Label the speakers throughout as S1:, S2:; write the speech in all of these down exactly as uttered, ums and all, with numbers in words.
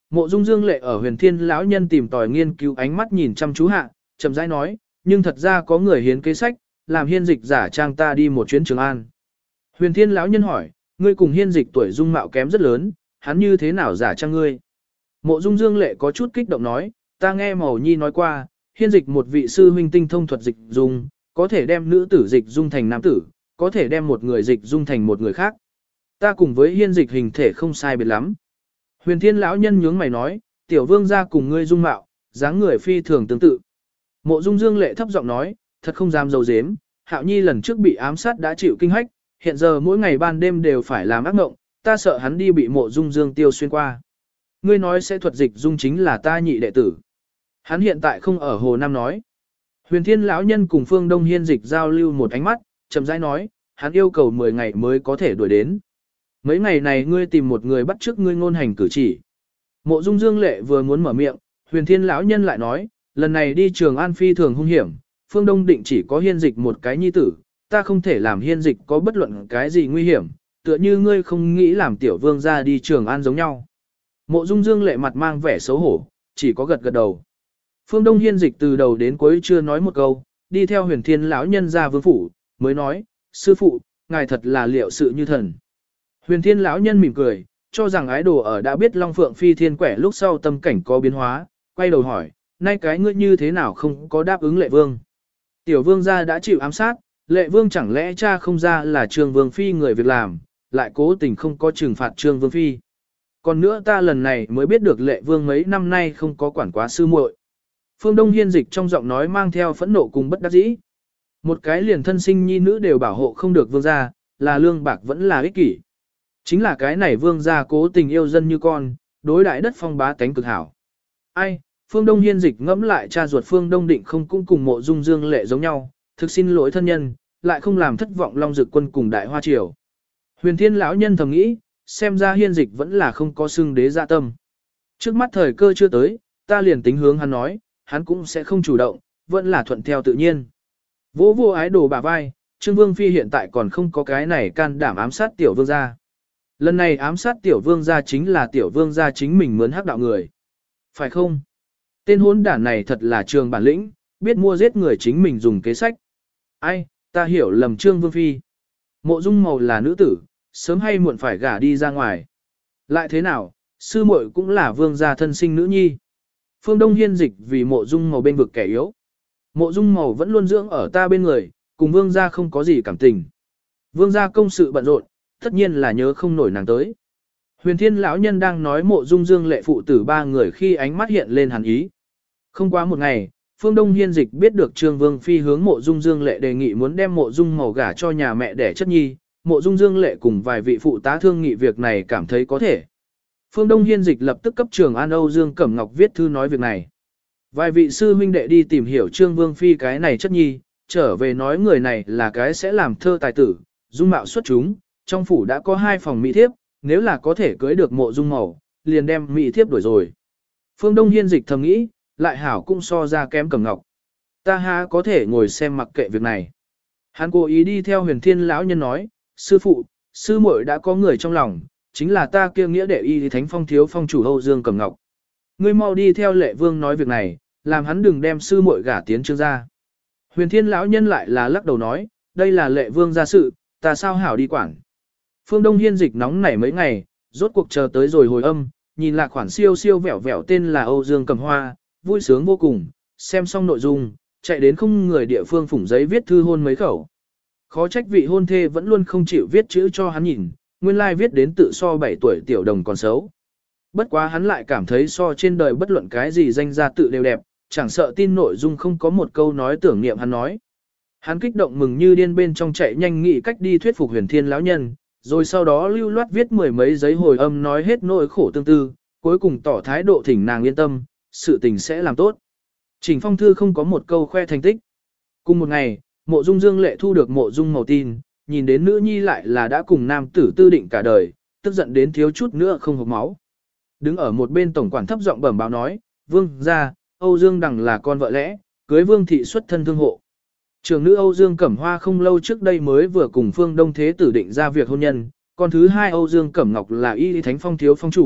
S1: Mộ Dung Dương Lệ ở Huyền Thiên lão nhân tìm tòi nghiên cứu ánh mắt nhìn chăm chú hạ, chậm rãi nói, nhưng thật ra có người hiến kế sách, làm Hiên Dịch giả trang ta đi một chuyến Trường An. Huyền Thiên lão nhân hỏi, ngươi cùng Hiên Dịch tuổi dung mạo kém rất lớn, hắn như thế nào giả trang ngươi? Mộ Dung Dương Lệ có chút kích động nói, ta nghe Mầu Nhi nói qua, Hiên Dịch một vị sư huynh tinh thông thuật dịch dung, có thể đem nữ tử dịch dung thành nam tử, có thể đem một người dịch dung thành một người khác. Ta cùng với Hiên Dịch hình thể không sai biệt lắm. Huyền Thiên lão nhân nhướng mày nói, tiểu vương gia cùng ngươi dung mạo, dáng người phi thường tương tự. Mộ Dung Dương Lệ thấp giọng nói, thật không dám dầu dếm, Hạo Nhi lần trước bị ám sát đã chịu kinh hách, hiện giờ mỗi ngày ban đêm đều phải làm ác mộng, ta sợ hắn đi bị Mộ Dung Dương Tiêu xuyên qua. Ngươi nói sẽ thuật dịch dung chính là ta nhị đệ tử. Hắn hiện tại không ở Hồ Nam nói. Huyền Thiên lão nhân cùng Phương Đông Hiên Dịch giao lưu một ánh mắt, chậm rãi nói, hắn yêu cầu mười ngày mới có thể đuổi đến. Mấy ngày này ngươi tìm một người bắt chước ngươi ngôn hành cử chỉ. Mộ Dung Dương Lệ vừa muốn mở miệng, Huyền Thiên lão nhân lại nói, lần này đi Trường An phi thường hung hiểm, Phương Đông định chỉ có Hiên Dịch một cái nhi tử, ta không thể làm Hiên Dịch có bất luận cái gì nguy hiểm, tựa như ngươi không nghĩ làm tiểu vương ra đi Trường An giống nhau. Mộ Dung Dương Lệ mặt mang vẻ xấu hổ, chỉ có gật gật đầu. Phương Đông Hiên Dịch từ đầu đến cuối chưa nói một câu, đi theo Huyền Thiên lão nhân ra vương phủ, mới nói, sư phụ, ngài thật là liệu sự như thần. Huyền Thiên lão nhân mỉm cười, cho rằng ái đồ ở đã biết Long Phượng phi thiên quẻ lúc sau tâm cảnh có biến hóa, quay đầu hỏi, nay cái ngươi như thế nào không có đáp ứng lệ vương. Tiểu vương gia đã chịu ám sát, lệ vương chẳng lẽ cha không ra là Trương Vương Phi người việc làm, lại cố tình không có trừng phạt Trương Vương Phi. Còn nữa ta lần này mới biết được lệ vương mấy năm nay không có quản quá sư muội. Phương Đông Hiên Dịch trong giọng nói mang theo phẫn nộ cùng bất đắc dĩ. Một cái liền thân sinh nhi nữ đều bảo hộ không được vương gia, là lương bạc vẫn là ích kỷ. Chính là cái này vương gia cố tình yêu dân như con, đối đại đất phong bá tánh cực hảo. Ai, Phương Đông Hiên Dịch ngẫm lại cha ruột Phương Đông Định không cũng cùng Mộ Dung Dương Lệ giống nhau, thực xin lỗi thân nhân, lại không làm thất vọng Long Dực quân cùng Đại Hoa Triều. Huyền Thiên lão nhân thầm nghĩ, xem ra Hiên Dịch vẫn là không có xưng đế dạ tâm. Trước mắt thời cơ chưa tới, ta liền tính hướng hắn nói, hắn cũng sẽ không chủ động, vẫn là thuận theo tự nhiên. Vỗ vô ái đồ bà vai, Trương Vương Phi hiện tại còn không có cái này can đảm ám sát tiểu vương gia. Lần này ám sát tiểu vương gia chính là tiểu vương gia chính mình mướn hắc đạo người. Phải không? Tên hỗn đản này thật là trường bản lĩnh, biết mua giết người chính mình dùng kế sách. Ai, ta hiểu lầm Trương Vương Phi. Mộ Dung Mầu là nữ tử, sớm hay muộn phải gả đi ra ngoài. Lại thế nào, sư muội cũng là vương gia thân sinh nữ nhi. Phương Đông Hiên Dịch vì Mộ Dung Mầu bên vực kẻ yếu. Mộ Dung Mầu vẫn luôn dưỡng ở ta bên người, cùng vương gia không có gì cảm tình. Vương gia công sự bận rộn, tất nhiên là nhớ không nổi nàng tới. Huyền Thiên lão nhân đang nói Mộ Dung Dương Lệ phụ tử ba người khi ánh mắt hiện lên hàn ý. Không quá một ngày, Phương Đông Hiên Dịch biết được Trương Vương Phi hướng Mộ Dung Dương Lệ đề nghị muốn đem Mộ Dung Mầu gả cho nhà mẹ đẻ chất nhi, Mộ Dung Dương Lệ cùng vài vị phụ tá thương nghị việc này cảm thấy có thể. Phương Đông Hiên Dịch lập tức cấp Trường An Âu Dương Cẩm Ngọc viết thư nói việc này. Vài vị sư huynh đệ đi tìm hiểu Trương Vương Phi cái này chất nhi, trở về nói người này là cái sẽ làm thơ tài tử, dung mạo xuất chúng, trong phủ đã có hai phòng mỹ thiếp, nếu là có thể cưới được Mộ Dung Mầu, liền đem mỹ thiếp đổi rồi. Phương Đông Hiên Dịch thầm nghĩ, lại hảo cũng so ra kém Cẩm Ngọc. Ta há có thể ngồi xem mặc kệ việc này. Hắn cố ý đi theo Huyền Thiên lão nhân nói, sư phụ, sư muội đã có người trong lòng, chính là ta kia nghĩa đệ y thánh phong thiếu phong chủ Âu Dương Cẩm Ngọc. Ngươi mau đi theo lệ vương nói việc này, làm hắn đừng đem sư muội gả tiến Trương gia. Huyền Thiên lão nhân lại là lắc đầu nói, đây là lệ vương gia sự, ta sao hảo đi quản. Phương Đông Hiên Dịch nóng nảy mấy ngày, rốt cuộc chờ tới rồi hồi âm, nhìn là khoản siêu siêu vẻo vẻo tên là Âu Dương Cẩm Hoa, vui sướng vô cùng, xem xong nội dung, chạy đến không người địa phương phủng giấy viết thư hôn mấy khẩu. Khó trách vị hôn thê vẫn luôn không chịu viết chữ cho hắn nhìn, nguyên lai viết đến tự so bảy tuổi tiểu đồng còn xấu. Bất quá hắn lại cảm thấy so trên đời bất luận cái gì danh ra tự đều đẹp, chẳng sợ tin nội dung không có một câu nói tưởng niệm hắn nói. Hắn kích động mừng như điên bên trong chạy nhanh nghĩ cách đi thuyết phục Huyền Thiên lão nhân, rồi sau đó lưu loát viết mười mấy giấy hồi âm nói hết nỗi khổ tương tư, cuối cùng tỏ thái độ thỉnh nàng yên tâm, sự tình sẽ làm tốt. Trình phong thư không có một câu khoe thành tích. Cùng một ngày, Mộ Dung Dương Lệ thu được Mộ Dung Mầu tin, nhìn đến nữ nhi lại là đã cùng nam tử tư định cả đời, tức giận đến thiếu chút nữa không hộc máu. Đứng ở một bên tổng quản thấp giọng bẩm báo nói, vương gia, Âu Dương Đằng là con vợ lẽ, cưới vương thị xuất thân thương hộ. Trường nữ Âu Dương Cẩm Hoa không lâu trước đây mới vừa cùng Phương Đông Thế tử định ra việc hôn nhân, con thứ hai Âu Dương Cẩm Ngọc là y thánh phong thiếu phong chủ,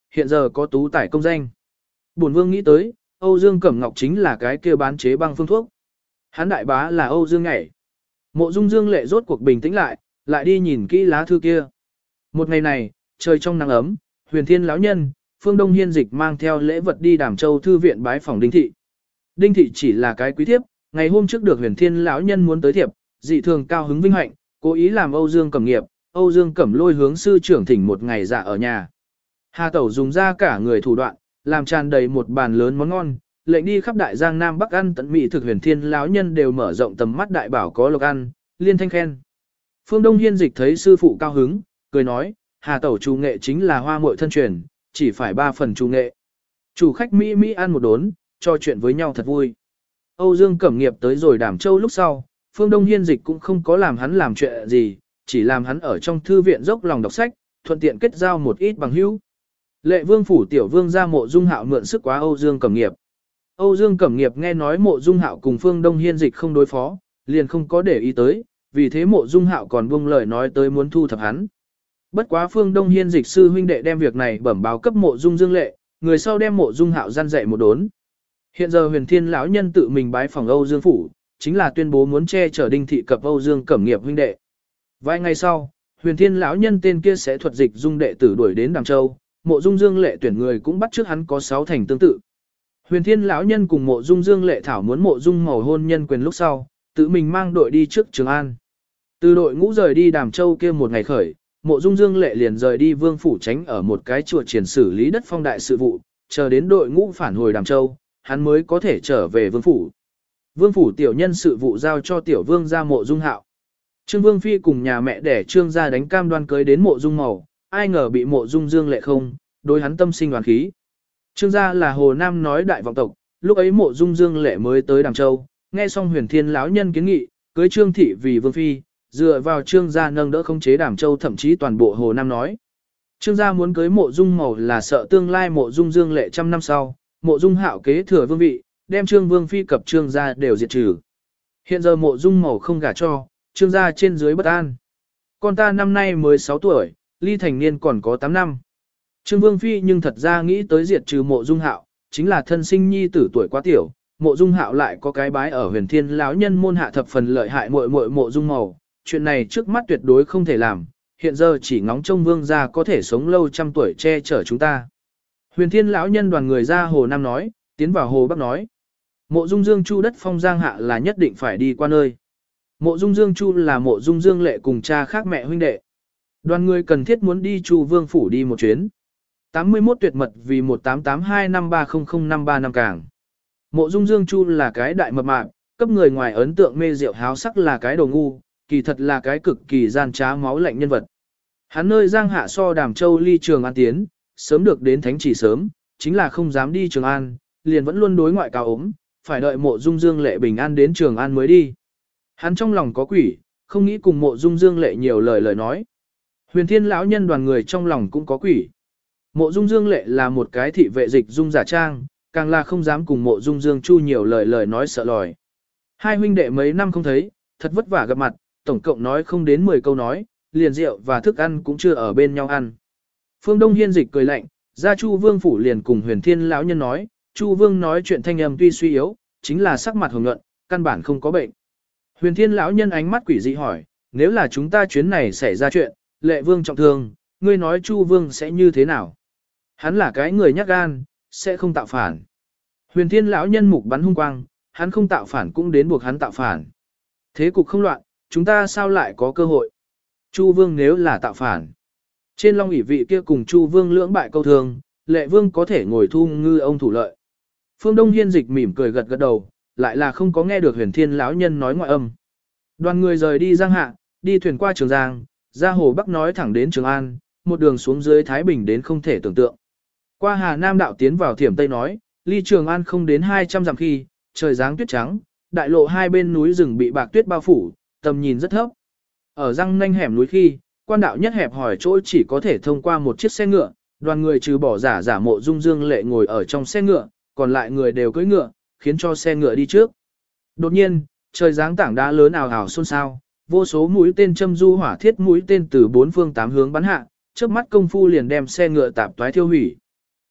S1: hiện giờ có tú tải công danh. Bổn vương nghĩ tới, Âu Dương Cẩm Ngọc chính là cái kia bán chế băng phương thuốc. Hắn đại bá là Âu Dương nhảy. Mộ Dung Dương Lệ rốt cuộc bình tĩnh lại, lại đi nhìn kỹ lá thư kia. Một ngày này, trời trong nắng ấm, Huyền Thiên lão nhân, Phương Đông Hiên Dịch mang theo lễ vật đi Đàm Châu thư viện bái phòng Đinh thị. Đinh thị chỉ là cái quý thiếp, ngày hôm trước được Huyền Thiên lão nhân muốn tới thiệp, dị thường cao hứng vinh hạnh, cố ý làm Âu Dương Cẩm nghiệp, Âu Dương Cẩm lôi hướng sư trưởng thỉnh một ngày dạ ở nhà. Hà Tẩu dùng ra cả người thủ đoạn, làm tràn đầy một bàn lớn món ngon, lệnh đi khắp đại giang nam bắc ăn tận mỹ thực. Huyền Thiên lão nhân đều mở rộng tầm mắt đại bảo có lộc ăn, liên thanh khen. Phương Đông Hiên Dịch thấy sư phụ cao hứng, cười nói, Hà Tẩu chủ nghệ chính là hoa muội thân truyền, chỉ phải ba phần chủ nghệ. Chủ khách Mỹ Mỹ ăn một đốn, trò chuyện với nhau thật vui. Âu Dương Cẩm nghiệp tới rồi Đàm Châu lúc sau, Phương Đông Hiên Dịch cũng không có làm hắn làm chuyện gì, chỉ làm hắn ở trong thư viện dốc lòng đọc sách, thuận tiện kết giao một ít bằng hữu. Lệ Vương phủ tiểu vương ra Mộ Dung Hạo mượn sức quá Âu Dương Cẩm nghiệp. Âu Dương Cẩm nghiệp nghe nói Mộ Dung Hạo cùng Phương Đông Hiên Dịch không đối phó, liền không có để ý tới, vì thế Mộ Dung Hạo còn buông lời nói tới muốn thu thập hắn. Bất quá Phương Đông Hiên Dịch sư huynh đệ đem việc này bẩm báo cấp Mộ Dung Dương Lệ, người sau đem Mộ Dung Hạo gian dạy một đốn. Hiện giờ Huyền Thiên lão nhân tự mình bái phòng Âu Dương phủ, chính là tuyên bố muốn che chở Đinh thị cập Âu Dương Cẩm nghiệp huynh đệ. Vài ngày sau, Huyền Thiên lão nhân tên kia sẽ thuật dịch dung đệ tử đuổi đến Đàm Châu, Mộ Dung Dương Lệ tuyển người cũng bắt trước hắn có sáu thành tương tự. Huyền Thiên lão nhân cùng Mộ Dung Dương Lệ thảo muốn Mộ Dung Mầu hôn nhân quyền lúc sau, tự mình mang đội đi trước Trường An. Từ đội ngũ rời đi Đàm Châu kia một ngày khởi, Mộ Dung Dương Lệ liền rời đi Vương phủ tránh ở một cái chùa triển xử lý đất phong đại sự vụ, chờ đến đội ngũ phản hồi Đàm Châu, hắn mới có thể trở về Vương phủ. Vương phủ tiểu nhân sự vụ giao cho tiểu vương gia Mộ Dung Hạo. Trương Vương phi cùng nhà mẹ đẻ Trương gia đánh cam đoan cưới đến Mộ Dung Mầu, ai ngờ bị Mộ Dung Dương Lệ không, đối hắn tâm sinh oán khí. Trương gia là Hồ Nam nói đại vọng tộc, lúc ấy Mộ Dung Dương Lệ mới tới Đàm Châu, nghe xong Huyền Thiên lão nhân kiến nghị, cưới Trương thị vì vương phi, dựa vào Trương gia nâng đỡ khống chế Đàm Châu thậm chí toàn bộ Hồ Nam nói. Trương gia muốn cưới Mộ Dung Mầu là sợ tương lai Mộ Dung Dương Lệ trăm năm sau, Mộ Dung Hạo kế thừa vương vị, đem Trương Vương phi cập Trương gia đều diệt trừ. Hiện giờ Mộ Dung Mầu không gả cho, Trương gia trên dưới bất an. Con ta năm nay mới sáu tuổi, ly thành niên còn có tám năm. Trương Vương phi nhưng thật ra nghĩ tới diệt trừ Mộ Dung Hạo, chính là thân sinh nhi tử tuổi quá tiểu, Mộ Dung Hạo lại có cái bái ở Huyền Thiên lão nhân môn hạ thập phần lợi hại muội muội Mộ Dung Mầu, chuyện này trước mắt tuyệt đối không thể làm, hiện giờ chỉ ngóng trông vương gia có thể sống lâu trăm tuổi che chở chúng ta. Huyền Thiên lão nhân đoàn người ra Hồ Nam nói, tiến vào Hồ Bắc nói. Mộ Dung Dương Chu đất phong giang hạ là nhất định phải đi qua nơi. Mộ Dung Dương Chu là Mộ Dung Dương Lệ cùng cha khác mẹ huynh đệ. Đoàn người cần thiết muốn đi Chu Vương phủ đi một chuyến. tám mươi mốt tuyệt mật vì một tám tám hai năm ba không không năm ba năm càng. Mộ Dung Dương Chu là cái đại mập mạp, cấp người ngoài ấn tượng mê rượu háo sắc là cái đồ ngu, kỳ thật là cái cực kỳ gian trá máu lạnh nhân vật. Hắn nơi giang hạ so Đàm Châu ly Trường An tiến, sớm được đến thánh chỉ sớm, chính là không dám đi Trường An, liền vẫn luôn đối ngoại cao ốm, phải đợi Mộ Dung Dương Lệ bình an đến Trường An mới đi. Hắn trong lòng có quỷ, không nghĩ cùng Mộ Dung Dương Lệ nhiều lời lời nói. Huyền Thiên lão nhân đoàn người trong lòng cũng có quỷ. Mộ Dung Dương Lệ là một cái thị vệ dịch dung giả trang, càng là không dám cùng Mộ Dung Dương Chu nhiều lời lời nói sợ lòi. Hai huynh đệ mấy năm không thấy, thật vất vả gặp mặt, tổng cộng nói không đến mười câu nói, liền rượu và thức ăn cũng chưa ở bên nhau ăn. Phương Đông Hiên Dịch cười lạnh, ra Chu Vương phủ liền cùng Huyền Thiên lão nhân nói, Chu Vương nói chuyện thanh âm tuy suy yếu, chính là sắc mặt hồng nhuận, căn bản không có bệnh. Huyền Thiên lão nhân ánh mắt quỷ dị hỏi, nếu là chúng ta chuyến này xảy ra chuyện, Lệ Vương trọng thương, ngươi nói Chu Vương sẽ như thế nào? Hắn là cái người nhát gan, sẽ không tạo phản. Huyền Thiên lão nhân mục bắn hung quang, hắn không tạo phản cũng đến buộc hắn tạo phản. Thế cục không loạn, chúng ta sao lại có cơ hội? Chu Vương nếu là tạo phản, trên long ỷ vị kia cùng Chu Vương lưỡng bại câu thương, Lệ Vương có thể ngồi thu ngư ông thủ lợi. Phương Đông Hiên Dịch mỉm cười gật gật đầu, lại là không có nghe được Huyền Thiên lão nhân nói ngoại âm. Đoàn người rời đi Giang Hạ, đi thuyền qua Trường Giang, ra Hồ Bắc nói thẳng đến Trường An, một đường xuống dưới Thái Bình đến không thể tưởng tượng. Qua Hà Nam đạo tiến vào Thiểm Tây nói, ly Trường An không đến hai trăm dặm khi, trời giáng tuyết trắng, đại lộ hai bên núi rừng bị bạc tuyết bao phủ, tầm nhìn rất thấp. Ở răng nanh hẻm núi khi, quan đạo nhất hẹp hỏi chỗ chỉ có thể thông qua một chiếc xe ngựa, đoàn người trừ bỏ giả giả Mộ Dung Dương Lệ ngồi ở trong xe ngựa, còn lại người đều cưỡi ngựa, khiến cho xe ngựa đi trước. Đột nhiên, trời giáng tảng đá lớn ào ào xôn xao, vô số mũi tên châm du hỏa thiết mũi tên từ bốn phương tám hướng bắn hạ, trước mắt công phu liền đem xe ngựa tạp toái thiêu hủy.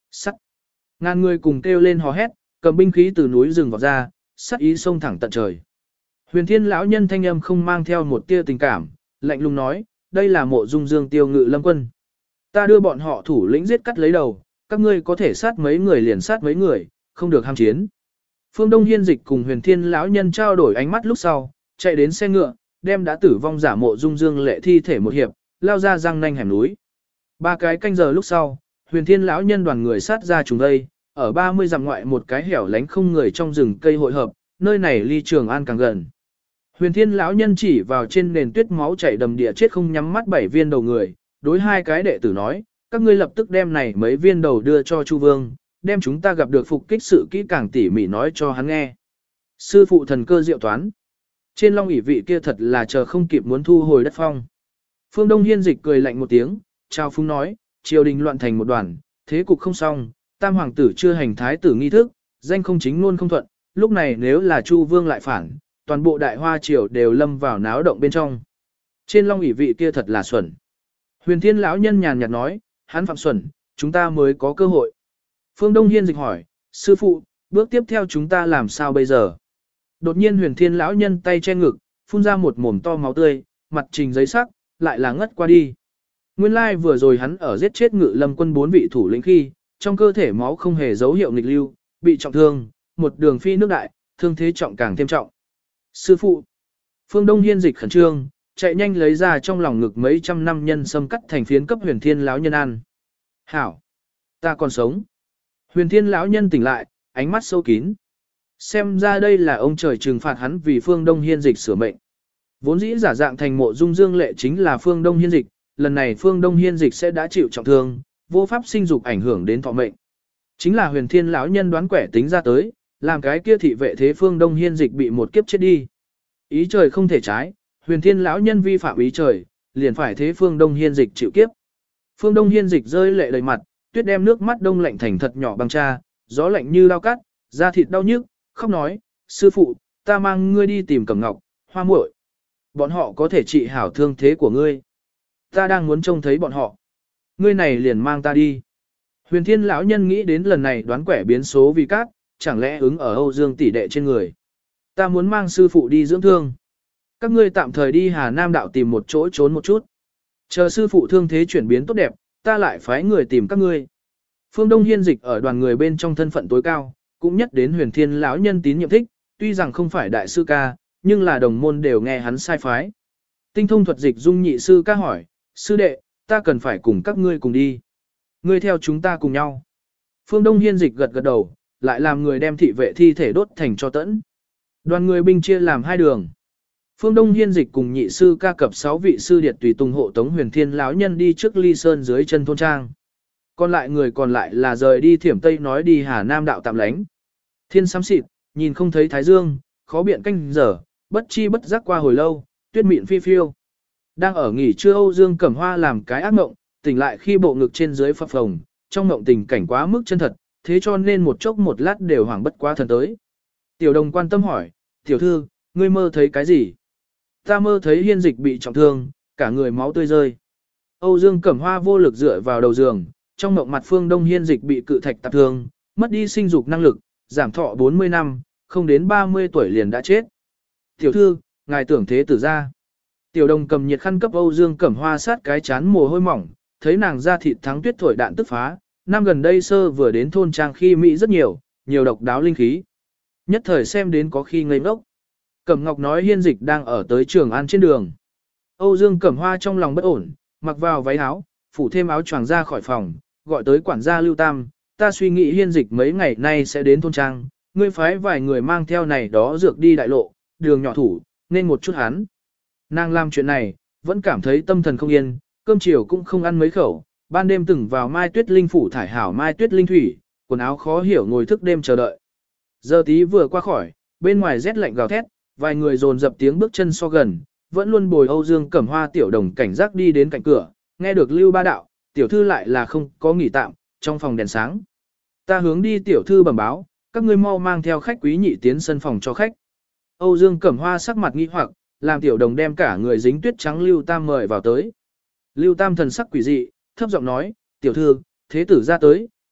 S1: Sắt. Ngàn người cùng kêu lên hò hét, cầm binh khí từ núi rừng vọt ra, sắt ý xông thẳng tận trời. Huyền Thiên lão nhân thanh âm không mang theo một tia tình cảm, lạnh lùng nói, đây là Mộ Dung Dương Tiêu Ngự Lâm quân. Ta đưa bọn họ thủ lĩnh giết cắt lấy đầu, các ngươi có thể sát mấy người liền sát mấy người, không được ham chiến. Phương Đông Hiên Dịch cùng Huyền Thiên lão nhân trao đổi ánh mắt lúc sau, chạy đến xe ngựa, đem đã tử vong giả Mộ Dung Dương lệ thi thể một hiệp, lao ra răng nanh hẻm núi. Ba cái canh giờ lúc sau, Huyền Thiên lão nhân đoàn người sát ra chúng đây, ở ba mươi dặm ngoại một cái hẻo lánh không người trong rừng cây hội hợp, nơi này ly Trường An càng gần. Huyền Thiên lão nhân chỉ vào trên nền tuyết máu chảy đầm địa chết không nhắm mắt bảy viên đầu người, đối hai cái đệ tử nói, các ngươi lập tức đem này mấy viên đầu đưa cho Chu Vương, đem chúng ta gặp được phục kích sự kỹ càng tỉ mỉ nói cho hắn nghe. Sư phụ thần cơ diệu toán. Trên long ỷ vị kia thật là chờ không kịp muốn thu hồi đất phong. Phương Đông Hiên Dịch cười lạnh một tiếng, trao phúng nói, triều đình loạn thành một đoàn, thế cục không xong, tam hoàng tử chưa hành thái tử nghi thức, danh không chính luôn không thuận, lúc này nếu là Chu Vương lại phản, toàn bộ đại hoa triều đều lâm vào náo động bên trong. Trên long ỷ vị kia thật là xuẩn. Huyền Thiên lão nhân nhàn nhạt nói, hắn phạm xuẩn, chúng ta mới có cơ hội. Phương Đông Hiên Dịch hỏi, sư phụ, bước tiếp theo chúng ta làm sao bây giờ? Đột nhiên Huyền Thiên lão nhân tay che ngực, phun ra một mồm to máu tươi, mặt trình giấy sắc, lại là ngất qua đi. Nguyên lai vừa rồi hắn ở giết chết Ngự Lâm quân bốn vị thủ lĩnh khi, trong cơ thể máu không hề dấu hiệu nghịch lưu, bị trọng thương, một đường phi nước đại, thương thế trọng càng thêm trọng. Sư phụ, Phương Đông Hiên Dịch khẩn trương, chạy nhanh lấy ra trong lòng ngực mấy trăm năm nhân sâm cắt thành phiến cấp Huyền Thiên lão nhân ăn. Hảo, ta còn sống. Huyền Thiên lão nhân tỉnh lại, ánh mắt sâu kín. Xem ra đây là ông trời trừng phạt hắn vì Phương Đông Hiên Dịch sửa mệnh. Vốn dĩ giả dạng thành Mộ Dung Dương lệ chính là Phương Đông Hiên Dịch, lần này Phương Đông Hiên Dịch sẽ đã chịu trọng thương, vô pháp sinh dục ảnh hưởng đến thọ mệnh. Chính là Huyền Thiên lão nhân đoán quẻ tính ra tới, làm cái kia thị vệ thế Phương Đông Hiên Dịch bị một kiếp chết đi. Ý trời không thể trái, Huyền Thiên lão nhân vi phạm ý trời, liền phải thế Phương Đông Hiên Dịch chịu kiếp. Phương Đông Hiên Dịch rơi lệ đầy mặt, tuyết đem nước mắt đông lạnh thành thật nhỏ bằng cha, gió lạnh như lao cắt, da thịt đau nhức, khóc nói, sư phụ, ta mang ngươi đi tìm Cẩm Ngọc, Hoa Muội. Bọn họ có thể trị hảo thương thế của ngươi. Ta đang muốn trông thấy bọn họ. Ngươi này liền mang ta đi. Huyền Thiên lão nhân nghĩ đến lần này đoán quẻ biến số vì cát, chẳng lẽ ứng ở Âu Dương tỷ đệ trên người. Ta muốn mang sư phụ đi dưỡng thương. Các ngươi tạm thời đi Hà Nam đạo tìm một chỗ trốn một chút. Chờ sư phụ thương thế chuyển biến tốt đẹp, ta lại phái người tìm các ngươi. Phương Đông Hiên Dịch ở đoàn người bên trong thân phận tối cao, cũng nhất đến Huyền Thiên lão nhân tín nhiệm thích, tuy rằng không phải đại sư ca, nhưng là đồng môn đều nghe hắn sai phái. Tinh thông thuật dịch dung nhị sư ca hỏi, sư đệ, ta cần phải cùng các ngươi cùng đi. Ngươi theo chúng ta cùng nhau. Phương Đông Hiên Dịch gật gật đầu, lại làm người đem thị vệ thi thể đốt thành cho tẫn. Đoàn người binh chia làm hai đường. Phương Đông Hiên Dịch cùng nhị sư ca cập sáu vị sư điệt tùy tùng hộ tống Huyền Thiên lão nhân đi trước Ly Sơn dưới chân thôn trang. Còn lại người còn lại là rời đi Thiểm Tây nói đi Hà Nam đạo tạm lánh. Thiên xám xịt, nhìn không thấy thái dương, khó biện canh giờ, bất chi bất giác qua hồi lâu, tuyết mịn phi phiêu. Đang ở nghỉ trưa Âu Dương Cẩm Hoa làm cái ác mộng, tỉnh lại khi bộ ngực trên dưới phập phồng, trong mộng tình cảnh quá mức chân thật, thế cho nên một chốc một lát đều hoảng bất quá thần tới. Tiểu Đồng quan tâm hỏi, tiểu thư, ngươi mơ thấy cái gì? Ta mơ thấy Hiên Dịch bị trọng thương, cả người máu tươi rơi. Âu Dương Cẩm Hoa vô lực dựa vào đầu giường, trong mộng mặt Phương Đông Hiên Dịch bị cự thạch tạp thương, mất đi sinh dục năng lực, giảm thọ bốn mươi năm, không đến ba mươi tuổi liền đã chết. Tiểu thư, ngài tưởng thế tử ra. Tiểu Đồng cầm nhiệt khăn cấp Âu Dương Cẩm Hoa sát cái chán mồ hôi mỏng, thấy nàng da thịt thắng tuyết thổi đạn tức phá, năm gần đây sơ vừa đến thôn trang khi Mỹ rất nhiều, nhiều độc đáo linh khí. Nhất thời xem đến có khi ngây ngốc. Cẩm Ngọc nói Hiên Dịch đang ở tới Trường An trên đường. Âu Dương Cẩm Hoa trong lòng bất ổn, mặc vào váy áo, phủ thêm áo choàng ra khỏi phòng, gọi tới quản gia Lưu Tam, ta suy nghĩ Hiên Dịch mấy ngày nay sẽ đến thôn trang, ngươi phái vài người mang theo này đó dược đi đại lộ, đường nhỏ thủ, nên một chút hắn. Nàng làm chuyện này, vẫn cảm thấy tâm thần không yên, cơm chiều cũng không ăn mấy khẩu, ban đêm từng vào Mai Tuyết Linh phủ thải hảo Mai Tuyết Linh thủy, quần áo khó hiểu ngồi thức đêm chờ đợi. Giờ tí vừa qua khỏi, bên ngoài rét lạnh gào thét, vài người dồn dập tiếng bước chân so gần, vẫn luôn bồi Âu Dương Cẩm Hoa Tiểu Đồng cảnh giác đi đến cạnh cửa, nghe được Lưu Ba đạo, tiểu thư lại là không có nghỉ tạm, trong phòng đèn sáng. Ta hướng đi tiểu thư bẩm báo, các ngươi mau mang theo khách quý nhị tiến sân phòng cho khách. Âu Dương Cẩm Hoa sắc mặt nghi hoặc, làm Tiểu Đồng đem cả người dính tuyết trắng Lưu Tam mời vào tới. Lưu Tam thần sắc quỷ dị, thấp giọng nói, tiểu thư, thế tử ra tới,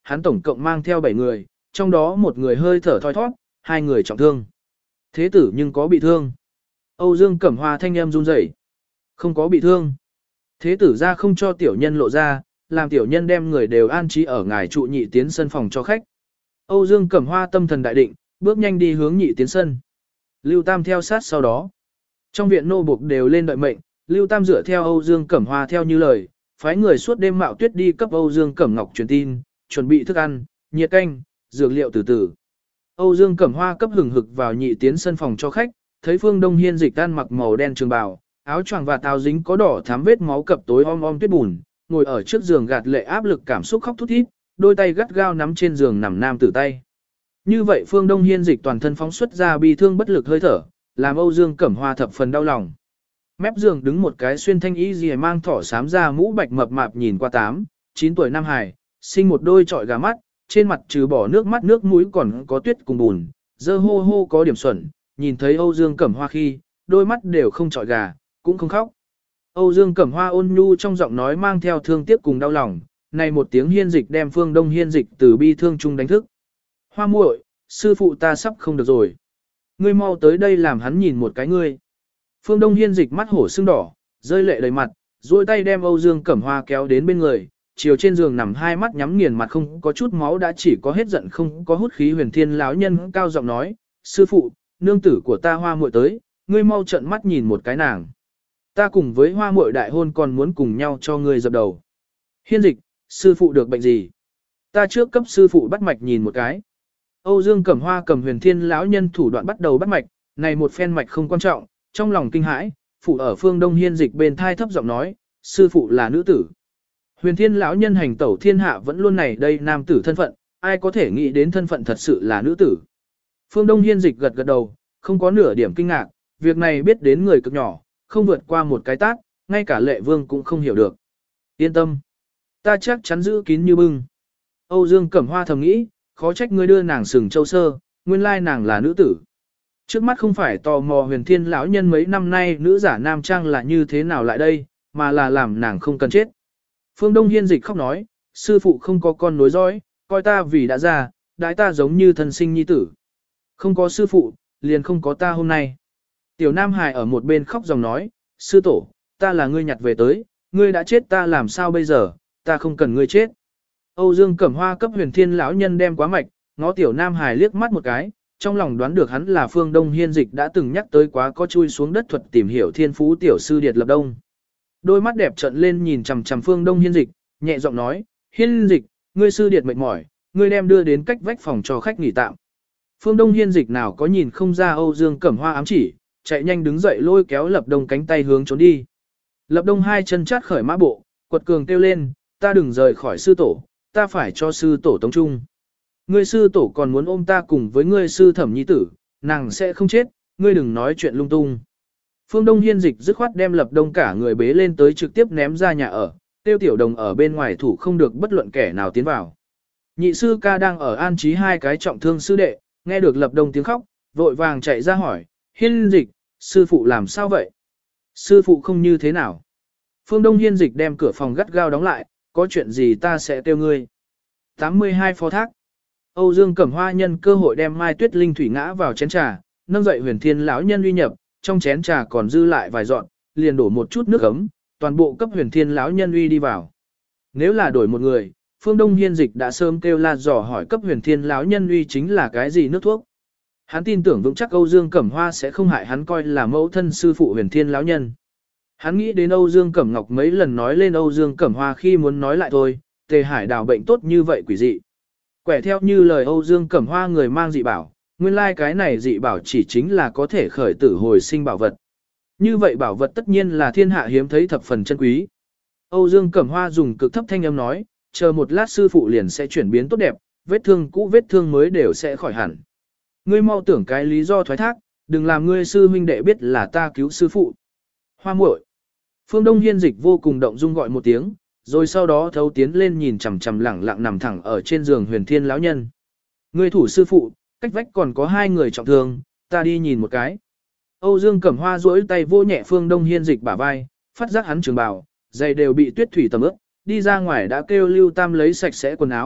S1: hắn tổng cộng mang theo bảy người, trong đó một người hơi thở thoi thoát, hai người trọng thương. Thế tử nhưng có bị thương. Âu Dương Cẩm Hoa thanh em run rẩy. Không có bị thương. Thế tử ra không cho tiểu nhân lộ ra, làm tiểu nhân đem người đều an trí ở ngài trụ nhị tiến sân phòng cho khách. Âu Dương Cẩm Hoa tâm thần đại định, bước nhanh đi hướng nhị tiến sân. Lưu Tam theo sát sau đó. Trong viện nô buộc đều lên đợi mệnh, Lưu Tam dựa theo Âu Dương Cẩm Hoa theo như lời, phái người suốt đêm mạo tuyết đi cấp Âu Dương Cẩm Ngọc truyền tin, chuẩn bị thức ăn, nhiệt canh, dược liệu từ từ. Âu Dương Cẩm Hoa cấp hừng hực vào nhị tiến sân phòng cho khách, thấy Phương Đông Hiên Dịch ăn mặc màu đen trường bào, áo choàng và táo dính có đỏ thám vết máu cập tối om om tuyết bùn, ngồi ở trước giường gạt lệ áp lực cảm xúc khóc thút thít, đôi tay gắt gao nắm trên giường nằm nam tử tay. Như vậy Phương Đông Hiên Dịch toàn thân phóng xuất ra bi thương bất lực hơi thở, làm Âu Dương Cẩm Hoa thập phần đau lòng. Mép giường đứng một cái xuyên thanh y gì mang thỏ xám ra mũ bạch mập mạp nhìn qua tám, chín tuổi nam hài, sinh một đôi trọi gà mắt, trên mặt trừ bỏ nước mắt nước mũi còn có tuyết cùng bùn, dơ hô hô có điểm xuẩn, nhìn thấy Âu Dương Cẩm Hoa khi, đôi mắt đều không trọi gà, cũng không khóc. Âu Dương Cẩm Hoa ôn nhu trong giọng nói mang theo thương tiếc cùng đau lòng, này một tiếng Hiên Dịch đem Phương Đông Hiên Dịch từ bi thương chung đánh thức. Hoa muội, sư phụ ta sắp không được rồi. Ngươi mau tới đây làm hắn nhìn một cái ngươi. Phương Đông Hiên Dịch mắt hổ sưng đỏ, rơi lệ đầy mặt, duỗi tay đem Âu Dương Cẩm Hoa kéo đến bên người, chiều trên giường nằm hai mắt nhắm nghiền mặt không có chút máu đã chỉ có hết giận không có hút khí Huyền Thiên lão nhân cao giọng nói, sư phụ, nương tử của ta Hoa muội tới, ngươi mau trợn mắt nhìn một cái nàng. Ta cùng với Hoa muội đại hôn còn muốn cùng nhau cho ngươi dập đầu. Hiên Dịch, sư phụ được bệnh gì? Ta trước cấp sư phụ bắt mạch nhìn một cái. Âu Dương Cẩm Hoa cầm Huyền Thiên lão nhân thủ đoạn bắt đầu bắt mạch, này một phen mạch không quan trọng, trong lòng kinh hãi, phụ ở Phương Đông Hiên Dịch bên thai thấp giọng nói, sư phụ là nữ tử. Huyền Thiên lão nhân hành tẩu thiên hạ vẫn luôn này đây nam tử thân phận, ai có thể nghĩ đến thân phận thật sự là nữ tử. Phương Đông Hiên Dịch gật gật đầu, không có nửa điểm kinh ngạc, việc này biết đến người cực nhỏ, không vượt qua một cái tát, ngay cả lệ vương cũng không hiểu được. Yên tâm, ta chắc chắn giữ kín như bưng. Âu Dương Cẩm Hoa thầm nghĩ, khó trách ngươi đưa nàng sừng châu sơ, nguyên lai nàng là nữ tử. Trước mắt không phải tò mò Huyền Thiên lão nhân mấy năm nay nữ giả nam trang là như thế nào lại đây, mà là làm nàng không cần chết. Phương Đông Hiên Dịch khóc nói, sư phụ không có con nối dõi, coi ta vì đã già, đãi ta giống như thân sinh nhi tử. Không có sư phụ, liền không có ta hôm nay. Tiểu Nam Hải ở một bên khóc dòng nói, sư tổ, ta là ngươi nhặt về tới, ngươi đã chết ta làm sao bây giờ, ta không cần ngươi chết. Âu Dương Cẩm Hoa cấp Huyền Thiên lão nhân đem quá mạch, ngó Tiểu Nam Hải liếc mắt một cái, trong lòng đoán được hắn là Phương Đông Hiên Dịch đã từng nhắc tới quá có chui xuống đất thuật tìm hiểu thiên phú tiểu sư Điệt Lập Đông. Đôi mắt đẹp trợn lên nhìn chằm chằm Phương Đông Hiên Dịch, nhẹ giọng nói, Hiên Dịch, ngươi sư Điệt mệt mỏi, ngươi đem đưa đến cách vách phòng cho khách nghỉ tạm. Phương Đông Hiên Dịch nào có nhìn không ra Âu Dương Cẩm Hoa ám chỉ, chạy nhanh đứng dậy lôi kéo Lập Đông cánh tay hướng trốn đi. Lập Đông hai chân chát khởi mã bộ, quật cường kêu lên, ta đừng rời khỏi sư tổ, ta phải cho sư tổ tống trung. Ngươi sư tổ còn muốn ôm ta cùng với ngươi sư thẩm nhi tử, nàng sẽ không chết, ngươi đừng nói chuyện lung tung. Phương Đông Hiên Dịch dứt khoát đem Lập Đông cả người bế lên tới trực tiếp ném ra nhà ở, tiêu tiểu đồng ở bên ngoài thủ không được bất luận kẻ nào tiến vào. Nhị sư ca đang ở an trí hai cái trọng thương sư đệ, nghe được Lập Đông tiếng khóc, vội vàng chạy ra hỏi, Hiên Dịch, sư phụ làm sao vậy? Sư phụ không như thế nào? Phương Đông Hiên Dịch đem cửa phòng gắt gao đóng lại, có chuyện gì ta sẽ kêu ngươi. tám mươi hai phó thác. Âu Dương Cẩm Hoa nhân cơ hội đem Mai Tuyết Linh thủy ngã vào chén trà, nâng dậy Huyền Thiên lão nhân uy nhập, trong chén trà còn dư lại vài dọn, liền đổ một chút nước ấm, toàn bộ cấp Huyền Thiên lão nhân uy đi vào. Nếu là đổi một người, Phương Đông Hiên Dịch đã sớm kêu la dò hỏi cấp Huyền Thiên lão nhân uy chính là cái gì nước thuốc. Hắn tin tưởng vững chắc Âu Dương Cẩm Hoa sẽ không hại hắn coi là mẫu thân sư phụ Huyền Thiên lão nhân. Hắn nghĩ đến Âu Dương Cẩm Ngọc mấy lần nói lên Âu Dương Cẩm Hoa khi muốn nói lại thôi, Tề Hải đào bệnh tốt như vậy quỷ dị. Quẻ theo như lời Âu Dương Cẩm Hoa người mang dị bảo, nguyên lai cái này dị bảo chỉ chính là có thể khởi tử hồi sinh bảo vật. Như vậy bảo vật tất nhiên là thiên hạ hiếm thấy thập phần chân quý. Âu Dương Cẩm Hoa dùng cực thấp thanh âm nói, chờ một lát sư phụ liền sẽ chuyển biến tốt đẹp, vết thương cũ vết thương mới đều sẽ khỏi hẳn. Ngươi mau tưởng cái lý do thoái thác, đừng làm ngươi sư huynh đệ biết là ta cứu sư phụ. Hoa muội. Phương Đông Hiên Dịch vô cùng động dung gọi một tiếng, rồi sau đó thấu tiến lên nhìn chằm chằm lẳng lặng nằm thẳng ở trên giường Huyền Thiên lão nhân. Ngươi thủ sư phụ, cách vách còn có hai người trọng thương, ta đi nhìn một cái. Âu Dương Cẩm Hoa duỗi tay vô nhẹ Phương Đông Hiên Dịch bả vai, phát giác hắn trường bào, giày đều bị tuyết thủy tầm ướt, đi ra ngoài đã kêu Lưu Tam lấy sạch sẽ quần áo,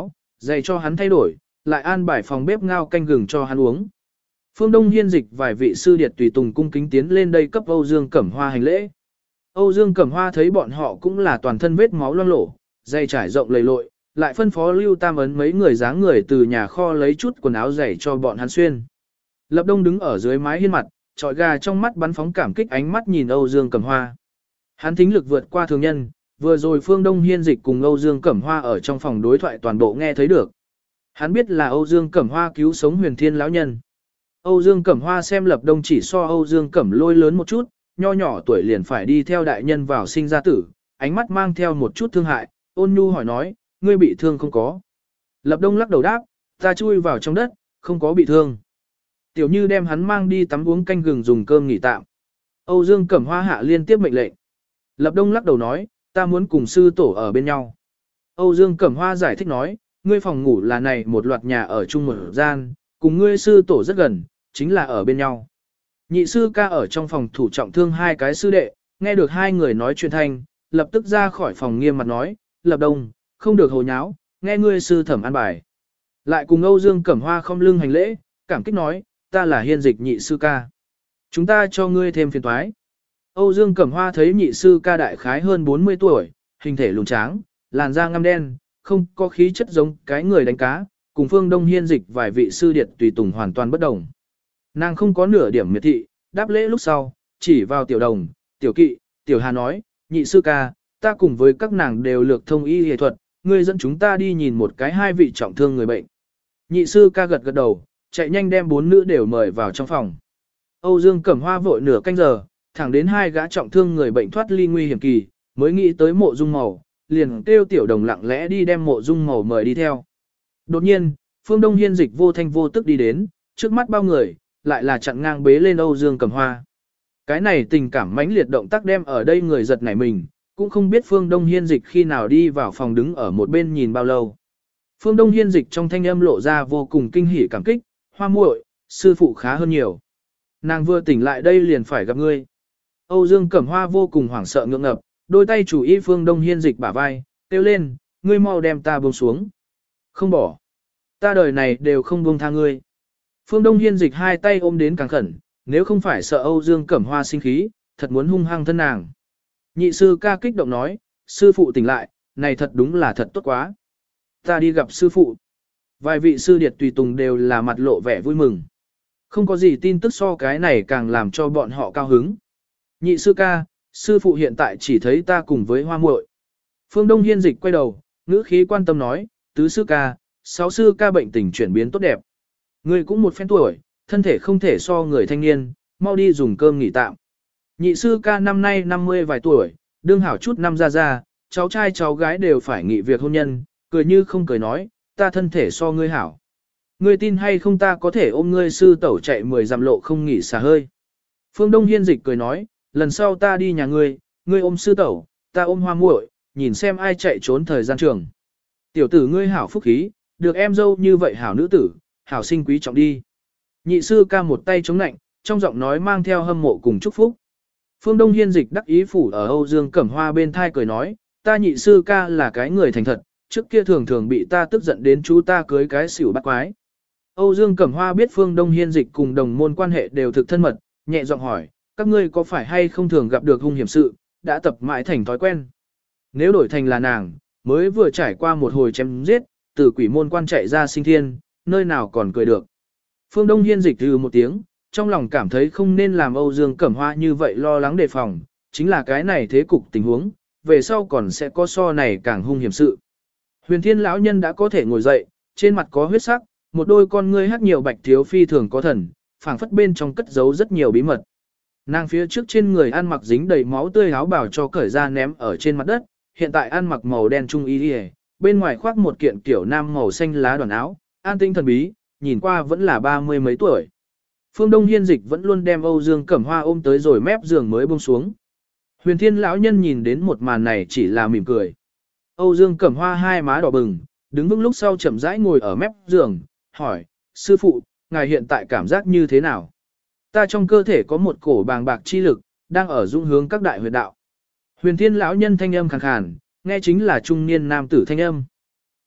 S1: Dạy cho hắn thay đổi, lại an bài phòng bếp ngao canh gừng cho hắn uống. Phương Đông Hiên dịch vài vị sư điệt tùy tùng cung kính tiến lên đây cấp Âu Dương Cẩm Hoa hành lễ. Âu Dương Cẩm Hoa thấy bọn họ cũng là toàn thân vết máu loang lổ, dây trải rộng lầy lội, lại phân phó Lưu Tam Ấn mấy người dáng người từ nhà kho lấy chút quần áo dày cho bọn hắn xuyên. Lập Đông đứng ở dưới mái hiên mặt, trọi gà trong mắt bắn phóng cảm kích ánh mắt nhìn Âu Dương Cẩm Hoa. Hắn thính lực vượt qua thường nhân, vừa rồi Phương Đông Hiên dịch cùng Âu Dương Cẩm Hoa ở trong phòng đối thoại toàn bộ nghe thấy được. Hắn biết là Âu Dương Cẩm Hoa cứu sống Huyền Thiên lão nhân. Âu Dương Cẩm Hoa xem Lập Đông chỉ so Âu Dương Cẩm Lôi lớn một chút, nho nhỏ tuổi liền phải đi theo đại nhân vào sinh ra tử, ánh mắt mang theo một chút thương hại, ôn nhu hỏi nói, ngươi bị thương không có. Lập Đông lắc đầu đáp, ta chui vào trong đất, không có bị thương. Tiểu Như đem hắn mang đi tắm uống canh gừng dùng cơm nghỉ tạm. Âu Dương Cẩm Hoa hạ liên tiếp mệnh lệnh. Lập Đông lắc đầu nói, ta muốn cùng sư tổ ở bên nhau. Âu Dương Cẩm Hoa giải thích nói, ngươi phòng ngủ là này một loạt nhà ở chung một gian, cùng ngươi sư tổ rất gần, chính là ở bên nhau. Nhị sư ca ở trong phòng thủ trọng thương hai cái sư đệ, nghe được hai người nói chuyện thanh, lập tức ra khỏi phòng nghiêm mặt nói, Lập Đông, không được hồ nháo, nghe ngươi sư thẩm an bài. Lại cùng Âu Dương Cẩm Hoa không lưng hành lễ, cảm kích nói, ta là hiên dịch nhị sư ca. Chúng ta cho ngươi thêm phiền toái. Âu Dương Cẩm Hoa thấy nhị sư ca đại khái hơn bốn mươi tuổi, hình thể lùn tráng, làn da ngăm đen, không có khí chất giống cái người đánh cá, cùng Phương Đông Hiên dịch vài vị sư điệt tùy tùng hoàn toàn bất đồng. Nàng không có nửa điểm miệt thị, đáp lễ lúc sau, chỉ vào tiểu đồng, tiểu kỵ, tiểu hà nói, nhị sư ca, ta cùng với các nàng đều lược thông y y thuật, ngươi dẫn chúng ta đi nhìn một cái hai vị trọng thương người bệnh. Nhị sư ca gật gật đầu, chạy nhanh đem bốn nữ đều mời vào trong phòng. Âu Dương Cẩm Hoa vội nửa canh giờ, thẳng đến hai gã trọng thương người bệnh thoát ly nguy hiểm kỳ, mới nghĩ tới Mộ Dung Màu, liền kêu tiểu đồng lặng lẽ đi đem Mộ Dung Màu mời đi theo. Đột nhiên, Phương Đông Hiên dịch vô thanh vô tức đi đến, trước mắt bao người, lại là chặn ngang bế lên Âu Dương Cẩm Hoa. Cái này tình cảm mãnh liệt động tác đem ở đây người giật nảy mình, cũng không biết Phương Đông Hiên dịch khi nào đi vào phòng đứng ở một bên nhìn bao lâu. Phương Đông Hiên dịch trong thanh âm lộ ra vô cùng kinh hỉ cảm kích, Hoa muội, sư phụ khá hơn nhiều. Nàng vừa tỉnh lại đây liền phải gặp ngươi. Âu Dương Cẩm Hoa vô cùng hoảng sợ ngượng ngập, đôi tay chủ y Phương Đông Hiên dịch bả vai, kêu lên, ngươi mau đem ta buông xuống. Không bỏ. Ta đời này đều không buông tha ngươi. Phương Đông Hiên dịch hai tay ôm đến càng khẩn, nếu không phải sợ Âu Dương Cẩm Hoa sinh khí, thật muốn hung hăng thân nàng. Nhị sư ca kích động nói, sư phụ tỉnh lại, này thật đúng là thật tốt quá. Ta đi gặp sư phụ. Vài vị sư điệt tùy tùng đều là mặt lộ vẻ vui mừng. Không có gì tin tức so cái này càng làm cho bọn họ cao hứng. Nhị sư ca, sư phụ hiện tại chỉ thấy ta cùng với Hoa muội. Phương Đông Hiên dịch quay đầu, ngữ khí quan tâm nói, tứ sư ca, sáu sư ca bệnh tình chuyển biến tốt đẹp. Ngươi cũng một phen tuổi, thân thể không thể so người thanh niên, mau đi dùng cơm nghỉ tạm. Nhị sư ca năm nay năm mươi vài tuổi, đương hảo chút năm ra ra, cháu trai cháu gái đều phải nghỉ việc hôn nhân, cười như không cười nói, ta thân thể so ngươi hảo. Ngươi tin hay không ta có thể ôm ngươi sư tẩu chạy mười dặm lộ không nghỉ xả hơi. Phương Đông Hiên dịch cười nói, lần sau ta đi nhà ngươi, ngươi ôm sư tẩu, ta ôm Hoa muội, nhìn xem ai chạy trốn thời gian trường. Tiểu tử ngươi hảo phúc khí, được em dâu như vậy hảo nữ tử, hảo sinh quý trọng đi. Nhị sư ca một tay chống nạnh, trong giọng nói mang theo hâm mộ cùng chúc phúc. Phương Đông Hiên dịch đắc ý phủ ở Âu Dương Cẩm Hoa bên thai cười nói, ta nhị sư ca là cái người thành thật, trước kia thường thường bị ta tức giận đến chú ta cưới cái xỉu bắt quái. Âu Dương Cẩm Hoa biết Phương Đông Hiên dịch cùng đồng môn quan hệ đều thực thân mật, nhẹ giọng hỏi, các ngươi có phải hay không thường gặp được hung hiểm sự, đã tập mãi thành thói quen. Nếu đổi thành là nàng, mới vừa trải qua một hồi chém giết, từ quỷ môn quan chạy ra sinh thiên, nơi nào còn cười được. Phương Đông Hiên dịch từ một tiếng, trong lòng cảm thấy không nên làm Âu Dương Cẩm Hoa như vậy lo lắng đề phòng, chính là cái này thế cục tình huống, về sau còn sẽ có so này càng hung hiểm sự. Huyền Thiên lão nhân đã có thể ngồi dậy, trên mặt có huyết sắc, một đôi con ngươi hắt nhiều bạch thiếu phi thường có thần, phảng phất bên trong cất giấu rất nhiều bí mật. Nàng phía trước trên người ăn mặc dính đầy máu tươi áo bào cho cởi ra ném ở trên mặt đất, hiện tại ăn mặc màu đen trung y, bên ngoài khoác một kiện kiểu nam màu xanh lá đoàn áo, an tinh thần bí, nhìn qua vẫn là ba mươi mấy tuổi. Phương Đông Hiên dịch vẫn luôn đem Âu Dương Cẩm Hoa ôm tới rồi mép giường mới buông xuống. Huyền Thiên lão nhân nhìn đến một màn này chỉ là mỉm cười. Âu Dương Cẩm Hoa hai má đỏ bừng, đứng vững lúc sau chậm rãi ngồi ở mép giường, hỏi, sư phụ, ngài hiện tại cảm giác như thế nào? Ta trong cơ thể có một cổ bàng bạc chi lực, đang ở dung hướng các đại huyệt đạo. Huyền Thiên lão nhân thanh âm khàn khàn, nghe chính là trung niên nam tử thanh âm.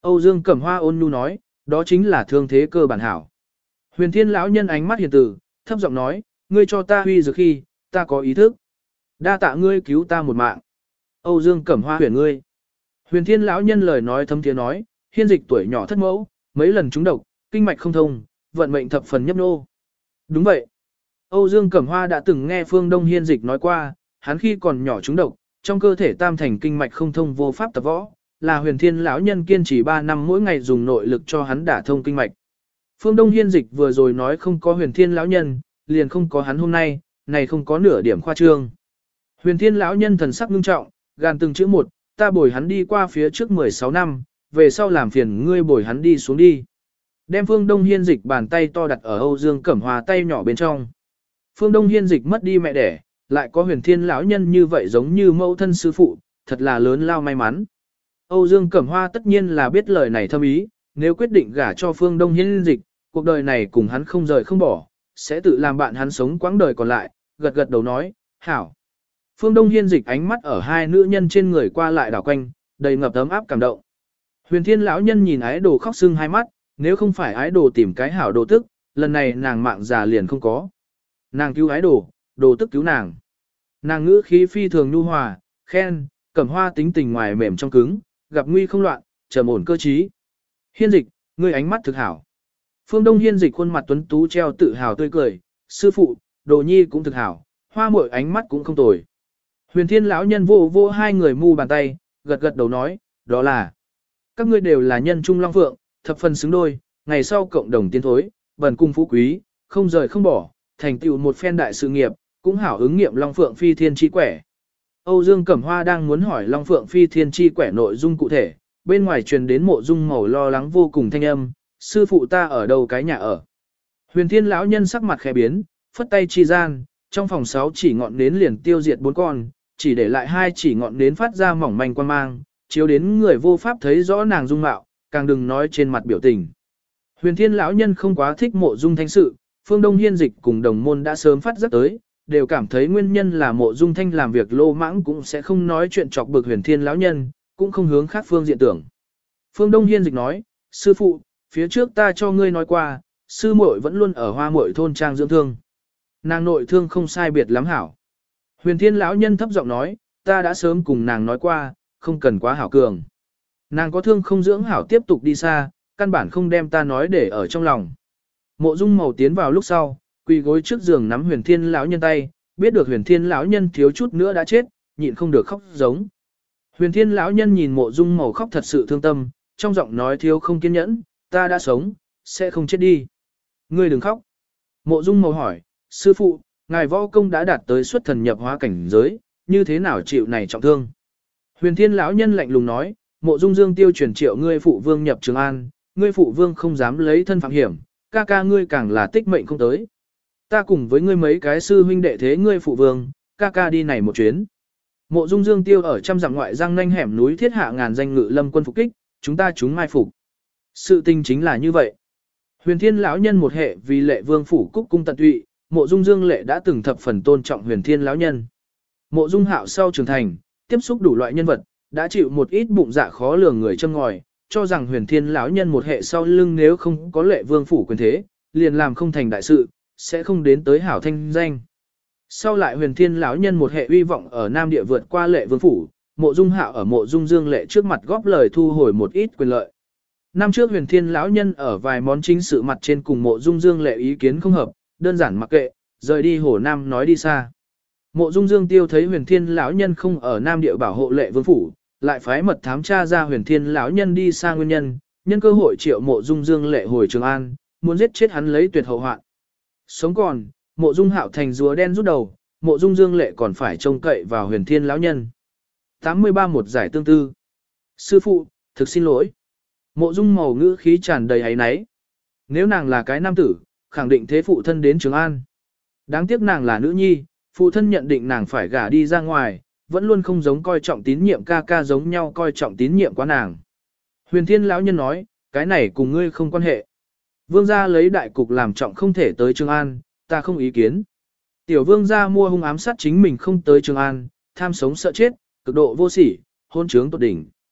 S1: Âu Dương Cẩm Hoa ôn nhu nói, đó chính là thương thế cơ bản hảo. Huyền Thiên lão nhân ánh mắt hiền từ, thấp giọng nói, ngươi cho ta huy dược khi, ta có ý thức. Đa tạ ngươi cứu ta một mạng. Âu Dương Cẩm Hoa huyền ngươi. Huyền Thiên lão nhân lời nói thâm tiếng nói, hiên dịch tuổi nhỏ thất mẫu, mấy lần trúng độc, kinh mạch không thông, vận mệnh thập phần nhấp nô. Đúng vậy. Âu Dương Cẩm Hoa đã từng nghe Phương Đông hiên dịch nói qua, hắn khi còn nhỏ trúng độc, trong cơ thể tam thành kinh mạch không thông vô pháp tập võ, là Huyền Thiên lão nhân kiên trì ba năm mỗi ngày dùng nội lực cho hắn đả thông kinh mạch. Phương Đông hiên dịch vừa rồi nói không có Huyền Thiên lão nhân, liền không có hắn hôm nay, này không có nửa điểm khoa trương. Huyền Thiên lão nhân thần sắc nghiêm trọng, gàn từng chữ một, ta bồi hắn đi qua phía trước mười sáu năm, về sau làm phiền ngươi bồi hắn đi xuống đi. Đem Phương Đông hiên dịch bàn tay to đặt ở Âu Dương Cẩm Hoa tay nhỏ bên trong. Phương Đông hiên dịch mất đi mẹ đẻ, lại có Huyền Thiên lão nhân như vậy giống như mẫu thân sư phụ, thật là lớn lao may mắn. Âu Dương Cẩm Hoa tất nhiên là biết lời này thâm ý, nếu quyết định gả cho Phương Đông hiên dịch, cuộc đời này cùng hắn không rời không bỏ, sẽ tự làm bạn hắn sống quãng đời còn lại, gật gật đầu nói, hảo. Phương Đông hiên dịch ánh mắt ở hai nữ nhân trên người qua lại đảo quanh, đầy ngập ấm áp cảm động. Huyền Thiên lão nhân nhìn ái đồ khóc sưng hai mắt, nếu không phải ái đồ tìm cái hảo đồ tức, lần này nàng mạng già liền không có. Nàng cứu ái đồ, đồ tức cứu nàng. Nàng ngữ khí phi thường nhu hòa, khen, Cẩm Hoa tính tình ngoài mềm trong cứng, gặp nguy không loạn, trầm ổn cơ trí. Hiên dịch, ngươi ánh mắt thực hảo. Phương Đông hiên dịch khuôn mặt tuấn tú treo tự hào tươi cười, sư phụ, đồ nhi cũng thực hảo, hoa muội ánh mắt cũng không tồi. Huyền Thiên lão nhân vô vô hai người mu bàn tay, gật gật đầu nói, đó là, các ngươi đều là nhân trung long phượng, thập phần xứng đôi, ngày sau cộng đồng tiến thối, bần cung phú quý, không rời không bỏ, thành tựu một phen đại sự nghiệp, cũng hảo ứng nghiệm long phượng phi thiên chi quẻ. Âu Dương Cẩm Hoa đang muốn hỏi long phượng phi thiên chi quẻ nội dung cụ thể, bên ngoài truyền đến Mộ Dung Màu lo lắng vô cùng thanh âm, sư phụ ta ở đâu cái nhà ở. Huyền Thiên lão nhân sắc mặt khẽ biến, phất tay chi gian, trong phòng sáu chỉ ngọn nến liền tiêu diệt bốn con, chỉ để lại hai chỉ ngọn nến phát ra mỏng manh quan mang, chiếu đến người vô pháp thấy rõ nàng dung mạo, càng đừng nói trên mặt biểu tình. Huyền Thiên lão nhân không quá thích Mộ Dung Thanh sự, Phương Đông hiên dịch cùng đồng môn đã sớm phát giác tới, đều cảm thấy nguyên nhân là Mộ Dung Thanh làm việc lô mãng cũng sẽ không nói chuyện chọc bực Huyền Thiên lão nhân, cũng không hướng khác phương diện tưởng. Phương Đông hiên dịch nói, sư phụ, phía trước ta cho ngươi nói qua, sư muội vẫn luôn ở Hoa Muội thôn trang dưỡng thương. Nàng nội thương không sai biệt lắm hảo. Huyền Thiên lão nhân thấp giọng nói, ta đã sớm cùng nàng nói qua, không cần quá hảo cường. Nàng có thương không dưỡng hảo tiếp tục đi xa, căn bản không đem ta nói để ở trong lòng. Mộ Dung Màu tiến vào lúc sau, quỳ gối trước giường nắm Huyền Thiên lão nhân tay, biết được Huyền Thiên lão nhân thiếu chút nữa đã chết, nhịn không được khóc giống. Huyền Thiên lão nhân nhìn Mộ Dung Màu khóc thật sự thương tâm, trong giọng nói thiếu không kiên nhẫn, ta đã sống, sẽ không chết đi. Ngươi đừng khóc. Mộ Dung Màu hỏi, sư phụ, ngài võ công đã đạt tới xuất thần nhập hóa cảnh giới, như thế nào chịu này trọng thương? Huyền Thiên lão nhân lạnh lùng nói, Mộ Dung Dương tiêu chuyển triệu ngươi phụ vương nhập Trường An, ngươi phụ vương không dám lấy thân phạm hiểm, ca ca ngươi càng là tích mệnh không tới. Ta cùng với ngươi mấy cái sư huynh đệ thế ngươi phụ vương, ca ca đi này một chuyến. Mộ Dung Dương tiêu ở trăm dặm ngoại giang nanh hẻm núi thiết hạ ngàn danh ngự lâm quân phục kích, chúng ta chúng mai phục. Sự tình chính là như vậy. Huyền Thiên lão nhân một hệ vì lệ vương phủ cúc cung tận tụy, Mộ Dung Dương lệ đã từng thập phần tôn trọng Huyền Thiên lão nhân. Mộ Dung Hạo sau trưởng thành, tiếp xúc đủ loại nhân vật, đã chịu một ít bụng dạ khó lường người châm ngòi, cho rằng Huyền Thiên lão nhân một hệ sau lưng nếu không có lệ vương phủ quyền thế, liền làm không thành đại sự, sẽ không đến tới hảo thanh danh. Sau lại Huyền Thiên lão nhân một hệ uy vọng ở Nam Địa vượt qua lệ vương phủ, Mộ Dung Hạo ở Mộ Dung Dương lệ trước mặt góp lời thu hồi một ít quyền lợi. Năm trước Huyền Thiên lão nhân ở vài món chính sự mặt trên cùng Mộ Dung Dương lệ ý kiến không hợp, đơn giản mặc kệ, rời đi Hồ Nam nói đi xa. Mộ Dung Dương tiêu thấy Huyền Thiên lão nhân không ở Nam Địa bảo hộ lệ vương phủ, lại phái mật thám tra ra Huyền Thiên lão nhân đi xa nguyên nhân, nhân cơ hội triệu Mộ Dung Dương lệ hồi Trường An, muốn giết chết hắn lấy tuyệt hậu hoạn. Sống còn, Mộ Dung Hạo thành rùa đen rút đầu, Mộ Dung Dương lệ còn phải trông cậy vào Huyền Thiên lão nhân. tám mươi ba một giải tương tư. Sư phụ, thực xin lỗi. Mộ Dung Màu ngữ khí tràn đầy áy náy. Nếu nàng là cái nam tử, khẳng định thế phụ thân đến Trường An. Đáng tiếc nàng là nữ nhi, phụ thân nhận định nàng phải gả đi ra ngoài, vẫn luôn không giống coi trọng tín nhiệm ca ca giống nhau coi trọng tín nhiệm quá nàng. Huyền Thiên lão nhân nói, cái này cùng ngươi không quan hệ. Vương gia lấy đại cục làm trọng không thể tới Trường An, ta không ý kiến. Tiểu vương gia mua hung ám sát chính mình không tới Trường An, tham sống sợ chết, cực độ vô sỉ, hôn trướng tột đỉnh.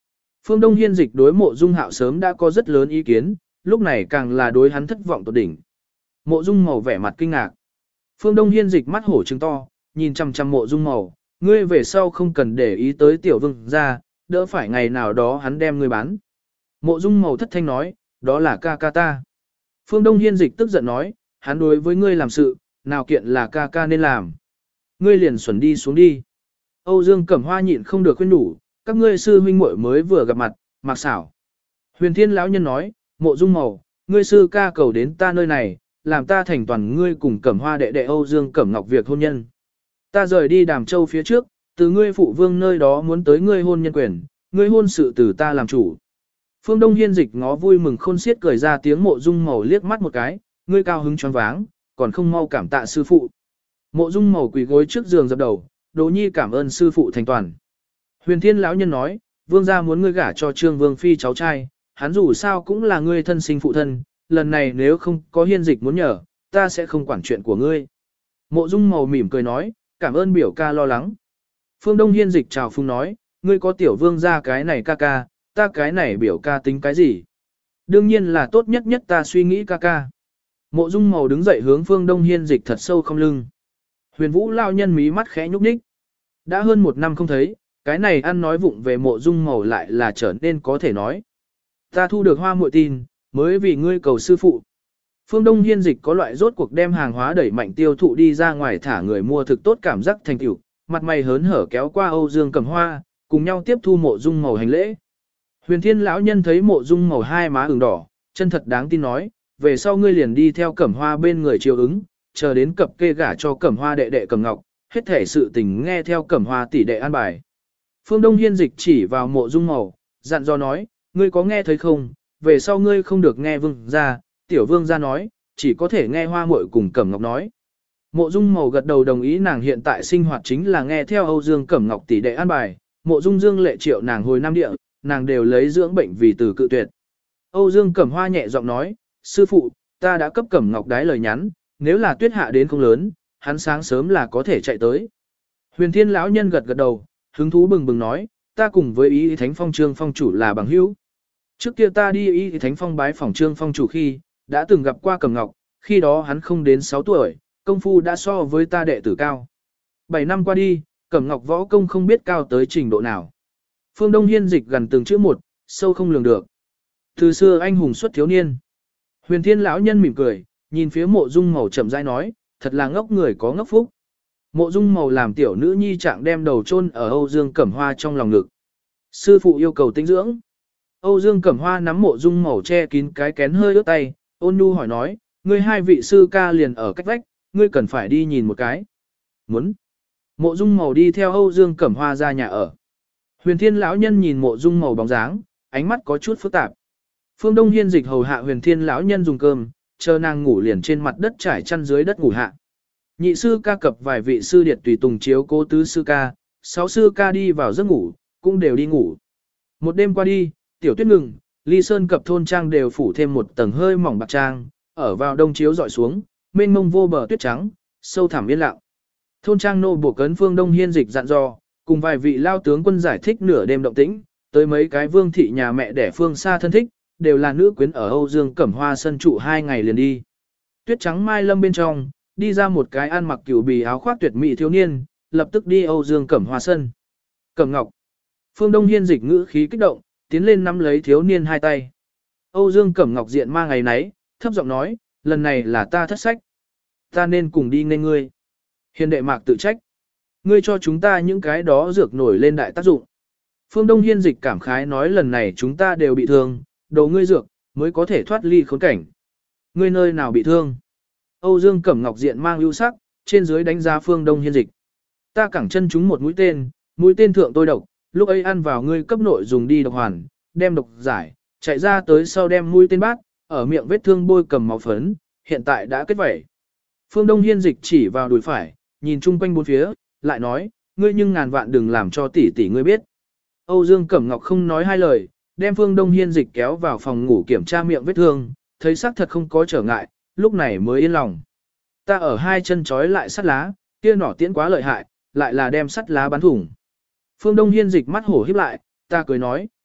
S1: Phương Đông Hiên Dịch đối Mộ Dung Hạo sớm đã có rất lớn ý kiến, lúc này càng là đối hắn thất vọng tột đỉnh. Mộ Dung Mầu vẻ mặt kinh ngạc. Phương Đông Hiên Dịch mắt hổ trừng to, nhìn chằm chằm Mộ Dung Mầu, ngươi về sau không cần để ý tới tiểu vương gia, đỡ phải ngày nào đó hắn đem ngươi bán. Mộ Dung Mầu thất thanh nói, đó là ca ca ta. Phương Đông Hiên Dịch tức giận nói, hắn đối với ngươi làm sự, nào kiện là ca ca nên làm. Ngươi liền xuẩn đi xuống đi. Âu Dương Cẩm Hoa nhịn không được khuyên nhủ, các ngươi sư huynh muội mới vừa gặp mặt, mặc xảo. Huyền Thiên lão nhân nói, Mộ Dung Mầu, ngươi sư ca cầu đến ta nơi này, làm ta thành toàn ngươi cùng Cẩm Hoa đệ đệ Âu Dương Cẩm Ngọc việc hôn nhân. Ta rời đi Đàm Châu phía trước, từ ngươi phụ vương nơi đó muốn tới ngươi hôn nhân quyền, ngươi hôn sự từ ta làm chủ. Phương Đông Hiên Dịch ngó vui mừng khôn xiết cười ra tiếng Mộ Dung Mầu liếc mắt một cái, ngươi cao hứng choáng váng, còn không mau cảm tạ sư phụ. Mộ Dung Mầu quỳ gối trước giường dập đầu, Đỗ Nhi cảm ơn sư phụ thành toàn. Huyền Thiên lão nhân nói, vương gia muốn ngươi gả cho Trương Vương phi cháu trai, hắn dù sao cũng là ngươi thân sinh phụ thân, lần này nếu không có Hiên Dịch muốn nhờ, ta sẽ không quản chuyện của ngươi. Mộ Dung Mầu mỉm cười nói, cảm ơn biểu ca lo lắng. Phương Đông Hiên Dịch chào phung nói, ngươi có tiểu vương gia cái này ca ca, ta cái này biểu ca tính cái gì? Đương nhiên là tốt nhất nhất ta suy nghĩ ca ca. Mộ Dung Mầu đứng dậy hướng Phương Đông Hiên Dịch thật sâu không lưng. Huyền Vũ lao nhân mí mắt khẽ nhúc nhích. Đã hơn một năm không thấy, cái này ăn nói vụng về Mộ Dung Mầu lại là trở nên có thể nói. Ta thu được hoa muội tin, mới vì ngươi cầu sư phụ. Phương Đông Hiên Dịch có loại rốt cuộc đem hàng hóa đẩy mạnh tiêu thụ đi ra ngoài thả người mua thực tốt cảm giác thành tựu, mặt mày hớn hở kéo qua Âu Dương Cẩm Hoa, cùng nhau tiếp thu Mộ Dung Mầu hành lễ. Huyền Thiên lão nhân thấy Mộ Dung Mầu hai má ửng đỏ, chân thật đáng tin nói, về sau ngươi liền đi theo Cẩm Hoa bên người chiều ứng, chờ đến cập kê gả cho Cẩm Hoa đệ đệ Cẩm Ngọc, hết thể sự tình nghe theo Cẩm Hoa tỷ đệ an bài. Phương Đông Hiên Dịch chỉ vào Mộ Dung Mầu, dặn dò nói, ngươi có nghe thấy không, về sau ngươi không được nghe vương gia, tiểu vương gia nói, chỉ có thể nghe Hoa muội cùng Cẩm Ngọc nói. Mộ Dung Mầu gật đầu đồng ý, nàng hiện tại sinh hoạt chính là nghe theo Âu Dương Cẩm Ngọc tỷ đệ an bài, Mộ Dung Dương lệ triệu nàng hồi Nam Địa, nàng đều lấy dưỡng bệnh vì từ cự tuyệt. Âu Dương Cẩm Hoa nhẹ giọng nói, sư phụ, ta đã cấp Cẩm Ngọc đái lời nhắn, nếu là tuyết hạ đến không lớn, hắn sáng sớm là có thể chạy tới. Huyền Thiên lão nhân gật gật đầu, hứng thú bừng bừng nói, ta cùng với ý Thánh Phong Trương Phong chủ là bằng hữu. Trước kia ta đi ý Thánh Phong bái phỏng Trương Phong chủ khi, đã từng gặp qua Cẩm Ngọc, khi đó hắn không đến sáu tuổi, công phu đã so với ta đệ tử cao. bảy năm qua đi, Cẩm Ngọc võ công không biết cao tới trình độ nào. Phương Đông Hiên Dịch gần từng chữ một, sâu không lường được. Từ xưa anh hùng xuất thiếu niên. Huyền Thiên lão nhân mỉm cười, nhìn phía Mộ Dung Mầu chậm rãi nói, thật là ngốc người có ngốc phúc. Mộ Dung Mầu làm tiểu nữ nhi trạng đem đầu chôn ở Âu Dương Cẩm Hoa trong lòng ngực. Sư phụ yêu cầu tĩnh dưỡng. Âu Dương Cẩm Hoa nắm Mộ Dung Mầu che kín cái kén hơi ướt tay, ôn nhu hỏi nói, ngươi hai vị sư ca liền ở cách vách, ngươi cần phải đi nhìn một cái. Muốn. Mộ Dung Mầu đi theo Âu Dương Cẩm Hoa ra nhà ở. Huyền Thiên lão nhân nhìn Mộ Dung Mầu bóng dáng, ánh mắt có chút phức tạp. Phương Đông Hiên Dịch hầu hạ Huyền Thiên lão nhân dùng cơm, chờ nàng ngủ liền trên mặt đất trải chăn dưới đất ngủ hạ. Nhị sư ca cập vài vị sư điệt tùy tùng chiếu cố tứ sư ca, sáu sư ca đi vào giấc ngủ, cũng đều đi ngủ. Một đêm qua đi, tiểu tuyết ngừng, ly sơn cập thôn trang đều phủ thêm một tầng hơi mỏng bạc trang, ở vào đông chiếu dọi xuống, mênh mông vô bờ tuyết trắng, sâu thẳm yên lặng. Thôn trang nô buộc cấn Phương Đông Hiên Dịch dặn dò, cùng vài vị lao tướng quân giải thích nửa đêm động tĩnh, tới mấy cái vương thị nhà mẹ đẻ phương xa thân thích, đều là nữ quyến ở Âu Dương Cẩm Hoa sân trụ hai ngày liền đi. Tuyết trắng mai lâm bên trong, đi ra một cái ăn mặc cửu bì áo khoác tuyệt mỹ thiếu niên, lập tức đi Âu Dương Cẩm Hoa sân. Cẩm Ngọc. Phương Đông Hiên Dịch ngữ khí kích động, tiến lên nắm lấy thiếu niên hai tay. Âu Dương Cẩm Ngọc diện ma ngày nấy, thấp giọng nói, lần này là ta thất sách. Ta nên cùng đi nên ngươi. Hiền đệ mạc tự trách. Ngươi cho chúng ta những cái đó dược nổi lên đại tác dụng. Phương Đông Hiên Dịch cảm khái nói lần này chúng ta đều bị thương, đồ ngươi dược, mới có thể thoát ly khốn cảnh. Ngươi nơi nào bị thương? Âu Dương Cẩm Ngọc diện mang ưu sắc, trên dưới đánh giá Phương Đông Hiên Dịch. Ta cẳng chân trúng một mũi tên, mũi tên thượng tôi độc, lúc ấy ăn vào ngươi cấp nội dùng đi độc hoàn, đem độc giải, chạy ra tới sau đem mũi tên bát, ở miệng vết thương bôi cầm máu phấn, hiện tại đã kết vẩy. Phương Đông Hiên Dịch chỉ vào đùi phải, nhìn chung quanh bốn phía, lại nói, ngươi nhưng ngàn vạn đừng làm cho tỷ tỷ ngươi biết. Âu Dương Cẩm Ngọc không nói hai lời, đem Phương Đông Hiên Dịch kéo vào phòng ngủ kiểm tra miệng vết thương, thấy xác thật không có trở ngại, lúc này mới yên lòng. Ta ở hai chân trói lại sắt lá, kia nỏ tiễn quá lợi hại, lại là đem sắt lá bắn thủng. Phương Đông Hiên Dịch mắt hổ híp lại, ta cười nói,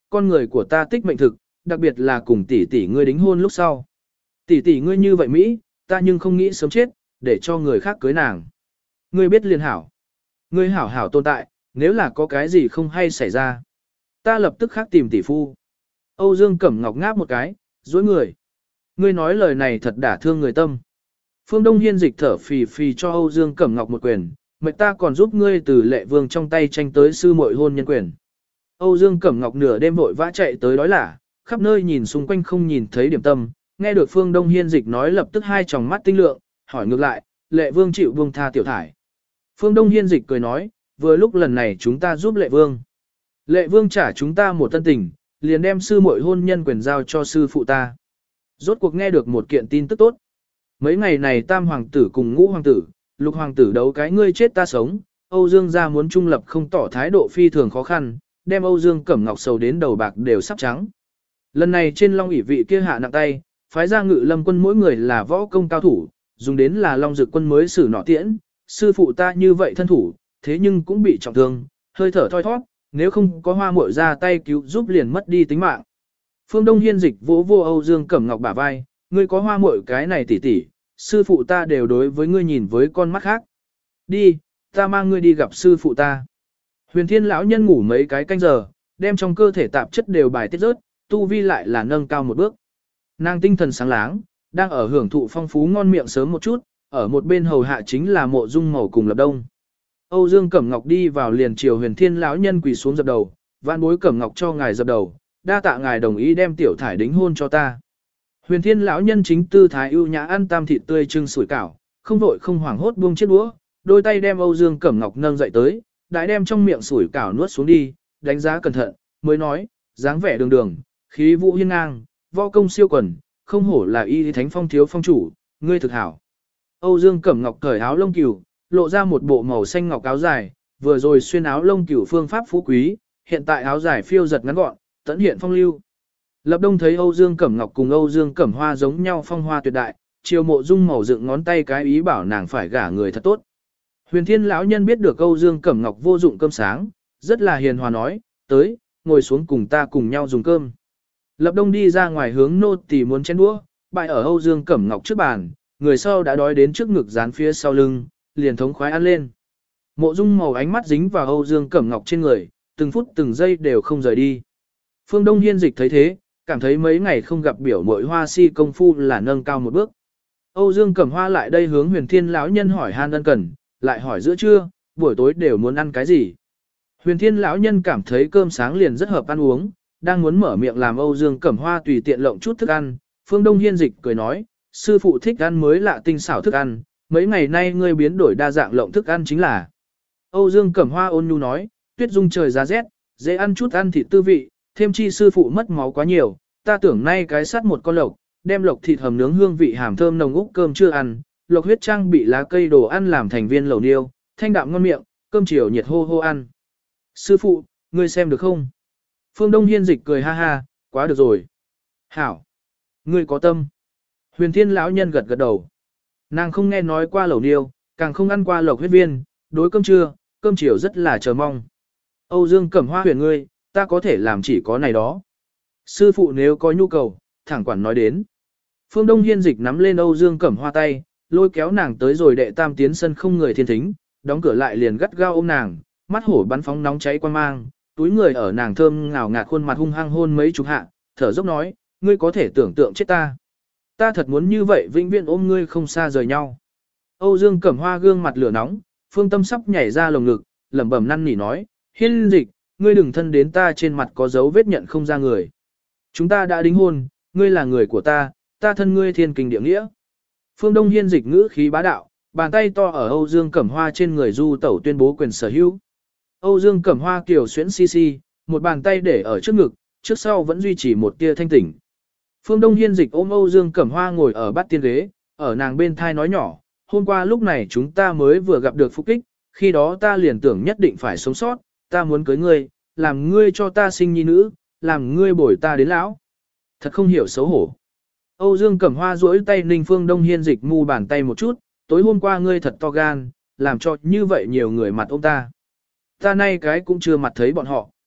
S1: con người của ta tích mệnh thực, đặc biệt là cùng tỷ tỷ ngươi đính hôn lúc sau. Tỷ tỷ ngươi như vậy Mỹ, ta nhưng không nghĩ sớm chết, để cho người khác cưới nàng. Ngươi biết liền hảo. Ngươi hảo hảo tồn tại, nếu là có cái gì không hay xảy ra. Ta lập tức khác tìm tỷ phu. Âu Dương Cẩm Ngọc ngáp một cái, dối người. Ngươi nói lời này thật đả thương người tâm. Phương Đông Hiên dịch thở phì phì cho Âu Dương Cẩm Ngọc một quyền, mệt ta còn giúp ngươi từ lệ vương trong tay tranh tới sư muội hôn nhân quyền. Âu Dương Cẩm Ngọc nửa đêm vội vã chạy tới đói lả, khắp nơi nhìn xung quanh không nhìn thấy điểm tâm, nghe được Phương Đông Hiên dịch nói lập tức hai tròng mắt tinh lượng, hỏi ngược lại, lệ vương chịu buông tha tiểu thải. Phương Đông Hiên dịch cười nói, vừa lúc lần này chúng ta giúp lệ vương. Lệ vương trả chúng ta một tân tình, liền đem sư muội hôn nhân quyền giao cho sư phụ ta. Rốt cuộc nghe được một kiện tin tức tốt. Mấy ngày này tam hoàng tử cùng ngũ hoàng tử, lục hoàng tử đấu cái ngươi chết ta sống, Âu Dương gia muốn trung lập không tỏ thái độ phi thường khó khăn, đem Âu Dương Cẩm Ngọc sầu đến đầu bạc đều sắp trắng. Lần này trên long ỷ vị kia hạ nặng tay, phái ra ngự lâm quân mỗi người là võ công cao thủ, dùng đến là long dực quân mới xử nọ tiễn, sư phụ ta như vậy thân thủ, thế nhưng cũng bị trọng thương, hơi thở thoi thoát, nếu không có hoa muội ra tay cứu giúp liền mất đi tính mạng. Phương Đông Hiên dịch vỗ vô Âu Dương Cẩm Ngọc bả vai, ngươi có hoa muội cái này tỉ tỉ, sư phụ ta đều đối với ngươi nhìn với con mắt khác. Đi, ta mang ngươi đi gặp sư phụ ta. Huyền Thiên lão nhân ngủ mấy cái canh giờ, đem trong cơ thể tạp chất đều bài tiết rớt, tu vi lại là nâng cao một bước. Nàng tinh thần sáng láng, đang ở hưởng thụ phong phú ngon miệng sớm một chút, ở một bên hầu hạ chính là Mộ Dung Mầu cùng Lập Đông. Âu Dương Cẩm Ngọc đi vào liền chiều Huyền Thiên lão nhân quỳ xuống dập đầu, vạn bối Cẩm Ngọc cho ngài dập đầu, đa tạ ngài đồng ý đem tiểu thải đính hôn cho ta. Huyền Thiên lão nhân chính tư thái ưu nhã ăn tam thịt tươi trưng sủi cảo, không vội không hoảng hốt buông chiếc đũa, đôi tay đem Âu Dương Cẩm Ngọc nâng dậy tới, đãi đem trong miệng sủi cảo nuốt xuống đi, đánh giá cẩn thận, mới nói, dáng vẻ đường đường, khí vũ hiên ngang, võ công siêu quần, không hổ là y thánh phong thiếu phong chủ, ngươi thực hảo. Âu Dương Cẩm Ngọc cởi áo lông cừu, lộ ra một bộ màu xanh ngọc áo dài, vừa rồi xuyên áo lông cừu phương pháp phú quý, hiện tại áo dài phiêu giật ngắn gọn, tận hiện phong lưu. Lập Đông thấy Âu Dương Cẩm Ngọc cùng Âu Dương Cẩm Hoa giống nhau phong hoa tuyệt đại, chiều Mộ Dung Mầu dựng ngón tay cái ý bảo nàng phải gả người thật tốt. Huyền Thiên lão nhân biết được Âu Dương Cẩm Ngọc vô dụng cơm sáng, rất là hiền hòa nói, tới, ngồi xuống cùng ta cùng nhau dùng cơm. Lập Đông đi ra ngoài hướng nô tỳ muốn chén đũa, bại ở Âu Dương Cẩm Ngọc trước bàn, người sau đã đói đến trước ngực dán phía sau lưng, liền thống khoái ăn lên. Mộ Dung Mầu ánh mắt dính vào Âu Dương Cẩm Ngọc trên người, từng phút từng giây đều không rời đi. Phương Đông Hiên dịch thấy thế, cảm thấy mấy ngày không gặp biểu muội Hoa Si công phu là nâng cao một bước. Âu Dương Cẩm Hoa lại đây hướng Huyền Thiên lão nhân hỏi han ân cần, lại hỏi giữa trưa, buổi tối đều muốn ăn cái gì. Huyền Thiên lão nhân cảm thấy cơm sáng liền rất hợp ăn uống, đang muốn mở miệng làm Âu Dương Cẩm Hoa tùy tiện lộng chút thức ăn, Phương Đông Hiên dịch cười nói, sư phụ thích ăn mới lạ tinh xảo thức ăn, mấy ngày nay ngươi biến đổi đa dạng lộng thức ăn chính là. Âu Dương Cẩm Hoa ôn nhu nói, tuyết dung trời giá rét, dễ ăn chút ăn thịt tư vị, thêm chi sư phụ mất máu quá nhiều, ta tưởng nay cái sắt một con lộc, đem lộc thịt hầm nướng hương vị hàm thơm nồng úc cơm chưa ăn, lộc huyết trang bị lá cây đồ ăn làm thành viên lẩu niêu, thanh đạm ngon miệng, cơm chiều nhiệt hô hô ăn. Sư phụ, ngươi xem được không? Phương Đông Hiên dịch cười ha ha, quá được rồi. Hảo, ngươi có tâm. Huyền Thiên lão nhân gật gật đầu. Nàng không nghe nói qua lẩu niêu, càng không ăn qua lộc huyết viên, đối cơm trưa, cơm chiều rất là chờ mong. Âu Dương Cẩm Hoa huyền ngươi, ta có thể làm chỉ có này đó. Sư phụ nếu có nhu cầu, thẳng quản nói đến. Phương Đông Hiên dịch nắm lên Âu Dương Cẩm Hoa tay, lôi kéo nàng tới rồi đệ tam tiến sân không người thiên thính, đóng cửa lại liền gắt gao ôm nàng, mắt hổ bắn phóng nóng cháy quan mang, túi người ở nàng thơm ngào ngạt khuôn mặt hung hăng hôn mấy chục hạ, thở dốc nói, ngươi có thể tưởng tượng chết ta. Ta thật muốn như vậy vĩnh viễn ôm ngươi không xa rời nhau. Âu Dương Cẩm Hoa gương mặt lửa nóng, Phương Tâm sắp nhảy ra lồng ngực, lẩm bẩm năn nỉ nói, Hiên dịch, ngươi đừng thân đến ta trên mặt có dấu vết nhận không ra người. Chúng ta đã đính hôn, ngươi là người của ta, ta thân ngươi thiên kinh địa nghĩa. Phương Đông Hiên dịch ngữ khí bá đạo, bàn tay to ở Âu Dương Cẩm Hoa trên người du tẩu tuyên bố quyền sở hữu. Âu Dương Cẩm Hoa kiều xuyễn si si, một bàn tay để ở trước ngực, trước sau vẫn duy trì một tia thanh tỉnh. Phương Đông Hiên dịch ôm Âu Dương Cẩm Hoa ngồi ở bát tiên ghế, ở nàng bên thai nói nhỏ, hôm qua lúc này chúng ta mới vừa gặp được phục kích, khi đó ta liền tưởng nhất định phải sống sót, ta muốn cưới ngươi, làm ngươi cho ta sinh nhi nữ, làm ngươi bồi ta đến lão. Thật không hiểu xấu hổ. Âu Dương Cẩm Hoa duỗi tay ninh Phương Đông Hiên dịch mu bàn tay một chút, tối hôm qua ngươi thật to gan, làm cho như vậy nhiều người mặt ôm ta. Ta nay cái cũng chưa mặt thấy bọn họ.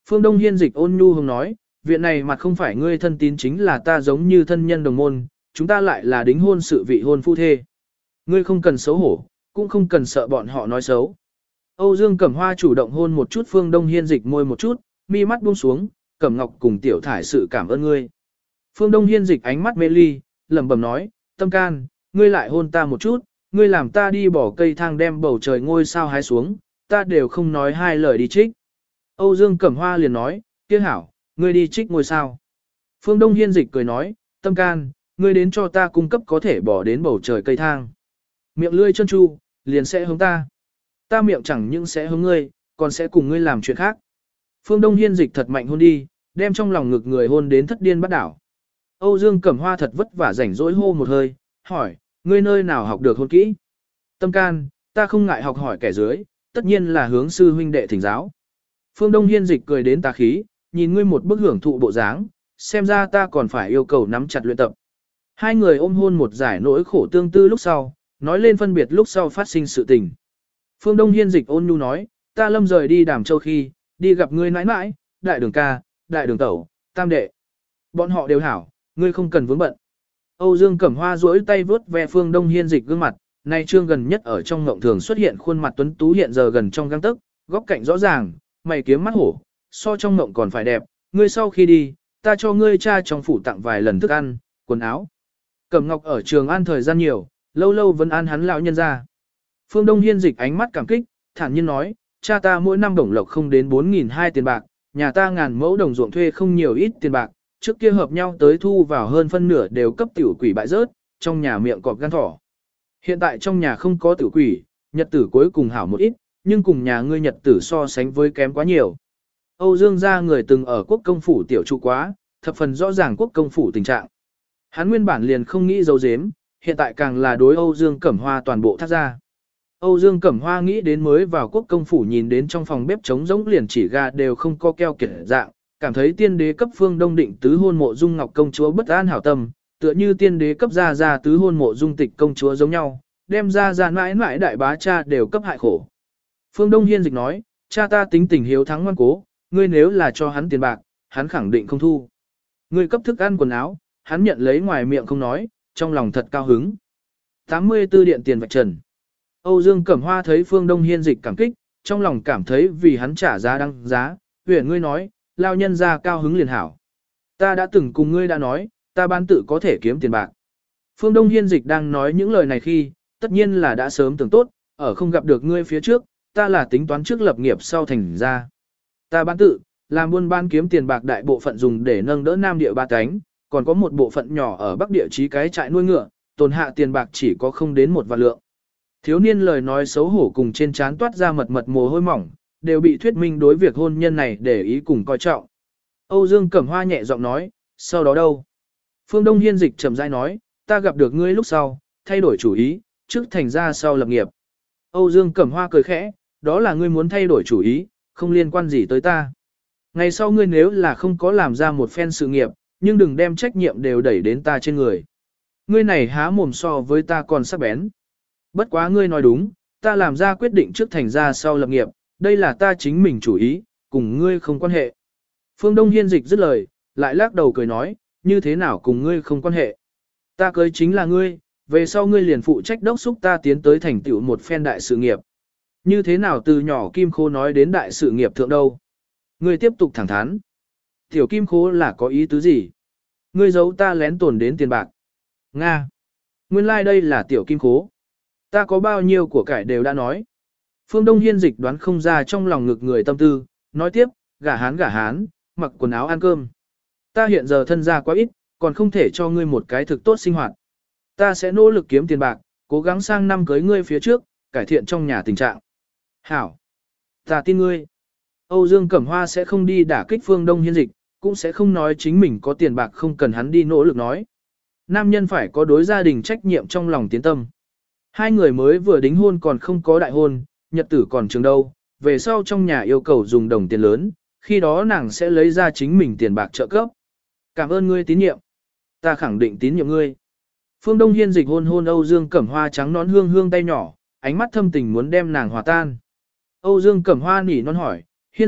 S1: Phương Đông Hiên dịch ôn nhu hùng nói, viện này mặt không phải ngươi thân tín chính là ta giống như thân nhân đồng môn, chúng ta lại là đính hôn sự vị hôn phu thê. Ngươi không cần xấu hổ, cũng không cần sợ bọn họ nói xấu. Âu Dương Cẩm Hoa chủ động hôn một chút Phương Đông Hiên dịch môi một chút, mi mắt buông xuống, Cẩm Ngọc cùng Tiểu Thải sự cảm ơn ngươi. Phương Đông Hiên dịch ánh mắt mê ly, lẩm bẩm nói, tâm can, ngươi lại hôn ta một chút, ngươi làm ta đi bỏ cây thang đem bầu trời ngôi sao hái xuống, ta đều không nói hai lời đi trích. Âu Dương Cẩm Hoa liền nói, kia hảo, ngươi đi trích ngôi sao. Phương Đông Hiên dịch cười nói, tâm can, ngươi đến cho ta cung cấp có thể bỏ đến bầu trời cây thang. Miệng lươi chân chu, liền sẽ hướng ta. Ta miệng chẳng những sẽ hướng ngươi, còn sẽ cùng ngươi làm chuyện khác. Phương Đông Hiên dịch thật mạnh hôn đi, đem trong lòng ngực người hôn đến thất điên bắt đảo. Âu Dương Cẩm Hoa thật vất vả rảnh rỗi hô một hơi, hỏi, ngươi nơi nào học được hôn kỹ? Tâm can, ta không ngại học hỏi kẻ dưới, tất nhiên là hướng sư huynh đệ thỉnh giáo. Phương Đông Hiên dịch cười đến tà khí, nhìn ngươi một bức hưởng thụ bộ dáng, xem ra ta còn phải yêu cầu nắm chặt luyện tập. Hai người ôm hôn một giải nỗi khổ tương tư lúc sau, nói lên phân biệt lúc sau phát sinh sự tình. Phương Đông Hiên dịch ôn nhu nói, ta lâm rời đi Đàm Châu khi, đi gặp ngươi nãi nãi, đại đường ca, đại đường tẩu, tam đệ. Bọn họ đều hảo, ngươi không cần vướng bận. Âu Dương Cẩm Hoa duỗi tay vướt ve Phương Đông Hiên dịch gương mặt, nay trương gần nhất ở trong ngộng thường xuất hiện khuôn mặt tuấn tú hiện giờ gần trong gang tấc, góc cạnh rõ ràng, mày kiếm mắt hổ, so trong ngộng còn phải đẹp, ngươi sau khi đi, ta cho ngươi cha trong phủ tặng vài lần thức ăn, quần áo. Cẩm Ngọc ở Trường An thời gian nhiều, lâu lâu vẫn an hắn lão nhân ra. Phương Đông Hiên dịch ánh mắt cảm kích, thản nhiên nói, cha ta mỗi năm đồng lộc không đến bốn nghìn hai tiền bạc, nhà ta ngàn mẫu đồng ruộng thuê không nhiều ít tiền bạc, trước kia hợp nhau tới thu vào hơn phân nửa đều cấp tiểu quỷ bại rớt, trong nhà miệng cọp gan thỏ. Hiện tại trong nhà không có tiểu quỷ, nhật tử cuối cùng hảo một ít, nhưng cùng nhà ngươi nhật tử so sánh với kém quá nhiều. Âu Dương gia người từng ở quốc công phủ tiểu trụ quá, thập phần rõ ràng quốc công phủ tình trạng. Hắn nguyên bản liền không nghĩ giấu giếm, hiện tại càng là đối Âu Dương Cẩm Hoa toàn bộ thác ra. Âu Dương Cẩm Hoa nghĩ đến mới vào quốc công phủ nhìn đến trong phòng bếp trống rỗng liền chỉ gà đều không có keo kiệt dạng, cảm thấy tiên đế cấp Phương Đông Định tứ hôn mộ dung ngọc công chúa bất an hảo tâm, tựa như tiên đế cấp ra ra tứ hôn mộ dung tịch công chúa giống nhau, đem ra ra mãi mãi đại bá cha đều cấp hại khổ. Phương Đông Hiên dịch nói, cha ta tính tình hiếu thắng ngoan cố, ngươi nếu là cho hắn tiền bạc, hắn khẳng định không thu. Ngươi cấp thức ăn quần áo, hắn nhận lấy ngoài miệng không nói, trong lòng thật cao hứng. tám mươi tư điện tiền vạch trần. Âu Dương Cẩm Hoa thấy Phương Đông Hiên dịch cảm kích, trong lòng cảm thấy vì hắn trả giá đăng giá, huyền ngươi nói, lao nhân ra cao hứng liền hảo. Ta đã từng cùng ngươi đã nói, ta bán tự có thể kiếm tiền bạc. Phương Đông Hiên dịch đang nói những lời này khi, tất nhiên là đã sớm tưởng tốt, ở không gặp được ngươi phía trước, ta là tính toán trước lập nghiệp sau thành ra. Ta bán tự, làm buôn bán kiếm tiền bạc đại bộ phận dùng để nâng đỡ nam địa ba cánh, còn có một bộ phận nhỏ ở bắc địa trí cái trại nuôi ngựa, tồn hạ tiền bạc chỉ có không đến một vạn lượng. Thiếu niên lời nói xấu hổ cùng trên trán toát ra mật mật mồ hôi mỏng, đều bị thuyết minh đối việc hôn nhân này để ý cùng coi trọng. Âu Dương Cẩm Hoa nhẹ giọng nói, sau đó đâu? Phương Đông Hiên dịch chậm rãi nói, ta gặp được ngươi lúc sau, thay đổi chủ ý, trước thành ra sau lập nghiệp. Âu Dương Cẩm Hoa cười khẽ, đó là ngươi muốn thay đổi chủ ý, không liên quan gì tới ta. Ngày sau ngươi nếu là không có làm ra một phen sự nghiệp, nhưng đừng đem trách nhiệm đều đẩy đến ta trên người. Ngươi này há mồm so với ta còn sắc bén. Bất quá ngươi nói đúng, ta làm ra quyết định trước thành ra sau lập nghiệp, đây là ta chính mình chủ ý, cùng ngươi không quan hệ. Phương Đông Hiên dịch dứt lời, lại lắc đầu cười nói, như thế nào cùng ngươi không quan hệ. Ta cưới chính là ngươi, về sau ngươi liền phụ trách đốc xúc ta tiến tới thành tựu một phen đại sự nghiệp. Như thế nào từ nhỏ Kim Khố nói đến đại sự nghiệp thượng đâu. Ngươi tiếp tục thẳng thắn. Tiểu Kim Khố là có ý tứ gì? Ngươi giấu ta lén tồn đến tiền bạc. Nga. Nguyên lai like đây là Tiểu Kim Khố. Ta có bao nhiêu của cải đều đã nói. Phương Đông Hiên dịch đoán không ra trong lòng ngực người tâm tư, nói tiếp, gả hán gả hán, mặc quần áo ăn cơm. Ta hiện giờ thân gia quá ít, còn không thể cho ngươi một cái thực tốt sinh hoạt. Ta sẽ nỗ lực kiếm tiền bạc, cố gắng sang năm cưới ngươi phía trước, cải thiện trong nhà tình trạng. Hảo. Ta tin ngươi. Âu Dương Cẩm Hoa sẽ không đi đả kích Phương Đông Hiên dịch, cũng sẽ không nói chính mình có tiền bạc không cần hắn đi nỗ lực nói. Nam nhân phải có đối gia đình trách nhiệm trong lòng tiến tâm. Hai người mới vừa đính hôn còn không có đại hôn, nhật tử còn trường đâu, về sau trong nhà yêu cầu dùng đồng tiền lớn, khi đó nàng sẽ lấy ra chính mình tiền bạc trợ cấp. Cảm ơn ngươi tín nhiệm. Ta khẳng định tín nhiệm ngươi. Phương Đông Hiên dịch hôn hôn Âu Dương Cẩm Hoa trắng nón hương hương tay nhỏ, ánh mắt thâm tình muốn đem nàng hòa tan. Âu Dương Cẩm Hoa nỉ non hỏi, Hiên dịch,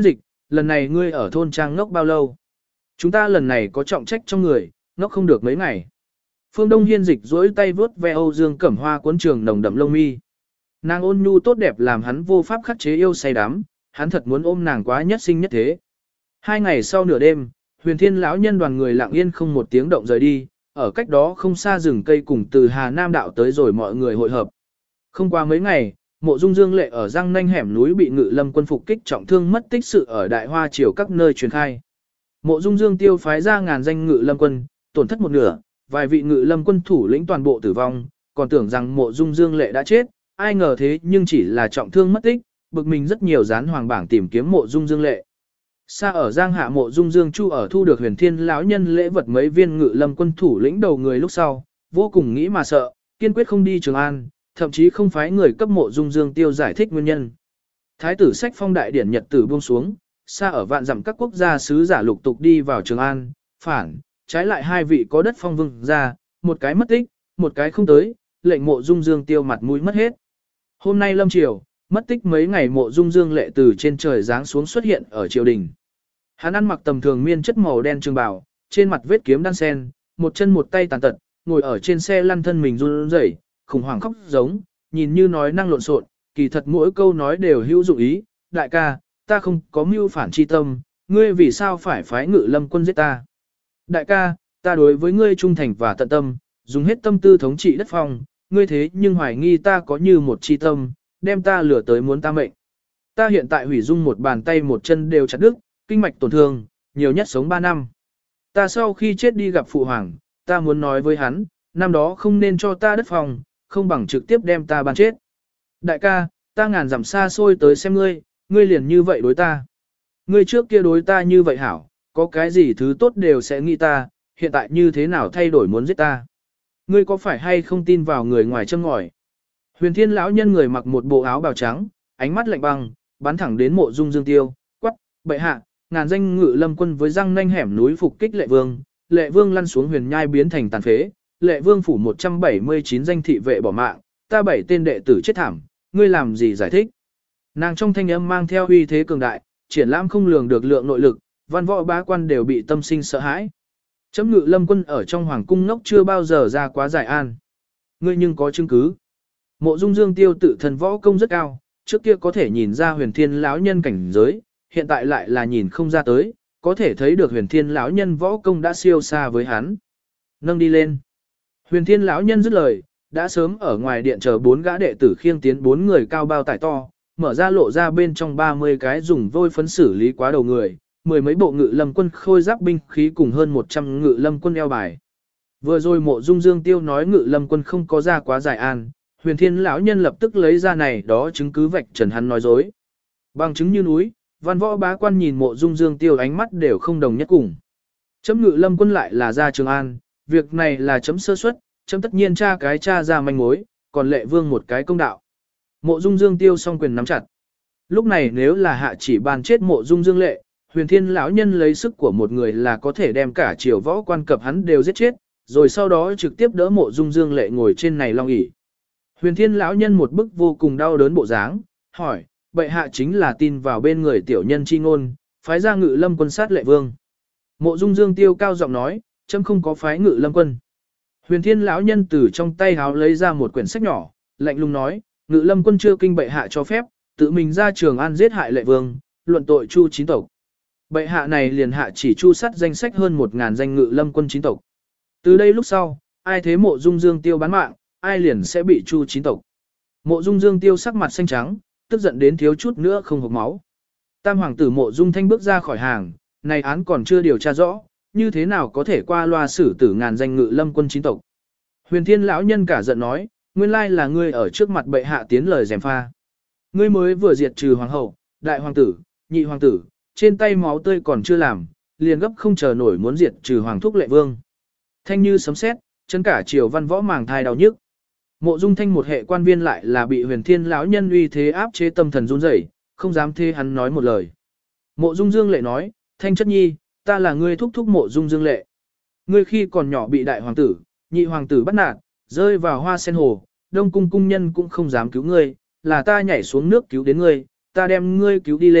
S1: lần này ngươi ở thôn trang ngốc bao lâu? Chúng ta lần này có trọng trách trong người, ngốc không được mấy ngày. Phương Đông Hiên dịch duỗi tay vướt ve Âu Dương Cẩm Hoa cuốn trường nồng đậm lông mi. Nàng ôn nhu tốt đẹp làm hắn vô pháp khắc chế yêu say đắm, hắn thật muốn ôm nàng quá nhất sinh nhất thế. Hai ngày sau nửa đêm, Huyền Thiên lão nhân đoàn người lặng yên không một tiếng động rời đi, ở cách đó không xa rừng cây cùng từ Hà Nam đạo tới rồi mọi người hội hợp. Không qua mấy ngày, Mộ Dung Dương Lệ ở răng nanh hẻm núi bị Ngự Lâm quân phục kích trọng thương mất tích sự ở Đại Hoa triều các nơi truyền khai. Mộ Dung Dương tiêu phái ra ngàn danh Ngự Lâm quân, tổn thất một nửa, vài vị Ngự Lâm quân thủ lĩnh toàn bộ tử vong, còn tưởng rằng Mộ Dung Dương Lệ đã chết, ai ngờ thế nhưng chỉ là trọng thương mất tích, bực mình rất nhiều gián hoàng bảng tìm kiếm Mộ Dung Dương Lệ. Xa ở Giang Hạ Mộ Dung Dương Chu ở thu được Huyền Thiên lão nhân lễ vật mấy viên Ngự Lâm quân thủ lĩnh đầu người lúc sau, vô cùng nghĩ mà sợ, kiên quyết không đi Trường An, thậm chí không phái người cấp Mộ Dung Dương Tiêu giải thích nguyên nhân. Thái tử sách phong đại điển nhật tử buông xuống, xa ở vạn dặm các quốc gia sứ giả lục tục đi vào Trường An, phản, trái lại hai vị có đất phong vương ra, một cái mất tích, một cái không tới, lệnh Mộ Dung Dương Tiêu mặt mũi mất hết. Hôm nay lâm triều, mất tích mấy ngày Mộ Dung Dương Lệ từ trên trời giáng xuống xuất hiện ở triều đình. Hắn ăn mặc tầm thường miên chất màu đen trường bào, trên mặt vết kiếm đan sen, một chân một tay tàn tật, ngồi ở trên xe lăn thân mình run rẩy, khủng hoảng khóc giống, nhìn như nói năng lộn xộn, kỳ thật mỗi câu nói đều hữu dụng ý. Đại ca, ta không có mưu phản chi tâm, ngươi vì sao phải phái Ngự Lâm quân giết ta? Đại ca, ta đối với ngươi trung thành và tận tâm, dùng hết tâm tư thống trị đất phong, ngươi thế nhưng hoài nghi ta có như một chi tâm, đem ta lừa tới muốn ta mệnh. Ta hiện tại hủy dung một bàn tay một chân đều chặt đứt, kinh mạch tổn thương, nhiều nhất sống ba năm. Ta sau khi chết đi gặp phụ hoàng, ta muốn nói với hắn, năm đó không nên cho ta đất phòng, không bằng trực tiếp đem ta ban chết. Đại ca, ta ngàn dặm xa xôi tới xem ngươi, ngươi liền như vậy đối ta. Ngươi trước kia đối ta như vậy hảo, có cái gì thứ tốt đều sẽ nghĩ ta, hiện tại như thế nào thay đổi muốn giết ta. Ngươi có phải hay không tin vào người ngoài châm ngòi? Huyền Thiên lão nhân người mặc một bộ áo bào trắng, ánh mắt lạnh băng, bắn thẳng đến Mộ Dung Dương Tiêu, quắc, bệ hạ, ngàn danh Ngự Lâm quân với răng nanh hẻm núi phục kích Lệ Vương, Lệ Vương lăn xuống huyền nhai biến thành tàn phế, Lệ Vương phủ một trăm bảy mươi chín danh thị vệ bỏ mạng, ta bảy tên đệ tử chết thảm, ngươi làm gì giải thích? Nàng trong thanh âm mang theo uy thế cường đại, triển lãm không lường được lượng nội lực, văn võ bá quan đều bị tâm sinh sợ hãi. Chấm Ngự Lâm quân ở trong hoàng cung ngốc chưa bao giờ ra quá giải an. Ngươi nhưng có chứng cứ? Mộ Dung Dương Tiêu tự thần võ công rất cao, trước kia có thể nhìn ra Huyền Thiên lão nhân cảnh giới, hiện tại lại là nhìn không ra tới, có thể thấy được Huyền Thiên lão nhân võ công đã siêu xa với hắn. Nâng đi lên. Huyền Thiên lão nhân dứt lời, đã sớm ở ngoài điện chờ bốn gã đệ tử khiêng tiến bốn người cao bao tải to, mở ra lộ ra bên trong ba mươi cái dùng vôi phấn xử lý quá đầu người, mười mấy bộ Ngự Lâm quân khôi giáp binh khí cùng hơn một trăm Ngự Lâm quân eo bài. Vừa rồi Mộ Dung Dương Tiêu nói Ngự Lâm quân không có ra quá giải an, Huyền Thiên lão nhân lập tức lấy ra này đó chứng cứ vạch trần hắn nói dối. Bằng chứng như núi, văn võ bá quan nhìn Mộ Dung Dương Tiêu ánh mắt đều không đồng nhất cùng. Chấm Ngự Lâm quân lại là ra Trường An, việc này là chấm sơ suất, chấm tất nhiên tra cái tra ra manh mối, còn Lệ Vương một cái công đạo. Mộ Dung Dương Tiêu song quyền nắm chặt. Lúc này nếu là hạ chỉ ban chết Mộ Dung Dương Lệ, Huyền Thiên lão nhân lấy sức của một người là có thể đem cả triều võ quan cập hắn đều giết chết, rồi sau đó trực tiếp đỡ Mộ Dung Dương Lệ ngồi trên này long ỷ. Huyền Thiên lão nhân một bức vô cùng đau đớn bộ dáng, hỏi, bệ hạ chính là tin vào bên người tiểu nhân chi ngôn, phái ra Ngự Lâm quân sát Lệ Vương. Mộ Dung Dương Tiêu cao giọng nói, chấm không có phái Ngự Lâm quân. Huyền Thiên lão nhân từ trong tay háo lấy ra một quyển sách nhỏ, lạnh lùng nói, Ngự Lâm quân chưa kinh bệ hạ cho phép, tự mình ra Trường An giết hại Lệ Vương, luận tội chu chín tộc. Bệ hạ này liền hạ chỉ chu sát danh sách hơn một ngàn danh Ngự Lâm quân chín tộc. Từ đây lúc sau, ai thế Mộ Dung Dương Tiêu bán mạng, ai liền sẽ bị chu chín tộc. Mộ Dung Dương Tiêu sắc mặt xanh trắng, tức giận đến thiếu chút nữa không hộc máu. Tam hoàng tử Mộ Dung Thanh bước ra khỏi hàng, này án còn chưa điều tra rõ, như thế nào có thể qua loa xử tử ngàn danh Ngự Lâm quân chín tộc. Huyền Thiên lão nhân cả giận nói, nguyên lai là ngươi ở trước mặt bệ hạ tiến lời gièm pha. Ngươi mới vừa diệt trừ hoàng hậu, đại hoàng tử, nhị hoàng tử, trên tay máu tươi còn chưa làm, liền gấp không chờ nổi muốn diệt trừ hoàng thúc Lệ Vương. Thanh như sấm sét, chân cả triều văn võ màng thai đau nhức. Mộ Dung Thanh một hệ quan viên lại là bị Huyền Thiên lão nhân uy thế áp chế tâm thần run rẩy, không dám thê hắn nói một lời. Mộ Dung Dương Lệ nói, Thanh chất nhi, ta là ngươi thúc thúc Mộ Dung Dương Lệ. Ngươi khi còn nhỏ bị đại hoàng tử, nhị hoàng tử bắt nạt, rơi vào hoa sen hồ, đông cung cung nhân cũng không dám cứu ngươi, là ta nhảy xuống nước cứu đến ngươi, ta đem ngươi cứu đi lên,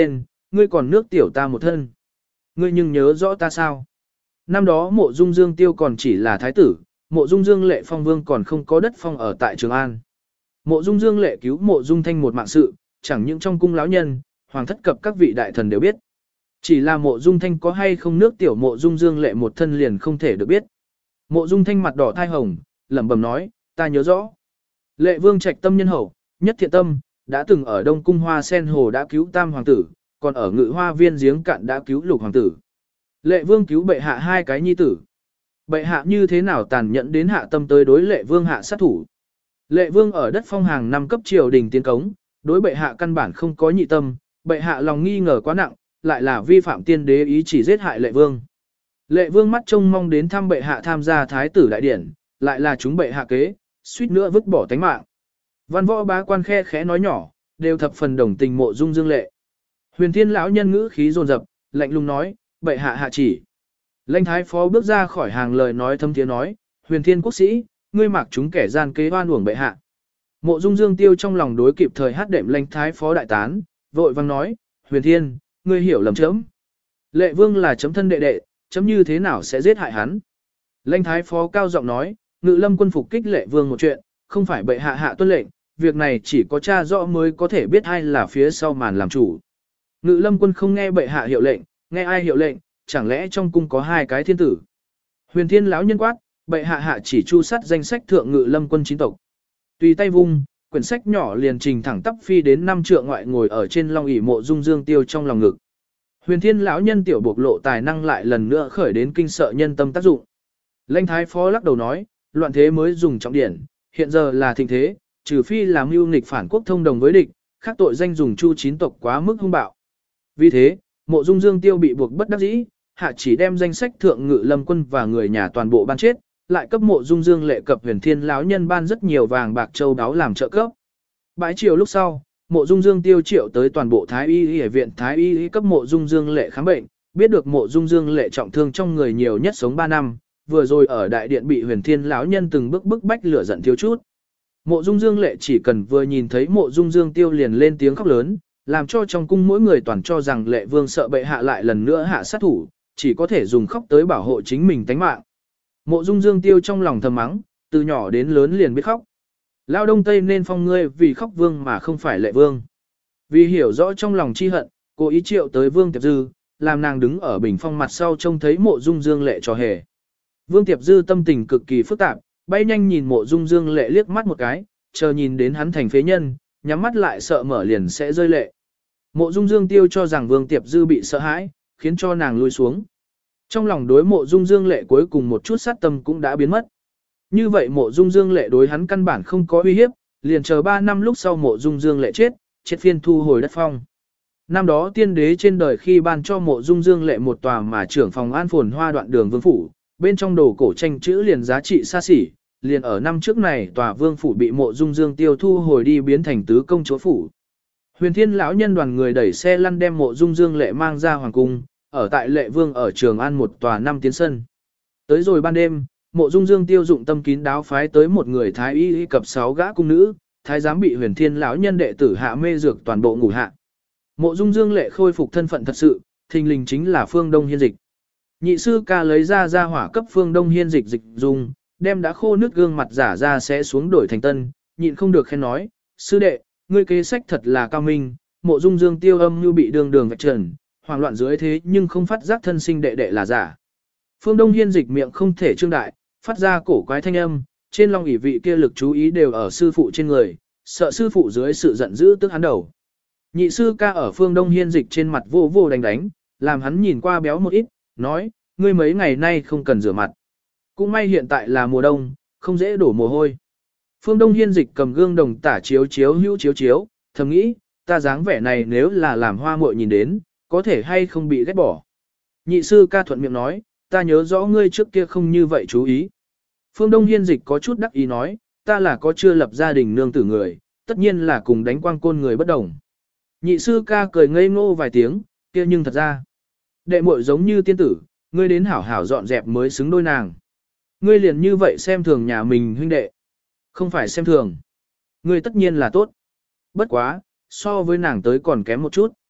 S1: ngươi còn nước tiểu ta một thân. Ngươi nhưng nhớ rõ ta sao? Năm đó mộ dung dương tiêu còn chỉ là thái tử, mộ dung dương lệ phong vương còn không có đất phong ở tại Trường An. Mộ dung dương lệ cứu mộ dung thanh một mạng sự, chẳng những trong cung lão nhân, hoàng thất cập các vị đại thần đều biết. Chỉ là mộ dung thanh có hay không nước tiểu mộ dung dương lệ một thân liền không thể được biết. Mộ dung thanh mặt đỏ thai hồng, lẩm bẩm nói, ta nhớ rõ. Lệ vương trạch tâm nhân hậu, nhất thiện tâm, đã từng ở Đông Cung Hoa Sen Hồ đã cứu tam hoàng tử, còn ở Ngự Hoa Viên giếng cạn đã cứu lục hoàng tử. Lệ vương cứu bệ hạ hai cái nhi tử. Bệ hạ như thế nào tàn nhẫn đến hạ tâm tới đối lệ vương hạ sát thủ. Lệ vương ở đất phong hàng năm cấp triều đình tiến cống, đối bệ hạ căn bản không có nhị tâm, bệ hạ lòng nghi ngờ quá nặng, lại là vi phạm tiên đế ý chỉ giết hại lệ vương. Lệ vương mắt trông mong đến thăm bệ hạ tham gia thái tử đại điển, lại là chúng bệ hạ kế, suýt nữa vứt bỏ tánh mạng. Văn võ bá quan khe khẽ nói nhỏ, đều thập phần đồng tình mộ dung dương lệ. Huyền thiên lão nhân ngữ khí dồn dập, lạnh lùng nói, bệ hạ hạ chỉ. Lãnh thái phó bước ra khỏi hàng lời nói thâm tiếng nói, huyền thiên quốc sĩ, ngươi mặc chúng kẻ gian kế oan uổng bệ hạ. Mộ dung dương tiêu trong lòng đối kịp thời hát đệm lãnh thái phó đại tán, vội vang nói, huyền thiên, ngươi hiểu lầm chấm. Lệ vương là chấm thân đệ đệ, chấm như thế nào sẽ giết hại hắn. Lãnh thái phó cao giọng nói, ngự lâm quân phục kích lệ vương một chuyện, không phải bệ hạ hạ tuân lệnh, việc này chỉ có cha rõ mới có thể biết ai là phía sau màn làm chủ. Ngự lâm quân không nghe bệ hạ hiệu lệnh, nghe ai hiệu lệnh, chẳng lẽ trong cung có hai cái thiên tử. Huyền thiên lão nhân quát, bệ hạ hạ chỉ chu sát danh sách thượng ngự lâm quân chính tộc. Tùy tay vung, quyển sách nhỏ liền trình thẳng tắp phi đến năm trượng ngoại ngồi ở trên long ỷ mộ dung dương tiêu trong lòng ngực. Huyền thiên lão nhân tiểu bộc lộ tài năng lại lần nữa khởi đến kinh sợ nhân tâm tác dụng. Lãnh thái phó lắc đầu nói, loạn thế mới dùng trọng điển, hiện giờ là thịnh thế, trừ phi làm mưu nghịch phản quốc thông đồng với địch, khác tội danh dùng chu chín tộc quá mức hung bạo. Vì thế, mộ dung dương tiêu bị buộc bất đắc dĩ, hạ chỉ đem danh sách thượng ngự lâm quân và người nhà toàn bộ ban chết, lại cấp mộ dung dương lệ cập huyền thiên lão nhân ban rất nhiều vàng bạc châu đáo làm trợ cấp. Bãi chiều lúc sau, mộ dung dương tiêu triệu tới toàn bộ thái y y viện thái y y cấp mộ dung dương lệ khám bệnh, biết được mộ dung dương lệ trọng thương trong người nhiều nhất sống ba năm, vừa rồi ở đại điện bị huyền thiên lão nhân từng bước bức bách lửa giận thiếu chút. Mộ dung dương lệ chỉ cần vừa nhìn thấy mộ dung dương tiêu liền lên tiếng khóc lớn, làm cho trong cung mỗi người toàn cho rằng lệ vương sợ bệ hạ lại lần nữa hạ sát thủ, chỉ có thể dùng khóc tới bảo hộ chính mình tánh mạng. Mộ dung dương tiêu trong lòng thầm mắng, từ nhỏ đến lớn liền biết khóc. Lao đông tây nên phong ngươi vì khóc vương mà không phải lệ vương. Vì hiểu rõ trong lòng chi hận, cố ý triệu tới vương tiệp dư, làm nàng đứng ở bình phong mặt sau trông thấy mộ dung dương lệ trò hề. Vương tiệp dư tâm tình cực kỳ phức tạp, bay nhanh nhìn mộ dung dương lệ liếc mắt một cái, chờ nhìn đến hắn thành phế nhân, nhắm mắt lại sợ mở liền sẽ rơi lệ. Mộ dung dương tiêu cho rằng vương tiệp dư bị sợ hãi, khiến cho nàng lui xuống. Trong lòng đối mộ dung dương lệ cuối cùng một chút sát tâm cũng đã biến mất. Như vậy mộ dung dương lệ đối hắn căn bản không có uy hiếp, liền chờ ba năm lúc sau mộ dung dương lệ chết, chết phiên thu hồi đất phong. Năm đó tiên đế trên đời khi ban cho mộ dung dương lệ một tòa mà trưởng phòng an phồn hoa đoạn đường vương phủ, bên trong đồ cổ tranh chữ liền giá trị xa xỉ, liền ở năm trước này tòa vương phủ bị mộ dung dương tiêu thu hồi đi biến thành tứ công chúa phủ. Huyền thiên lão nhân đoàn người đẩy xe lăn đem mộ dung dương lệ mang ra hoàng cung, ở tại lệ vương ở Trường An một tòa năm tiến sân. Tới rồi ban đêm, mộ dung dương tiêu dụng tâm kín đáo phái tới một người thái y y cập sáu gã cung nữ, thái giám bị huyền thiên lão nhân đệ tử hạ mê dược toàn bộ ngủ hạ. Mộ dung dương lệ khôi phục thân phận thật sự, thình lình chính là phương đông hiên dịch. Nhị sư ca lấy ra ra hỏa cấp phương đông hiên dịch dịch dùng, đem đã khô nước gương mặt giả ra sẽ xuống đổi thành tân, nhịn không được khen nói, sư đệ, ngươi kế sách thật là cao minh, mộ dung dương tiêu âm như bị đường đường vạch trần, hoảng loạn dưới thế nhưng không phát giác thân sinh đệ đệ là giả. Phương đông hiên dịch miệng không thể trương đại, phát ra cổ quái thanh âm, trên long ỷ vị kia lực chú ý đều ở sư phụ trên người, sợ sư phụ dưới sự giận dữ tức hắn đầu. Nhị sư ca ở phương đông hiên dịch trên mặt vô vô đánh đánh, làm hắn nhìn qua béo một ít, nói, ngươi mấy ngày nay không cần rửa mặt. Cũng may hiện tại là mùa đông, không dễ đổ mồ hôi. Phương đông hiên dịch cầm gương đồng tả chiếu chiếu hữu chiếu chiếu, thầm nghĩ, ta dáng vẻ này nếu là làm hoa muội nhìn đến, có thể hay không bị ghét bỏ. Nhị sư ca thuận miệng nói, ta nhớ rõ ngươi trước kia không như vậy chú ý. Phương Đông Hiên Dịch có chút đắc ý nói, ta là có chưa lập gia đình nương tử người, tất nhiên là cùng đánh quang côn người bất đồng. Nhị sư ca cười ngây ngô vài tiếng, kia nhưng thật ra, đệ muội giống như tiên tử, ngươi đến hảo hảo dọn dẹp mới xứng đôi nàng. Ngươi liền như vậy xem thường nhà mình huynh đệ. Không phải xem thường. Ngươi tất nhiên là tốt. Bất quá, so với nàng tới còn kém một chút.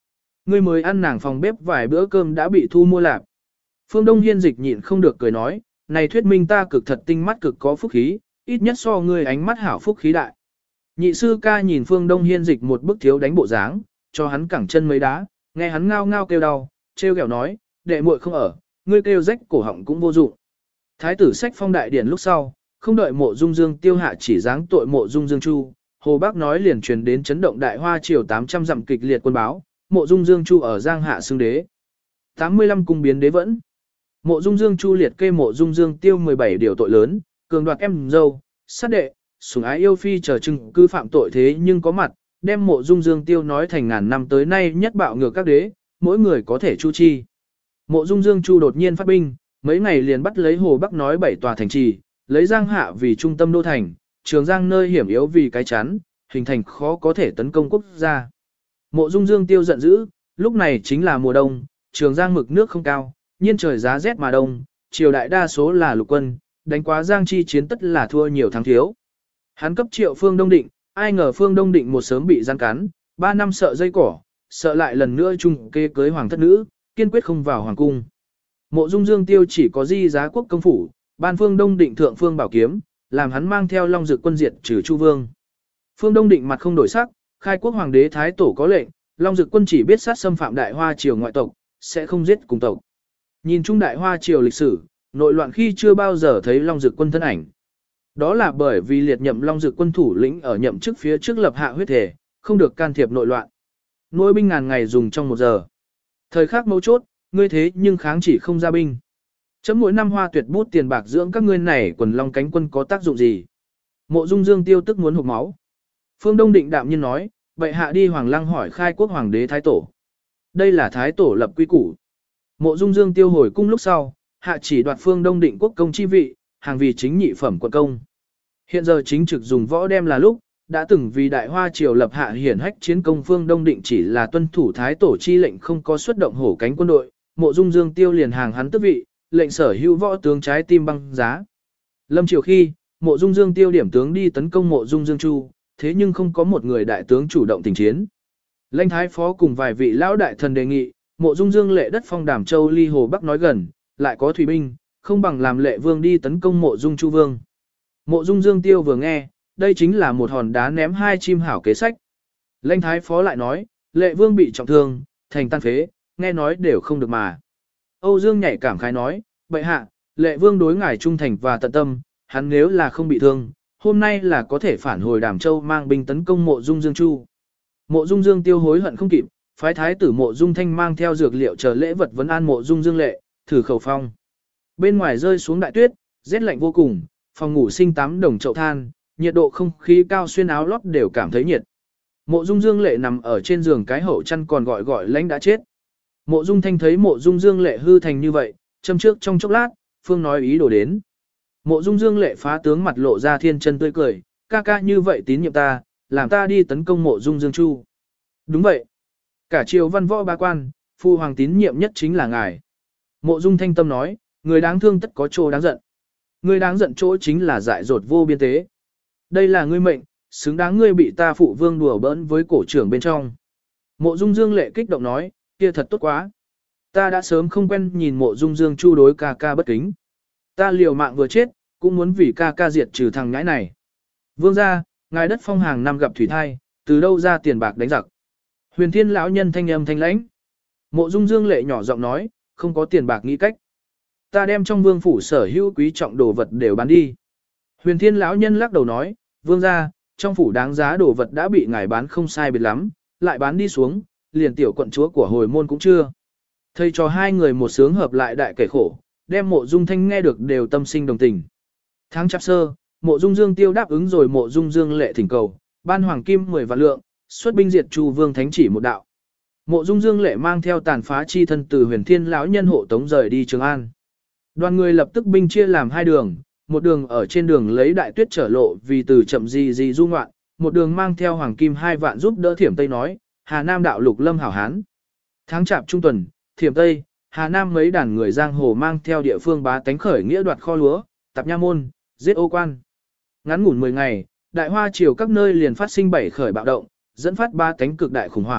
S1: Ngươi mới ăn nàng phòng bếp vài bữa cơm đã bị thu mua lạp. Phương Đông Hiên dịch nhịn không được cười nói, này thuyết minh ta cực thật tinh mắt cực có phúc khí, ít nhất so ngươi ánh mắt hảo phúc khí đại. Nhị sư ca nhìn Phương Đông Hiên dịch một bức thiếu đánh bộ dáng, cho hắn cẳng chân mấy đá, nghe hắn ngao ngao kêu đau, trêu ghẹo nói, đệ muội không ở, ngươi kêu rách cổ họng cũng vô dụng. Thái tử sách phong đại điển lúc sau, không đợi Mộ Dung Dương tiêu hạ chỉ dáng tội Mộ Dung Dương Chu, Hồ Bác nói liền truyền đến chấn động đại hoa triều tám trăm dặm kịch liệt quân báo, Mộ Dung Dương Chu ở Giang Hạ xưng đế. tám mươi lăm cung biến đế vẫn. Mộ Dung Dương Chu liệt kê Mộ Dung Dương tiêu mười bảy điều tội lớn, cường đoạt em dâu, sát đệ, sủng ái yêu phi chờ chứng cư phạm tội thế nhưng có mặt, đem Mộ Dung Dương tiêu nói thành ngàn năm tới nay nhất bạo ngược các đế, mỗi người có thể chu chi. Mộ Dung Dương Chu đột nhiên phát binh, mấy ngày liền bắt lấy Hồ Bắc nói bảy tòa thành trì, lấy Giang Hạ vì trung tâm đô thành, Trường Giang nơi hiểm yếu vì cái chắn, hình thành khó có thể tấn công quốc gia. Mộ Dung Dương tiêu giận dữ, lúc này chính là mùa đông, Trường Giang mực nước không cao, nhiên trời giá rét mà đông, triều đại đa số là lục quân, đánh quá Giang chi chiến tất là thua nhiều thắng thiếu. Hắn cấp triệu Phương Đông Định, ai ngờ Phương Đông Định một sớm bị gian cắn, ba năm sợ dây cỏ, sợ lại lần nữa chung kê cưới hoàng thất nữ, kiên quyết không vào hoàng cung. Mộ Dung Dương tiêu chỉ có di giá quốc công phủ, ban Phương Đông Định thượng Phương Bảo Kiếm, làm hắn mang theo Long Dực quân diệt trừ Chu Vương. Phương Đông Định mặt không đổi sắc, khai quốc hoàng đế thái tổ có lệnh, Long Dực quân chỉ biết sát xâm phạm đại hoa triều ngoại tộc, sẽ không giết cùng tộc. Nhìn chung đại hoa triều lịch sử, nội loạn khi chưa bao giờ thấy Long Dực quân thân ảnh. Đó là bởi vì liệt nhậm Long Dực quân thủ lĩnh ở nhậm chức phía trước lập hạ huyết thể, không được can thiệp nội loạn. Nuôi binh ngàn ngày dùng trong một giờ. Thời khắc mấu chốt, ngươi thế nhưng kháng chỉ không ra binh. Chấm mỗi năm hoa tuyệt bút tiền bạc dưỡng các ngươi này quần long cánh quân có tác dụng gì? Mộ Dung Dương tiêu tức muốn hụt máu. Phương Đông Định đạm nhiên nói, bệ hạ đi Hoàng Lăng hỏi khai quốc hoàng đế thái tổ. Đây là thái tổ lập quy củ. Mộ Dung Dương tiêu hồi cung lúc sau, hạ chỉ đoạt Phương Đông Định quốc công chi vị, hàng vì chính nhị phẩm quận công. Hiện giờ chính trực dùng võ đem là lúc, đã từng vì đại hoa triều lập hạ hiển hách chiến công Phương Đông Định chỉ là tuân thủ thái tổ chi lệnh không có xuất động hổ cánh quân đội, Mộ Dung Dương tiêu liền hàng hắn tước vị, lệnh sở hữu võ tướng trái tim băng giá. Lâm triều khi, Mộ Dung Dương tiêu điểm tướng đi tấn công Mộ Dung Dương Chu, thế nhưng không có một người đại tướng chủ động tình chiến. Lãnh thái phó cùng vài vị lão đại thần đề nghị, Mộ Dung Dương lệ đất phong Đàm Châu ly hồ Bắc nói gần, lại có thủy binh, không bằng làm lệ vương đi tấn công Mộ Dung Chu vương. Mộ Dung Dương tiêu vừa nghe, đây chính là một hòn đá ném hai chim hảo kế sách. Lãnh thái phó lại nói, lệ vương bị trọng thương, thành tan phế, nghe nói đều không được mà. Âu Dương nhảy cảm khái nói, bệ hạ, lệ vương đối ngài trung thành và tận tâm, hắn nếu là không bị thương, hôm nay là có thể phản hồi Đàm Châu mang binh tấn công Mộ Dung Dương Chu. Mộ Dung Dương tiêu hối hận không kịp, phái thái tử Mộ Dung Thanh mang theo dược liệu chờ lễ vật vấn an Mộ Dung Dương lệ, thử khẩu phong. Bên ngoài rơi xuống đại tuyết, rét lạnh vô cùng, phòng ngủ sinh tám đồng chậu than, nhiệt độ không khí cao xuyên áo lót đều cảm thấy nhiệt. Mộ Dung Dương lệ nằm ở trên giường cái hậu chăn còn gọi gọi lãnh đã chết. Mộ Dung Thanh thấy Mộ Dung Dương lệ hư thành như vậy, châm trước trong chốc lát, phương nói ý đồ đến. Mộ Dung Dương lệ phá tướng mặt lộ ra thiên chân tươi cười, ca ca như vậy tín nhiệm ta, làm ta đi tấn công Mộ Dung Dương Chu. Đúng vậy. Cả triều văn võ ba quan, phu hoàng tín nhiệm nhất chính là ngài. Mộ Dung Thanh tâm nói, người đáng thương tất có chỗ đáng giận. Người đáng giận chỗ chính là dại dột vô biên tế. Đây là ngươi mệnh, xứng đáng ngươi bị ta phụ vương đùa bỡn với cổ trưởng bên trong. Mộ Dung Dương lệ kích động nói, kia thật tốt quá. Ta đã sớm không quen nhìn Mộ Dung Dương Chu đối ca ca bất kính. Ta liều mạng vừa chết, cũng muốn vì ca ca diệt trừ thằng ngãi này. Vương gia, ngài đất phong hàng năm gặp thủy thai, từ đâu ra tiền bạc đánh giặc. Huyền Thiên lão nhân thanh âm thanh lãnh. Mộ Dung Dương lệ nhỏ giọng nói, không có tiền bạc nghĩ cách. Ta đem trong vương phủ sở hữu quý trọng đồ vật đều bán đi. Huyền Thiên lão nhân lắc đầu nói, vương gia, trong phủ đáng giá đồ vật đã bị ngài bán không sai biệt lắm, lại bán đi xuống, liền tiểu quận chúa của hồi môn cũng chưa. Thầy cho hai người một sướng hợp lại đại kể khổ, đem Mộ Dung Thanh nghe được đều tâm sinh đồng tình. Tháng chạp sơ, Mộ Dung Dương tiêu đáp ứng rồi Mộ Dung Dương lệ thỉnh cầu, ban hoàng kim mười vạn lượng, xuất binh diệt Chu vương thánh chỉ một đạo. Mộ Dung Dương lệ mang theo tàn phá chi thân từ Huyền Thiên lão nhân hộ tống rời đi Trường An. Đoàn người lập tức binh chia làm hai đường, một đường ở trên đường lấy đại tuyết trở lộ vì từ chậm gì gì du ngoạn, một đường mang theo hoàng kim hai vạn giúp đỡ Thiểm Tây nói, Hà Nam đạo lục lâm hảo hán. Tháng chạp trung tuần, Thiểm Tây, Hà Nam mấy đàn người giang hồ mang theo địa phương bá tánh khởi nghĩa đoạt kho lúa, tạp nha môn, giết ô quan. Ngắn ngủn mười ngày, đại hoa triều các nơi liền phát sinh bảy khởi bạo động, dẫn phát ba tánh cực đại khủng hoảng,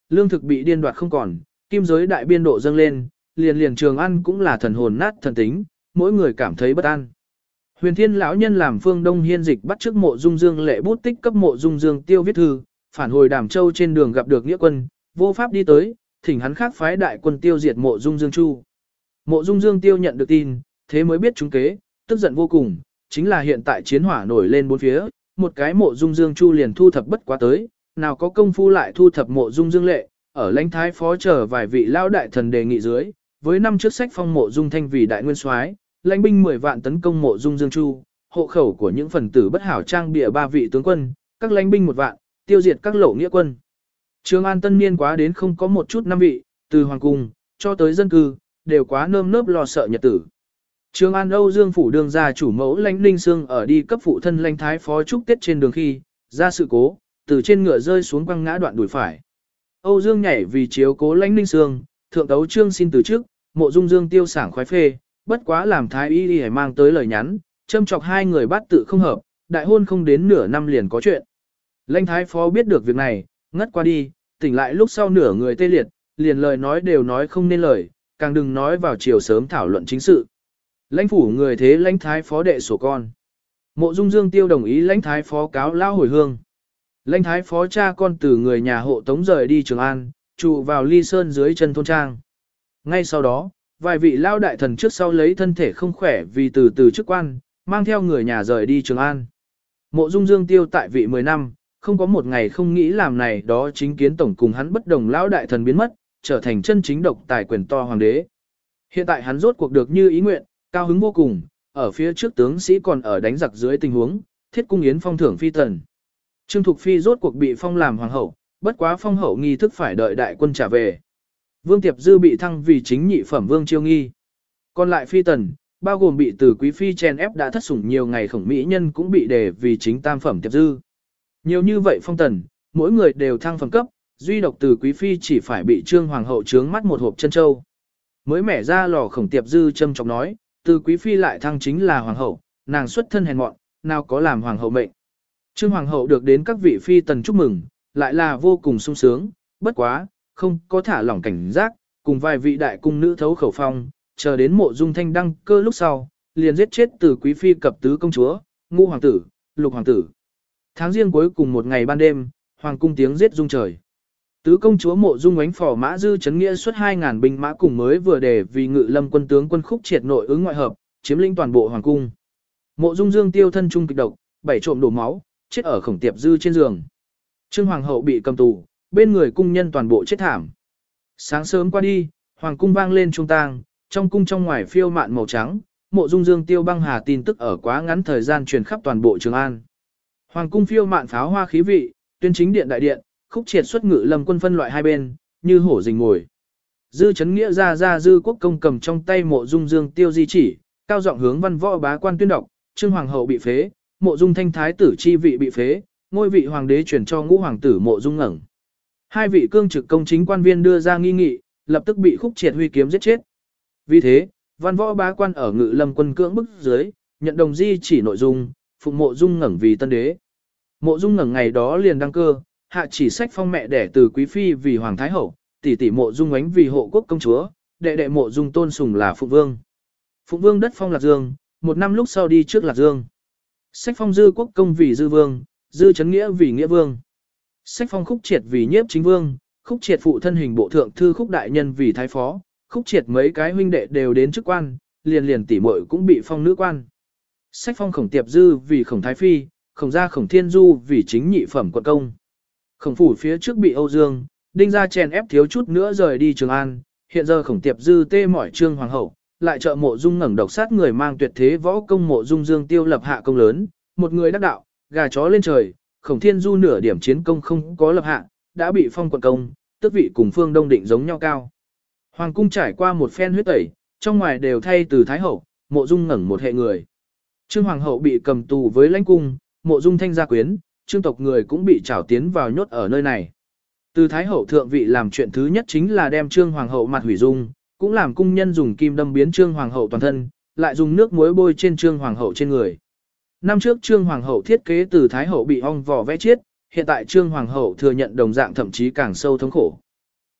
S1: lương thực bị điên đoạt không còn, kim giới đại biên độ dâng lên, liền liền Trường An cũng là thần hồn nát thần tính, mỗi người cảm thấy bất an. Huyền Thiên lão nhân làm Phương Đông Hiên Dịch bắt trước Mộ Dung Dương lệ bút tích cấp Mộ Dung Dương Tiêu viết thư, phản hồi Đàm Châu trên đường gặp được nghĩa quân, vô pháp đi tới, thỉnh hắn khác phái đại quân tiêu diệt Mộ Dung Dương Chu. Mộ Dung Dương Tiêu nhận được tin, thế mới biết chúng kế, tức giận vô cùng, chính là hiện tại chiến hỏa nổi lên bốn phía, một cái Mộ Dung Dương Chu liền thu thập bất quá tới, nào có công phu lại thu thập Mộ Dung Dương lệ, ở lãnh thái phó chờ vài vị lão đại thần đề nghị dưới, với năm trước sách phong Mộ Dung Thanh vì đại nguyên soái, lãnh binh mười vạn tấn công Mộ Dung Dương Chu, hộ khẩu của những phần tử bất hảo trang bịa ba vị tướng quân, các lãnh binh một vạn, tiêu diệt các lộ nghĩa quân. Trường An tân niên quá đến không có một chút năm vị, từ hoàng cung cho tới dân cư, đều quá nơm nớp lo sợ nhật tử. Trường An Âu Dương phủ đường gia chủ mẫu Lãnh Ninh Sương ở đi cấp phụ thân lãnh thái phó chúc Tết trên đường khi, ra sự cố, từ trên ngựa rơi xuống quăng ngã đoạn đùi phải. Âu Dương nhảy vì chiếu cố Lãnh Ninh Sương, thượng tấu trương xin từ trước, Mộ Dung Dương tiêu sảng khoái phê, bất quá làm thái y y mang tới lời nhắn, châm chọc hai người bắt tự không hợp, đại hôn không đến nửa năm liền có chuyện. Lãnh thái phó biết được việc này, ngất qua đi, tỉnh lại lúc sau nửa người tê liệt, liền lời nói đều nói không nên lời, càng đừng nói vào chiều sớm thảo luận chính sự. Lãnh phủ người thế lãnh thái phó đệ sổ con. Mộ Dung Dương Tiêu đồng ý lãnh thái phó cáo lao hồi hương. Lãnh thái phó cha con từ người nhà hộ tống rời đi Trường An, trụ vào ly sơn dưới chân thôn trang. Ngay sau đó, vài vị lao đại thần trước sau lấy thân thể không khỏe vì từ từ chức quan, mang theo người nhà rời đi Trường An. Mộ Dung Dương Tiêu tại vị mười năm, không có một ngày không nghĩ làm này đó chính kiến tổng cùng hắn bất đồng lão đại thần biến mất, trở thành chân chính độc tài quyền to hoàng đế. Hiện tại hắn rốt cuộc được như ý nguyện, cao hứng vô cùng, ở phía trước tướng sĩ còn ở đánh giặc dưới tình huống, thiết cung yến phong thưởng phi tần. Trương Thục Phi rốt cuộc bị phong làm hoàng hậu, bất quá phong hậu nghi thức phải đợi đại quân trả về. Vương Tiệp Dư bị thăng vì chính nhị phẩm vương chiêu nghi. Còn lại phi tần, bao gồm bị từ quý phi chen ép đã thất sủng nhiều ngày khổng mỹ nhân cũng bị đề vì chính tam phẩm Tiệp Dư. Nhiều như vậy phong tần, mỗi người đều thăng phẩm cấp, duy độc từ quý phi chỉ phải bị trương hoàng hậu trướng mắt một hộp chân châu. Mới mẻ ra lò khổng Tiệp Dư châm chọc nói, từ quý phi lại thăng chính là hoàng hậu, nàng xuất thân hèn mọn, nào có làm hoàng hậu mệnh. Trương hoàng hậu được đến các vị phi tần chúc mừng, lại là vô cùng sung sướng, bất quá, không có thả lỏng cảnh giác, cùng vài vị đại cung nữ thấu khẩu phong, chờ đến Mộ Dung Thanh đăng cơ lúc sau, liền giết chết từ quý phi cập tứ công chúa, ngũ hoàng tử, lục hoàng tử. Tháng riêng cuối cùng một ngày ban đêm, hoàng cung tiếng giết rung trời. Tứ công chúa Mộ Dung Ánh phò mã dư chấn nghĩa xuất hai ngàn binh mã cùng mới vừa để vì ngự lâm quân tướng quân khúc triệt nội ứng ngoại hợp, chiếm lĩnh toàn bộ hoàng cung. Mộ Dung Dương tiêu thân trung kịch độc, bảy trộm đổ máu, chết ở khổng Tiệp Dư trên giường. Trương hoàng hậu bị cầm tù, bên người cung nhân toàn bộ chết thảm. Sáng sớm qua đi, hoàng cung vang lên trung tang, trong cung trong ngoài phiêu mạn màu trắng, Mộ Dung Dương tiêu băng hà tin tức ở quá ngắn thời gian truyền khắp toàn bộ Trường An. Hoàng cung phiêu mạn pháo hoa khí vị, tuyên chính điện đại điện, khúc triệt xuất ngự lâm quân phân loại hai bên, như hổ rình ngồi. Dư chấn nghĩa ra ra dư quốc công cầm trong tay Mộ Dung Dương tiêu di chỉ, cao giọng hướng văn võ bá quan tuyên đọc, Trương hoàng hậu bị phế, Mộ Dung Thanh thái tử chi vị bị phế, ngôi vị hoàng đế chuyển cho ngũ hoàng tử Mộ Dung Ngẩng. Hai vị cương trực công chính quan viên đưa ra nghi nghị, lập tức bị khúc triệt huy kiếm giết chết. Vì thế, văn võ bá quan ở ngự lâm quân cưỡng bức dưới, nhận đồng di chỉ nội dung, phụng Mộ Dung Ngẩng vì tân đế. Mộ Dung Ngẩng ngày đó liền đăng cơ, hạ chỉ sách phong mẹ đẻ từ quý phi vì hoàng thái hậu, tỷ tỷ Mộ Dung Ánh vì hộ quốc công chúa, đệ đệ Mộ Dung Tôn sùng là Phụng Vương. Phụng Vương đất phong Lạc Dương, một năm lúc sau đi trước Lạc Dương. Sách phong Dư quốc công vì Dư Vương, Dư chấn nghĩa vì Nghĩa Vương. Sách phong khúc triệt vì nhiếp chính vương, khúc triệt phụ thân hình bộ thượng thư khúc đại nhân vì thái phó, khúc triệt mấy cái huynh đệ đều đến chức quan, liền liền tỷ muội cũng bị phong nữ quan. Sách phong khổng Tiệp Dư vì khổng thái phi, khổng gia khổng thiên du vì chính nhị phẩm quận công. Khổng phủ phía trước bị Âu Dương, đinh gia chèn ép thiếu chút nữa rời đi Trường An, hiện giờ khổng Tiệp Dư tê mỏi Trương hoàng hậu, lại trợ Mộ Dung Ngẩng độc sát người mang tuyệt thế võ công Mộ Dung Dương tiêu lập hạ công lớn, một người đắc đạo, gà chó lên trời. Khổng Thiên Du nửa điểm chiến công không có lập hạ, đã bị phong quận công, tước vị cùng Phương Đông Định giống nhau cao. Hoàng cung trải qua một phen huyết tẩy, trong ngoài đều thay từ Thái Hậu, Mộ Dung Ngẩng một hệ người. Trương Hoàng Hậu bị cầm tù với lãnh cung, Mộ Dung Thanh gia quyến, Trương tộc người cũng bị trảo tiến vào nhốt ở nơi này. Từ Thái Hậu thượng vị làm chuyện thứ nhất chính là đem Trương Hoàng Hậu mặt hủy dung, cũng làm cung nhân dùng kim đâm biến Trương Hoàng Hậu toàn thân, lại dùng nước muối bôi trên Trương Hoàng Hậu trên người. Năm trước Trương Hoàng hậu thiết kế từ Thái hậu bị ong vò vẽ chết, hiện tại Trương Hoàng hậu thừa nhận đồng dạng thậm chí càng sâu thống khổ.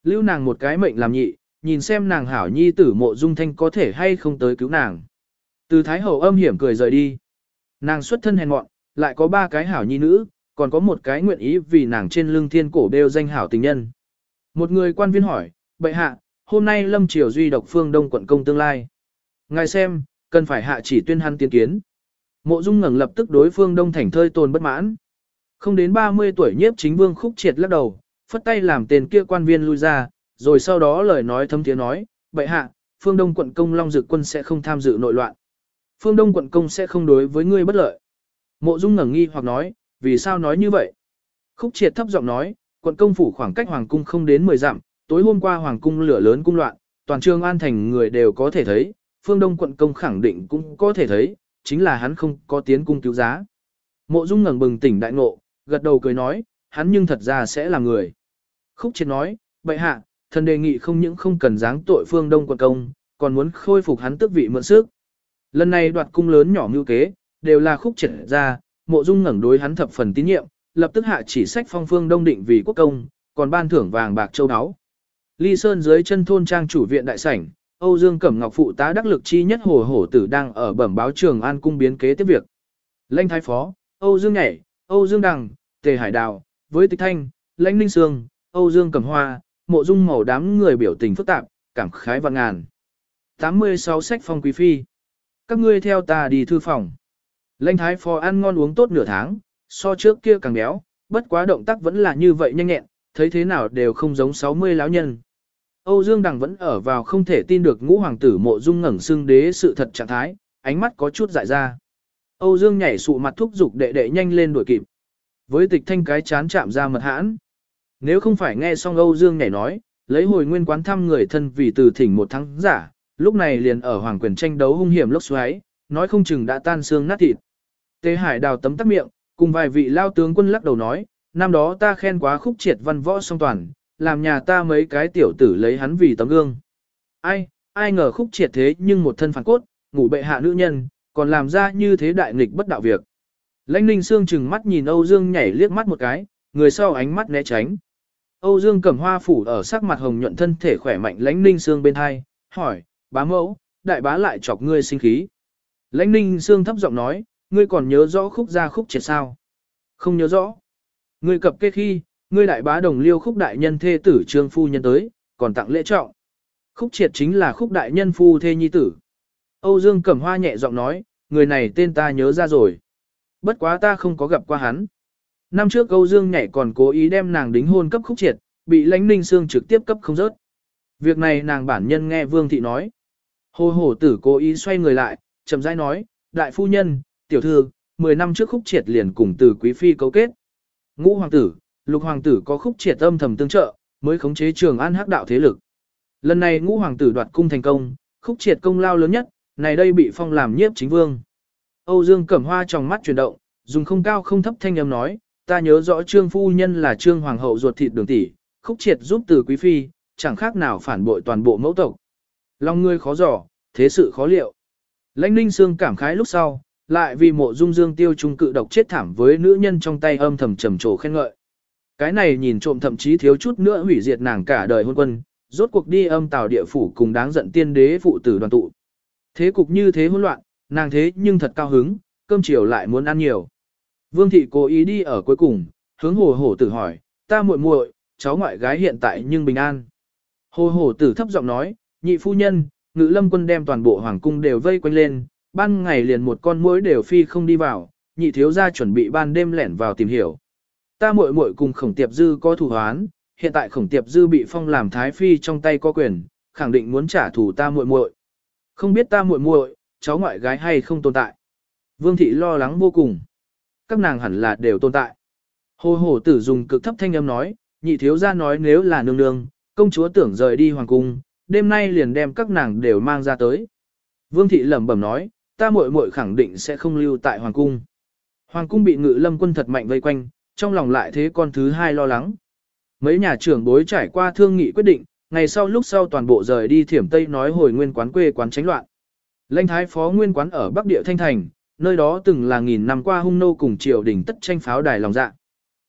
S1: Lưu nàng một cái mệnh làm nhị, nhìn xem nàng hảo nhi tử Mộ Dung Thanh có thể hay không tới cứu nàng. Từ Thái Hậu âm hiểm cười rời đi. Nàng xuất thân hèn mọn, lại có ba cái hảo nhi nữ, còn có một cái nguyện ý vì nàng trên lưng thiên cổ đeo danh hảo tình nhân. Một người quan viên hỏi, bệ hạ, hôm nay Lâm Triều duy độc phương Đông quận công tương lai. Ngài xem, cần phải hạ chỉ tuyên hắn tiến kiến. Mộ Dung ngẩng lập tức đối phương Đông thành thơi tồn bất mãn. Không đến ba mươi tuổi nhiếp chính vương Khúc Triệt lắc đầu, phất tay làm tên kia quan viên lui ra, rồi sau đó lời nói thâm tiếng nói, bệ hạ, phương Đông quận công Long Dực quân sẽ không tham dự nội loạn. Phương Đông quận công sẽ không đối với ngươi bất lợi. Mộ Dung ngẩng nghi hoặc nói, vì sao nói như vậy? Khúc Triệt thấp giọng nói, quận công phủ khoảng cách hoàng cung không đến mười dặm, tối hôm qua hoàng cung lửa lớn cung loạn, toàn Trường An thành người đều có thể thấy, phương Đông quận công khẳng định cũng có thể thấy, chính là hắn không có tiến cung cứu giá. Mộ Dung ngẩng bừng tỉnh đại ngộ, gật đầu cười nói, hắn nhưng thật ra sẽ là người. Khúc Triệt nói, bệ hạ, thần đề nghị không những không cần giáng tội phương Đông quận công, còn muốn khôi phục hắn tước vị mượn sức. Lần này đoạt cung lớn nhỏ mưu kế, đều là Khúc Triệt ra, Mộ Dung ngẩng đối hắn thập phần tín nhiệm, lập tức hạ chỉ sách phong phương Đông định vì quốc công, còn ban thưởng vàng bạc châu áo. Ly Sơn dưới chân thôn trang chủ viện đại sảnh, Âu Dương Cẩm Ngọc phụ tá đắc lực chi nhất Hồ Hổ Tử đang ở bẩm báo Trường An cung biến kế tiếp việc. Lãnh Thái Phó, Âu Dương Nhảy, Âu Dương Đằng, Tề Hải Đào, với Tịch Thanh, Lãnh Ninh Sương, Âu Dương Cẩm Hoa, Mộ Dung màu đám người biểu tình phức tạp, cảm khái vạn ngàn. tám mươi sáu sách phong quý phi. Các ngươi theo ta đi thư phòng. Lãnh Thái Phó ăn ngon uống tốt nửa tháng, so trước kia càng béo, bất quá động tác vẫn là như vậy nhanh nhẹn, thấy thế nào đều không giống sáu mươi lão nhân. Âu Dương Đằng vẫn ở vào không thể tin được ngũ hoàng tử Mộ Dung ngẩng xưng đế sự thật trạng thái, ánh mắt có chút dại ra. Âu Dương nhảy sụ mặt thúc giục đệ đệ nhanh lên đuổi kịp. Với Tịch Thanh cái chán chạm ra mật hãn. Nếu không phải nghe xong Âu Dương nhảy nói, lấy hồi nguyên quán thăm người thân vì từ thỉnh một tháng giả, lúc này liền ở hoàng quyền tranh đấu hung hiểm lốc xoáy, nói không chừng đã tan xương nát thịt. Tề Hải Đào tấm tắc miệng, cùng vài vị lao tướng quân lắc đầu nói, năm đó ta khen quá Khúc Triệt văn võ song toàn, làm nhà ta mấy cái tiểu tử lấy hắn vì tấm gương. Ai, ai ngờ Khúc Triệt thế nhưng một thân phản cốt, ngủ bệ hạ nữ nhân, còn làm ra như thế đại nghịch bất đạo việc. Lãnh Ninh Sương chừng mắt nhìn Âu Dương nhảy liếc mắt một cái, người sau ánh mắt né tránh. Âu Dương Cẩm Hoa phủ ở sắc mặt hồng nhuận thân thể khỏe mạnh Lãnh Ninh Sương bên hai, hỏi, bá mẫu, đại bá lại chọc ngươi sinh khí. Lãnh Ninh Sương thấp giọng nói, ngươi còn nhớ rõ Khúc gia Khúc Triệt sao? Không nhớ rõ. Ngươi cập kê khi, ngươi đại bá đồng liêu Khúc đại nhân thê tử Trương phu nhân tới, còn tặng lễ trọng. Khúc Triệt chính là Khúc đại nhân phu thê nhi tử. Âu Dương Cẩm Hoa nhẹ giọng nói, người này tên ta nhớ ra rồi. Bất quá ta không có gặp qua hắn. Năm trước Âu Dương nhảy còn cố ý đem nàng đính hôn cấp Khúc Triệt, bị Lãnh Ninh Sương trực tiếp cấp không rớt. Việc này nàng bản nhân nghe Vương thị nói. Hồ Hổ Tử cố ý xoay người lại, chậm rãi nói, đại phu nhân, tiểu thư, mười năm trước Khúc Triệt liền cùng Từ quý phi cấu kết. Ngũ hoàng tử, lục hoàng tử có Khúc Triệt âm thầm tương trợ, mới khống chế Trường An hắc đạo thế lực. Lần này ngũ hoàng tử đoạt cung thành công, Khúc Triệt công lao lớn nhất, này đây bị phong làm nhiếp chính vương. Âu Dương Cẩm Hoa trong mắt chuyển động, dùng không cao không thấp thanh âm nói, ta nhớ rõ Trương phu nhân là Trương hoàng hậu ruột thịt đường tỷ, Khúc Triệt giúp Từ quý phi, chẳng khác nào phản bội toàn bộ mẫu tộc. Lòng ngươi khó dò, thế sự khó liệu. Lãnh Ninh Sương cảm khái lúc sau, lại vì Mộ Dung Dương Tiêu trung cự độc chết thảm với nữ nhân trong tay âm thầm trầm trồ khen ngợi. Cái này nhìn trộm thậm chí thiếu chút nữa hủy diệt nàng cả đời hôn quân, rốt cuộc đi âm tào địa phủ cùng đáng giận tiên đế phụ tử đoàn tụ. Thế cục như thế hỗn loạn, nàng thế nhưng thật cao hứng, cơm chiều lại muốn ăn nhiều. Vương thị cố ý đi ở cuối cùng, hướng Hồ Hổ Tử hỏi, ta muội muội, cháu ngoại gái hiện tại nhưng bình an. Hồ Hổ Tử thấp giọng nói, nhị phu nhân, Ngự Lâm quân đem toàn bộ hoàng cung đều vây quanh lên, ban ngày liền một con muỗi đều phi không đi vào, nhị thiếu gia chuẩn bị ban đêm lẻn vào tìm hiểu. Ta muội muội cùng Khổng Tiệp Dư có thù hoán, hiện tại Khổng Tiệp Dư bị phong làm thái phi trong tay có quyền, khẳng định muốn trả thù ta muội muội. Không biết ta muội muội, cháu ngoại gái hay không tồn tại. Vương thị lo lắng vô cùng. Các nàng hẳn là đều tồn tại. Hồ Hổ Tử dùng cực thấp thanh âm nói, nhị thiếu gia nói nếu là nương nương, công chúa tưởng rời đi hoàng cung, đêm nay liền đem các nàng đều mang ra tới. Vương thị lẩm bẩm nói, ta muội muội khẳng định sẽ không lưu tại hoàng cung. Hoàng cung bị Ngự Lâm quân thật mạnh vây quanh, trong lòng lại thế con thứ hai lo lắng. Mấy nhà trưởng bối trải qua thương nghị quyết định, ngày sau lúc sau toàn bộ rời đi Thiểm Tây nói hồi nguyên quán quê quán tránh loạn. Lãnh Thái Phó nguyên quán ở Bắc Địa Thanh Thành, nơi đó từng là nghìn năm qua hung nô cùng triều đình tất tranh pháo đài lòng dạ.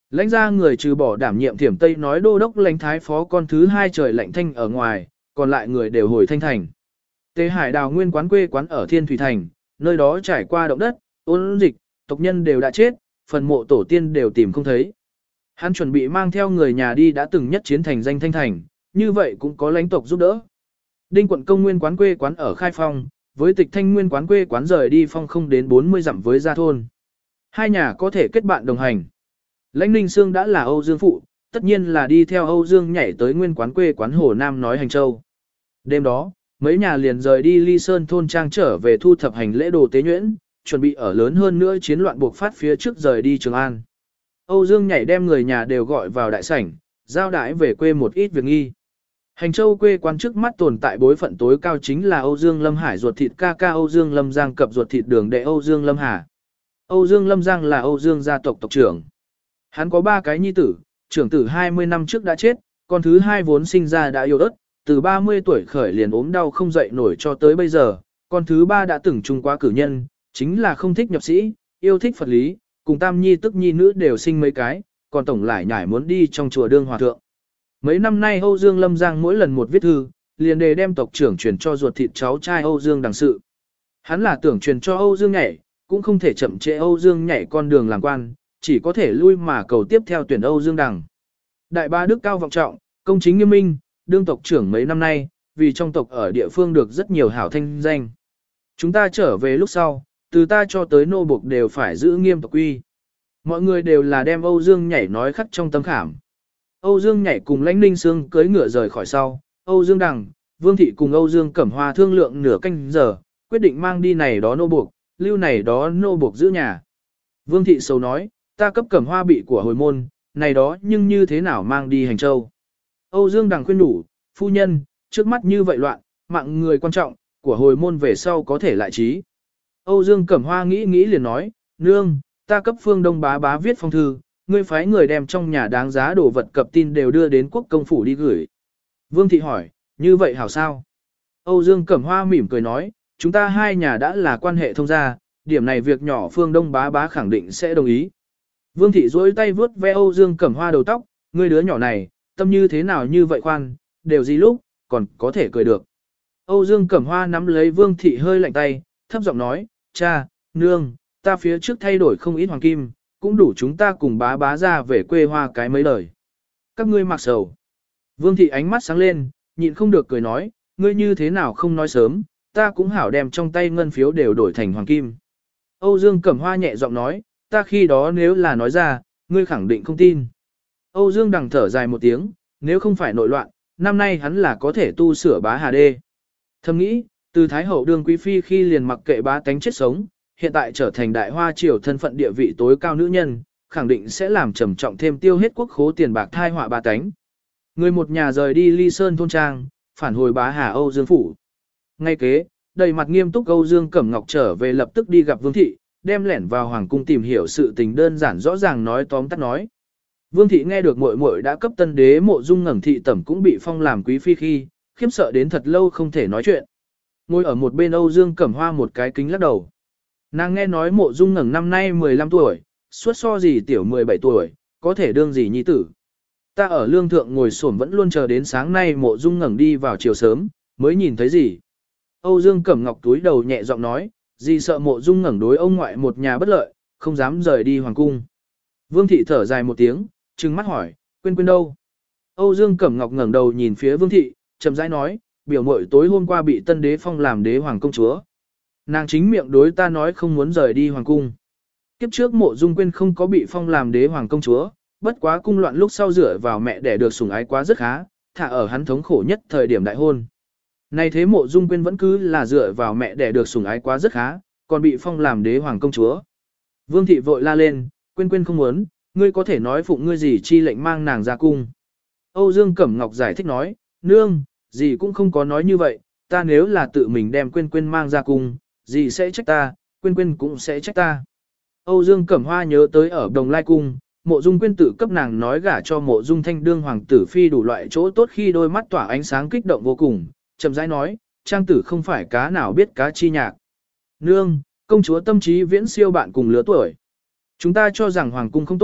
S1: Lãnh gia người trừ bỏ đảm nhiệm thiểm Tây nói đô đốc lãnh thái phó con thứ hai trời lạnh thanh ở ngoài, còn lại người đều hồi thanh thành. Tề Hải Đào nguyên quán quê quán ở Thiên Thủy Thành, nơi đó trải qua động đất, ôn dịch, tộc nhân đều đã chết, phần mộ tổ tiên đều tìm không thấy. Hắn chuẩn bị mang theo người nhà đi đã từng nhất chiến thành danh thanh thành, như vậy cũng có lãnh tộc giúp đỡ. Đinh quận công nguyên quán quê quán ở Khai Phong, với tịch thanh nguyên quán quê quán rời đi phong không đến bốn mươi dặm với gia thôn. Hai nhà có thể kết bạn đồng hành. Lãnh Ninh Sương đã là Âu Dương phụ, tất nhiên là đi theo Âu Dương nhảy tới nguyên quán quê quán Hồ Nam nói Hành Châu. Đêm đó, mấy nhà liền rời đi Ly Sơn thôn trang trở về thu thập hành lễ đồ tế nhuyễn, chuẩn bị ở lớn hơn nữa chiến loạn buộc phát phía trước rời đi Trường An. Âu Dương nhảy đem người nhà đều gọi vào đại sảnh, giao đãi về quê một ít việc nghi. Hành Châu quê quán trước mắt tồn tại bối phận tối cao chính là Âu Dương Lâm Hải ruột thịt ca ca Âu Dương Lâm Giang cập ruột thịt đường đệ Âu Dương Lâm Hà. Âu Dương Lâm Giang là Âu Dương gia tộc tộc trưởng. Hắn có ba cái nhi tử, trưởng tử hai mươi năm trước đã chết, con thứ hai vốn sinh ra đã yếu ớt, từ ba mươi tuổi khởi liền ốm đau không dậy nổi cho tới bây giờ, con thứ ba đã từng trung quá cử nhân, chính là không thích nhập sĩ, yêu thích Phật lý, cùng tam nhi tức nhi nữ đều sinh mấy cái, còn tổng lại nhảy muốn đi trong chùa đương hòa thượng. Mấy năm nay Âu Dương Lâm Giang mỗi lần một viết thư, liền đề đem tộc trưởng truyền cho ruột thịt cháu trai Âu Dương đằng sự. Hắn là tưởng truyền cho Âu Dương nhảy, cũng không thể chậm trễ Âu Dương nhảy con đường làm quan, chỉ có thể lui mà cầu tiếp theo tuyển Âu Dương đằng. Đại ba đức cao vọng trọng, công chính nghiêm minh, đương tộc trưởng mấy năm nay, vì trong tộc ở địa phương được rất nhiều hảo thanh danh. Chúng ta trở về lúc sau, từ ta cho tới nô buộc đều phải giữ nghiêm tộc quy. Mọi người đều là đem Âu Dương nhảy nói khắc trong tâm khảm. Âu Dương nhảy cùng Lãnh Ninh Sương cưới ngựa rời khỏi sau, Âu Dương Đằng, Vương Thị cùng Âu Dương Cẩm Hoa thương lượng nửa canh giờ, quyết định mang đi này đó nô buộc, lưu này đó nô buộc giữ nhà. Vương Thị sầu nói, ta cấp Cẩm Hoa bị của hồi môn, này đó nhưng như thế nào mang đi Hành Châu. Âu Dương Đằng khuyên đủ, phu nhân, trước mắt như vậy loạn, mạng người quan trọng, của hồi môn về sau có thể lại trí. Âu Dương Cẩm Hoa nghĩ nghĩ liền nói, nương, ta cấp phương đông bá bá viết phong thư, ngươi phái người đem trong nhà đáng giá đồ vật cập tin đều đưa đến quốc công phủ đi gửi. Vương Thị hỏi, như vậy hảo sao? Âu Dương Cẩm Hoa mỉm cười nói, chúng ta hai nhà đã là quan hệ thông gia, điểm này việc nhỏ phương đông bá bá khẳng định sẽ đồng ý. Vương Thị duỗi tay vướt ve Âu Dương Cẩm Hoa đầu tóc, ngươi đứa nhỏ này, tâm như thế nào như vậy khoan, đều gì lúc, còn có thể cười được. Âu Dương Cẩm Hoa nắm lấy Vương Thị hơi lạnh tay, thấp giọng nói, cha, nương, ta phía trước thay đổi không ít hoàng kim, cũng đủ chúng ta cùng bá bá ra về quê hoa cái mấy lời. Các ngươi mặc sầu. Vương Thị ánh mắt sáng lên, nhịn không được cười nói, ngươi như thế nào không nói sớm, ta cũng hảo đem trong tay ngân phiếu đều đổi thành hoàng kim. Âu Dương Cẩm Hoa nhẹ giọng nói, ta khi đó nếu là nói ra, ngươi khẳng định không tin. Âu Dương đằng thở dài một tiếng, nếu không phải nội loạn, năm nay hắn là có thể tu sửa bá hà đê. Thầm nghĩ, từ Thái Hậu đương quý phi khi liền mặc kệ bá tánh chết sống, hiện tại trở thành đại hoa triều thân phận địa vị tối cao nữ nhân, khẳng định sẽ làm trầm trọng thêm tiêu hết quốc khố tiền bạc thai họa bá tánh. Người một nhà rời đi Ly Sơn thôn trang, phản hồi bá hà Âu Dương phủ. Ngay kế, đầy mặt nghiêm túc Âu Dương Cẩm Ngọc trở về lập tức đi gặp Vương Thị, đem lẻn vào hoàng cung tìm hiểu sự tình đơn giản rõ ràng nói tóm tắt nói. Vương Thị nghe được muội muội đã cấp tân đế Mộ Dung Ngẩng thị tẩm cũng bị phong làm quý phi khi, khiếp sợ đến thật lâu không thể nói chuyện. Ngồi ở một bên Âu Dương Cẩm Hoa một cái kính lắc đầu. Nàng nghe nói Mộ Dung Ngẩng năm nay mười lăm tuổi, suốt so gì tiểu mười bảy tuổi, có thể đương gì nhi tử. Ta ở lương thượng ngồi xổm vẫn luôn chờ đến sáng nay Mộ Dung Ngẩng đi vào chiều sớm, mới nhìn thấy gì. Âu Dương Cẩm Ngọc túi đầu nhẹ giọng nói, gì sợ Mộ Dung Ngẩng đối ông ngoại một nhà bất lợi, không dám rời đi hoàng cung. Vương Thị thở dài một tiếng, trừng mắt hỏi, quên quên đâu. Âu Dương Cẩm Ngọc ngẩng đầu nhìn phía Vương Thị, chậm rãi nói, biểu muội tối hôm qua bị tân đế phong làm đế hoàng công chúa. Nàng chính miệng đối ta nói không muốn rời đi hoàng cung. Kiếp trước Mộ Dung Quyên không có bị phong làm đế hoàng công chúa, bất quá cung loạn lúc sau dựa vào mẹ để được sủng ái quá rất khá, thả ở hắn thống khổ nhất thời điểm đại hôn. Nay thế Mộ Dung Quyên vẫn cứ là dựa vào mẹ để được sủng ái quá rất khá, còn bị phong làm đế hoàng công chúa. Vương Thị vội la lên, Quyên Quyên không muốn, ngươi có thể nói phụng ngươi gì chi lệnh mang nàng ra cung. Âu Dương Cẩm Ngọc giải thích nói, nương, gì cũng không có nói như vậy, ta nếu là tự mình đem Quyên Quyên mang ra cung, gì sẽ trách ta, Quyên Quyên cũng sẽ trách ta. Âu Dương Cẩm Hoa nhớ tới ở Đồng Lai Cung, Mộ Dung Quyên tự cấp nàng nói gả cho Mộ Dung Thanh đương hoàng tử phi đủ loại chỗ tốt khi đôi mắt tỏa ánh sáng kích động vô cùng, chậm rãi nói, trang tử không phải cá nào biết cá chi nhạc. Nương, công chúa tâm trí viễn siêu bạn cùng lứa tuổi. Chúng ta cho rằng hoàng cung không tốt,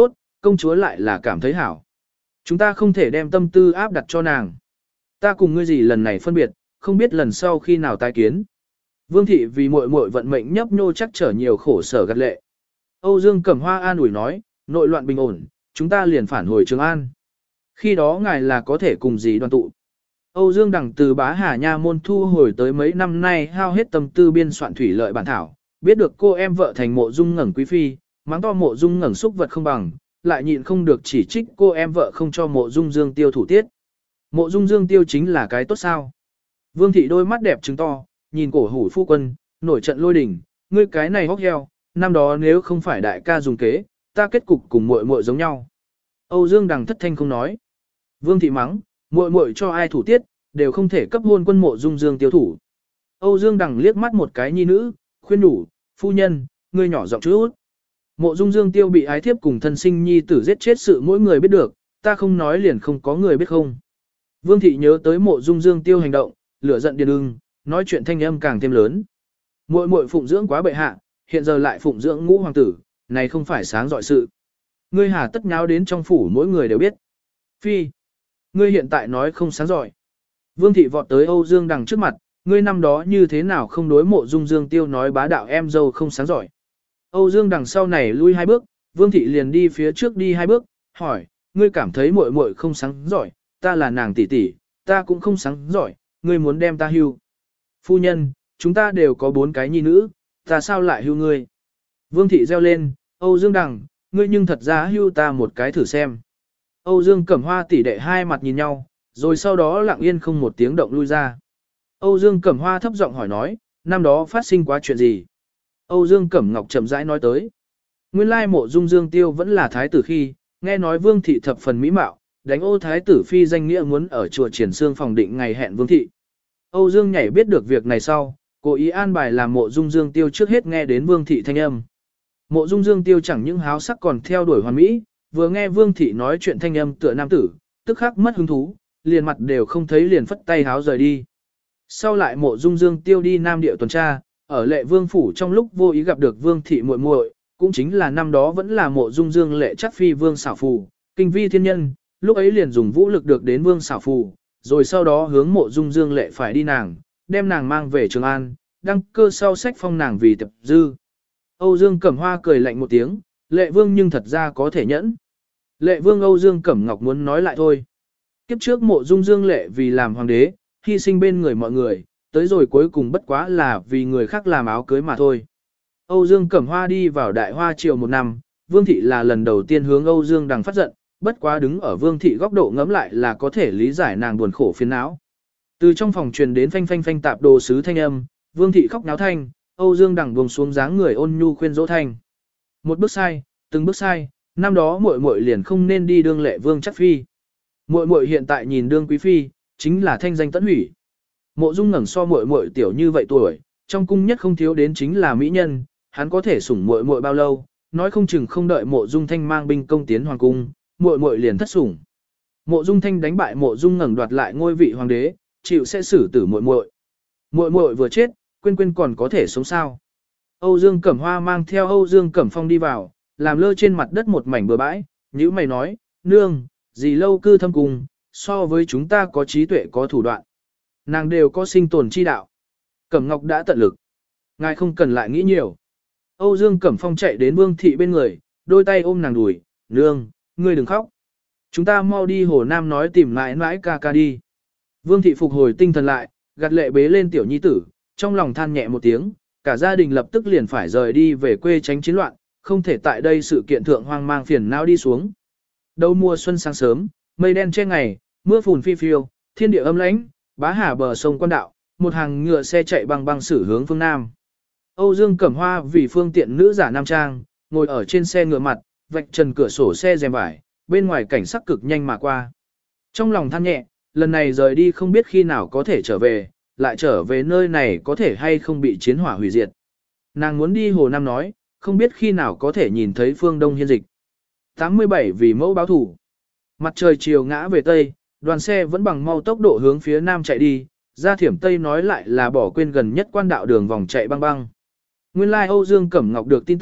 S1: công chúa lại là cảm thấy hảo. Chúng ta không thể đem tâm tư áp đặt cho nàng. Ta cùng ngươi gì lần này phân biệt, không biết lần sau khi nào tái kiến. Vương thị vì muội muội vận mệnh nhấp nhô chắc trở nhiều khổ sở gắt lệ. Âu Dương Cẩm Hoa an ủi nói, nội loạn bình ổn, chúng ta liền phản hồi Trường An. Khi đó ngài là có thể cùng gì đoàn tụ. Âu Dương Đằng từ Bá Hà Nha môn thu hồi tới mấy năm nay hao hết tâm tư biên soạn thủy lợi bản thảo, biết được cô em vợ thành Mộ Dung Ngẩng quý phi, mắng to Mộ Dung Ngẩng xúc vật không bằng, lại nhịn không được chỉ trích cô em vợ không cho Mộ Dung Dương Tiêu thủ tiết. Mộ Dung Dương Tiêu chính là cái tốt sao? Vương thị đôi mắt đẹp trừng to, nhìn cổ hủ phu quân, nổi trận lôi đình, ngươi cái này hốc heo, năm đó nếu không phải đại ca dùng kế, ta kết cục cùng muội muội giống nhau. Âu Dương Đằng thất thanh không nói. Vương thị mắng, muội muội cho ai thủ tiết, đều không thể cấp hôn quân Mộ Dung Dương Tiêu thủ. Âu Dương Đằng liếc mắt một cái nhi nữ, khuyên đủ, phu nhân, ngươi nhỏ giọng chút. Mộ Dung Dương Tiêu bị ái thiếp cùng thân sinh nhi tử giết chết sự mỗi người biết được, ta không nói liền không có người biết không. Vương thị nhớ tới Mộ Dung Dương Tiêu hành động, lửa giận điên ưng, nói chuyện thanh âm càng thêm lớn. Muội muội phụng dưỡng quá bệ hạ, hiện giờ lại phụng dưỡng ngũ hoàng tử, này không phải sáng dọi sự. Ngươi hà tất nháo đến trong phủ mỗi người đều biết. Phi, ngươi hiện tại nói không sáng dọi. Vương thị vọt tới Âu Dương Đằng trước mặt, ngươi năm đó như thế nào không đối Mộ Dung Dương Tiêu nói bá đạo em dâu không sáng dọi. Âu Dương Đằng sau này lui hai bước, Vương thị liền đi phía trước đi hai bước, hỏi, ngươi cảm thấy muội muội không sáng giỏi, ta là nàng tỷ tỷ, ta cũng không sáng giỏi, ngươi muốn đem ta hưu. Phu nhân, chúng ta đều có bốn cái nhi nữ, ta sao lại hưu ngươi? Vương thị reo lên, Âu Dương Đằng, ngươi nhưng thật ra hưu ta một cái thử xem. Âu Dương Cẩm Hoa tỷ đệ hai mặt nhìn nhau, rồi sau đó lặng yên không một tiếng động lui ra. Âu Dương Cẩm Hoa thấp giọng hỏi nói, năm đó phát sinh quá chuyện gì? Âu Dương Cẩm Ngọc chậm rãi nói tới. Nguyên lai Mộ Dung Dương Tiêu vẫn là thái tử khi, nghe nói Vương thị thập phần mỹ mạo, đánh ô thái tử phi danh nghĩa muốn ở chùa Triển Sương phòng định ngày hẹn Vương thị. Âu Dương nhảy biết được việc này sau, cố ý an bài làm Mộ Dung Dương Tiêu trước hết nghe đến Vương thị thanh âm. Mộ Dung Dương Tiêu chẳng những háo sắc còn theo đuổi hoàn mỹ, vừa nghe Vương thị nói chuyện thanh âm tựa nam tử, tức khắc mất hứng thú, liền mặt đều không thấy liền phất tay háo rời đi. Sau lại Mộ Dung Dương Tiêu đi Nam Địa tuần tra, ở Lệ Vương phủ trong lúc vô ý gặp được Vương thị muội muội, cũng chính là năm đó vẫn là Mộ Dung Dương Lệ chắc phi Vương xảo phù, kinh vi thiên nhân, lúc ấy liền dùng vũ lực được đến Vương xảo phù, rồi sau đó hướng Mộ Dung Dương Lệ phải đi nàng, đem nàng mang về Trường An, đăng cơ sau sách phong nàng vì tập dư. Âu Dương Cẩm Hoa cười lạnh một tiếng, Lệ Vương nhưng thật ra có thể nhẫn. Lệ Vương Âu Dương Cẩm Ngọc muốn nói lại thôi. Kiếp trước Mộ Dung Dương Lệ vì làm hoàng đế, hy sinh bên người mọi người, tới rồi cuối cùng bất quá là vì người khác làm áo cưới mà thôi. Âu Dương Cẩm Hoa đi vào Đại Hoa triều một năm, Vương thị là lần đầu tiên hướng Âu Dương Đằng phát giận, bất quá đứng ở Vương thị góc độ ngẫm lại là có thể lý giải nàng buồn khổ phiền não. Từ trong phòng truyền đến phanh phanh phanh tạp đồ sứ thanh âm, Vương thị khóc náo thanh, Âu Dương Đằng buông xuống dáng người ôn nhu khuyên dỗ thanh. Một bước sai, từng bước sai, năm đó muội muội liền không nên đi đương Lệ Vương chắc phi. Muội muội hiện tại nhìn đương quý phi, chính là thanh danh tẫn hủy. Mộ Dung Ngẩng so muội muội tiểu như vậy tuổi, trong cung nhất không thiếu đến chính là mỹ nhân, hắn có thể sủng muội muội bao lâu, nói không chừng không đợi Mộ Dung Thanh mang binh công tiến hoàng cung, muội muội liền thất sủng. Mộ Dung Thanh đánh bại Mộ Dung Ngẩng đoạt lại ngôi vị hoàng đế, chịu sẽ xử tử muội muội. Muội muội vừa chết, quên quên còn có thể sống sao? Âu Dương Cẩm Hoa mang theo Âu Dương Cẩm Phong đi vào, làm lơ trên mặt đất một mảnh bừa bãi, nhíu mày nói, nương, gì lâu cư thâm cung, so với chúng ta có trí tuệ có thủ đoạn. Nàng đều có sinh tồn chi đạo. Cẩm Ngọc đã tận lực. Ngài không cần lại nghĩ nhiều. Âu Dương Cẩm Phong chạy đến Vương thị bên người, đôi tay ôm nàng đùi, nương, ngươi đừng khóc. Chúng ta mau đi Hồ Nam nói tìm mãi mãi ca ca đi. Vương thị phục hồi tinh thần lại, gạt lệ bế lên tiểu nhi tử, trong lòng than nhẹ một tiếng, cả gia đình lập tức liền phải rời đi về quê tránh chiến loạn, không thể tại đây sự kiện thượng hoang mang phiền não đi xuống. Đầu mùa xuân sáng sớm, mây đen che ngày, mưa phùn phi phiêu, thiên địa âm lãnh, Bá Hà bờ sông Quan Đạo, một hàng ngựa xe chạy băng băng xử hướng phương Nam. Âu Dương Cẩm Hoa vì phương tiện nữ giả nam trang, ngồi ở trên xe ngựa mặt, vạch trần cửa sổ xe rèm vải, bên ngoài cảnh sắc cực nhanh mà qua. Trong lòng than nhẹ, lần này rời đi không biết khi nào có thể trở về, lại trở về nơi này có thể hay không bị chiến hỏa hủy diệt. Nàng muốn đi Hồ Nam nói, không biết khi nào có thể nhìn thấy phương Đông Hiên Dịch. tám mươi bảy vì mẫu báo thủ. Mặt trời chiều ngã về Tây, đoàn xe vẫn bằng mau tốc độ hướng phía Nam chạy đi, ra Thiểm Tây nói lại là bỏ quên gần nhất Quan Đạo đường vòng chạy băng băng. Nguyên lai Âu Dương Cẩm Ngọc được tin tức,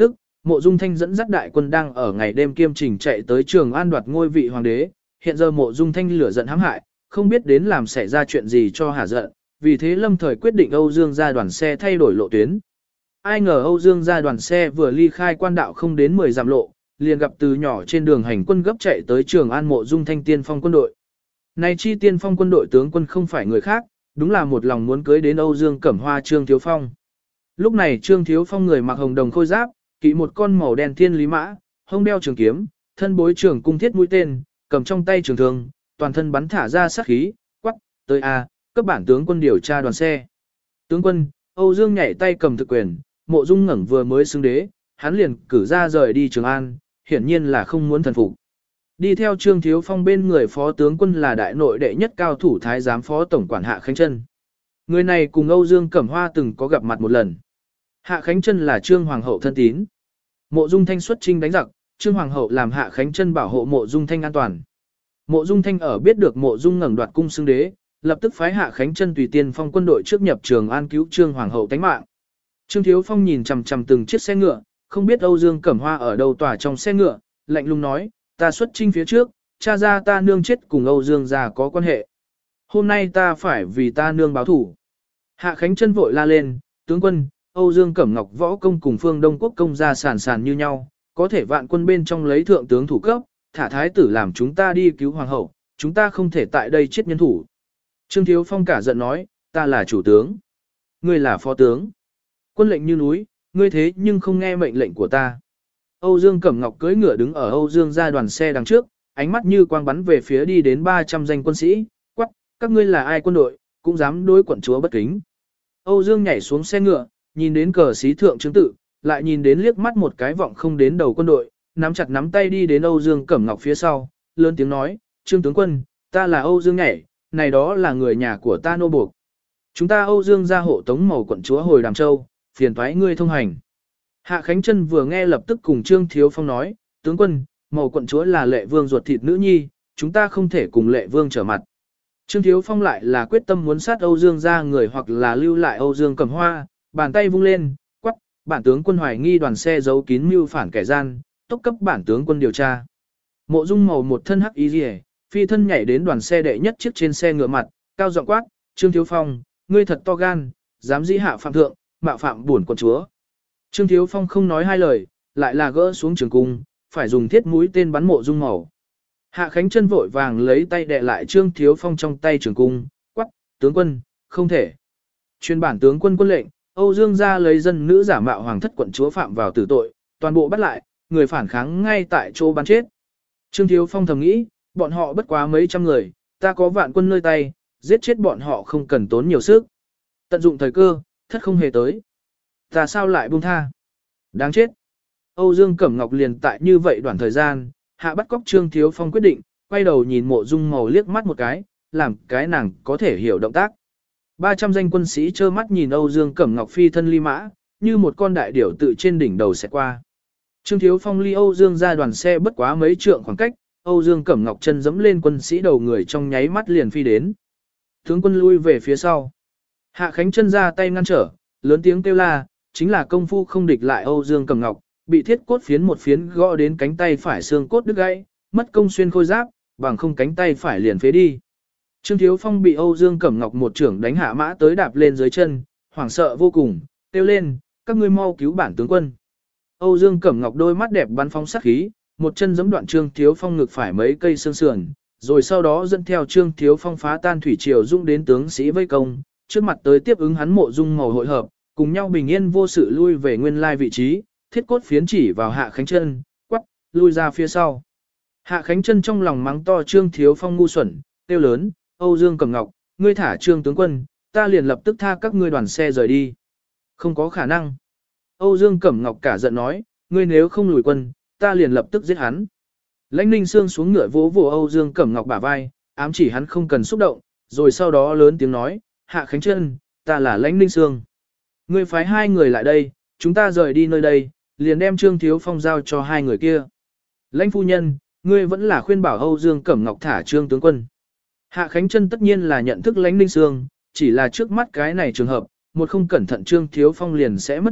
S1: Mộ Dung Thanh dẫn dắt đại quân đang ở ngày đêm kiêm trình chạy tới Trường An đoạt ngôi vị hoàng đế, hiện giờ Mộ Dung Thanh lửa giận hãm hại, không biết đến làm xảy ra chuyện gì cho hả giận, vì thế Lâm Thời quyết định Âu Dương gia đoàn xe thay đổi lộ tuyến. Ai ngờ Âu Dương gia đoàn xe vừa ly khai quan đạo không đến mười dặm lộ, liền gặp từ nhỏ trên đường hành quân gấp chạy tới Trường An Mộ Dung Thanh tiên phong quân đội. Này chi tiên phong quân đội tướng quân không phải người khác, đúng là một lòng muốn cưới đến Âu Dương Cẩm Hoa Trương Thiếu Phong. Lúc này Trương Thiếu Phong người mặc hồng đồng khôi giáp, kỵ một con màu đen thiên lý mã, hông đeo trường kiếm, thân bối trường cung thiết mũi tên, cầm trong tay trường thương, toàn thân bắn thả ra sát khí, quắc, tới A, cấp bản tướng quân điều tra đoàn xe. Tướng quân, Âu Dương nhảy tay cầm thực quyền, Mộ Dung ngẩng vừa mới xưng đế, hắn liền cử ra rời đi Trường An, hiển nhiên là không muốn thần phục. Đi theo Trương Thiếu Phong bên người phó tướng quân là đại nội đệ nhất cao thủ thái giám phó tổng quản Hạ Khánh Trân. Người này cùng Âu Dương Cẩm Hoa từng có gặp mặt một lần. Hạ Khánh Trân là Trương Hoàng hậu thân tín. Mộ Dung Thanh xuất chinh đánh giặc, Trương Hoàng hậu làm Hạ Khánh Trân bảo hộ Mộ Dung Thanh an toàn. Mộ Dung Thanh ở biết được Mộ Dung ngẩng đoạt cung xưng đế, lập tức phái Hạ Khánh Trân tùy tiên phong quân đội trước nhập Trường An cứu Trương Hoàng hậu tánh mạng. Trương Thiếu Phong nhìn chằm chằm từng chiếc xe ngựa, không biết Âu Dương Cẩm Hoa ở đâu tỏa trong xe ngựa, lạnh lùng nói, ta xuất chinh phía trước, cha ra ta nương chết cùng Âu Dương gia có quan hệ. Hôm nay ta phải vì ta nương báo thủ. Hạ Khánh Trân vội la lên, tướng quân, Âu Dương Cẩm Ngọc võ công cùng Phương Đông Quốc công gia sàn sàn như nhau, có thể vạn quân bên trong lấy thượng tướng thủ cấp, thả thái tử làm chúng ta đi cứu hoàng hậu, chúng ta không thể tại đây chết nhân thủ. Trương Thiếu Phong cả giận nói, ta là chủ tướng, ngươi là phó tướng. Quân lệnh như núi, ngươi thế nhưng không nghe mệnh lệnh của ta. Âu Dương Cẩm Ngọc cưỡi ngựa đứng ở Âu Dương gia đoàn xe đằng trước, ánh mắt như quang bắn về phía đi đến ba trăm danh quân sĩ, quắc, các ngươi là ai quân đội, cũng dám đối quận chúa bất kính. Âu Dương nhảy xuống xe ngựa, nhìn đến cờ xí thượng chứng tự, lại nhìn đến liếc mắt một cái vọng không đến đầu quân đội, nắm chặt nắm tay đi đến Âu Dương Cẩm Ngọc phía sau, lớn tiếng nói, Trương tướng quân, ta là Âu Dương nhảy, này đó là người nhà của ta nô buộc. Chúng ta Âu Dương gia hộ tống màu quận chúa hồi Đàm Châu, phiền toái ngươi thông hành. Hạ Khánh Trân vừa nghe lập tức cùng Trương Thiếu Phong nói, tướng quân, màu quận chúa là lệ vương ruột thịt nữ nhi, chúng ta không thể cùng lệ vương trở mặt. Trương Thiếu Phong lại là quyết tâm muốn sát Âu Dương gia người hoặc là lưu lại Âu Dương Cẩm Hoa, bàn tay vung lên, quắc, bản tướng quân hoài nghi đoàn xe giấu kín mưu phản kẻ gian, tốc cấp bản tướng quân điều tra. Mộ Dung màu một thân hắc y liễu, phi thân nhảy đến đoàn xe đệ nhất chiếc trên xe ngựa mặt, cao giọng quát, Trương Thiếu Phong, ngươi thật to gan, dám dĩ hạ phạm thượng, mạo phạm bổn quận chúa. Trương Thiếu Phong không nói hai lời, lại là gỡ xuống trường cung, phải dùng thiết mũi tên bắn Mộ Dung màu. Hạ Khánh Trân vội vàng lấy tay đè lại Trương Thiếu Phong trong tay trường cung, quắc, tướng quân, không thể. Chuyên bản tướng quân quân lệnh, Âu Dương gia lấy dân nữ giả mạo hoàng thất quận chúa phạm vào tử tội, toàn bộ bắt lại, người phản kháng ngay tại chỗ bắn chết. Trương Thiếu Phong thầm nghĩ, bọn họ bất quá mấy trăm người, ta có vạn quân nơi tay, giết chết bọn họ không cần tốn nhiều sức. Tận dụng thời cơ, thất không hề tới. Ta sao lại buông tha? Đáng chết. Âu Dương Cẩm Ngọc liền tại như vậy đoạn thời gian, hạ bắt cóc Trương Thiếu Phong quyết định, quay đầu nhìn Mộ Dung màu liếc mắt một cái, làm cái nàng có thể hiểu động tác. ba trăm danh quân sĩ trơ mắt nhìn Âu Dương Cẩm Ngọc phi thân ly mã, như một con đại điểu tự trên đỉnh đầu sẽ qua. Trương Thiếu Phong ly Âu Dương ra đoàn xe bất quá mấy trượng khoảng cách, Âu Dương Cẩm Ngọc chân dẫm lên quân sĩ đầu người trong nháy mắt liền phi đến. Tướng quân lui về phía sau. Hạ Khánh Trân ra tay ngăn trở, lớn tiếng kêu la, chính là công phu không địch lại Âu Dương Cẩm Ngọc, bị thiết cốt phiến một phiến gõ đến cánh tay phải xương cốt đứt gãy, mất công xuyên khôi giáp, bằng không cánh tay phải liền phế đi. Trương Thiếu Phong bị Âu Dương Cẩm Ngọc một trưởng đánh hạ mã tới đạp lên dưới chân, hoảng sợ vô cùng, kêu lên, các ngươi mau cứu bản tướng quân. Âu Dương Cẩm Ngọc đôi mắt đẹp bắn phóng sát khí, một chân giẫm đoạn Trương Thiếu Phong ngực phải mấy cây xương sườn, rồi sau đó dẫn theo Trương Thiếu Phong phá tan thủy triều dung đến tướng sĩ vây công, trước mặt tới tiếp ứng hắn Mộ Dung màu hội hợp, cùng nhau bình yên vô sự lui về nguyên lai vị trí, thiết cốt phiến chỉ vào Hạ Khánh Trân, quắc, lui ra phía sau. Hạ Khánh Trân trong lòng mắng to Trương Thiếu Phong ngu xuẩn, kêu lớn, Âu Dương Cẩm Ngọc, ngươi thả Trương tướng quân, ta liền lập tức tha các ngươi đoàn xe rời đi. Không có khả năng. Âu Dương Cẩm Ngọc cả giận nói, ngươi nếu không lùi quân, ta liền lập tức giết hắn. Lãnh Ninh Sương xuống ngựa vỗ vỗ Âu Dương Cẩm Ngọc bả vai, ám chỉ hắn không cần xúc động, rồi sau đó lớn tiếng nói, Hạ Khánh Trân, ta là Lãnh Ninh Sương. Ngươi phái hai người lại đây, chúng ta rời đi nơi đây, liền đem Trương Thiếu Phong giao cho hai người kia. Lãnh phu nhân, ngươi vẫn là khuyên bảo Âu Dương Cẩm Ngọc thả Trương tướng quân. Hạ Khánh Trân tất nhiên là nhận thức Lãnh Ninh Sương, chỉ là trước mắt cái này trường hợp, một không cẩn thận Trương Thiếu Phong liền sẽ mất mạng,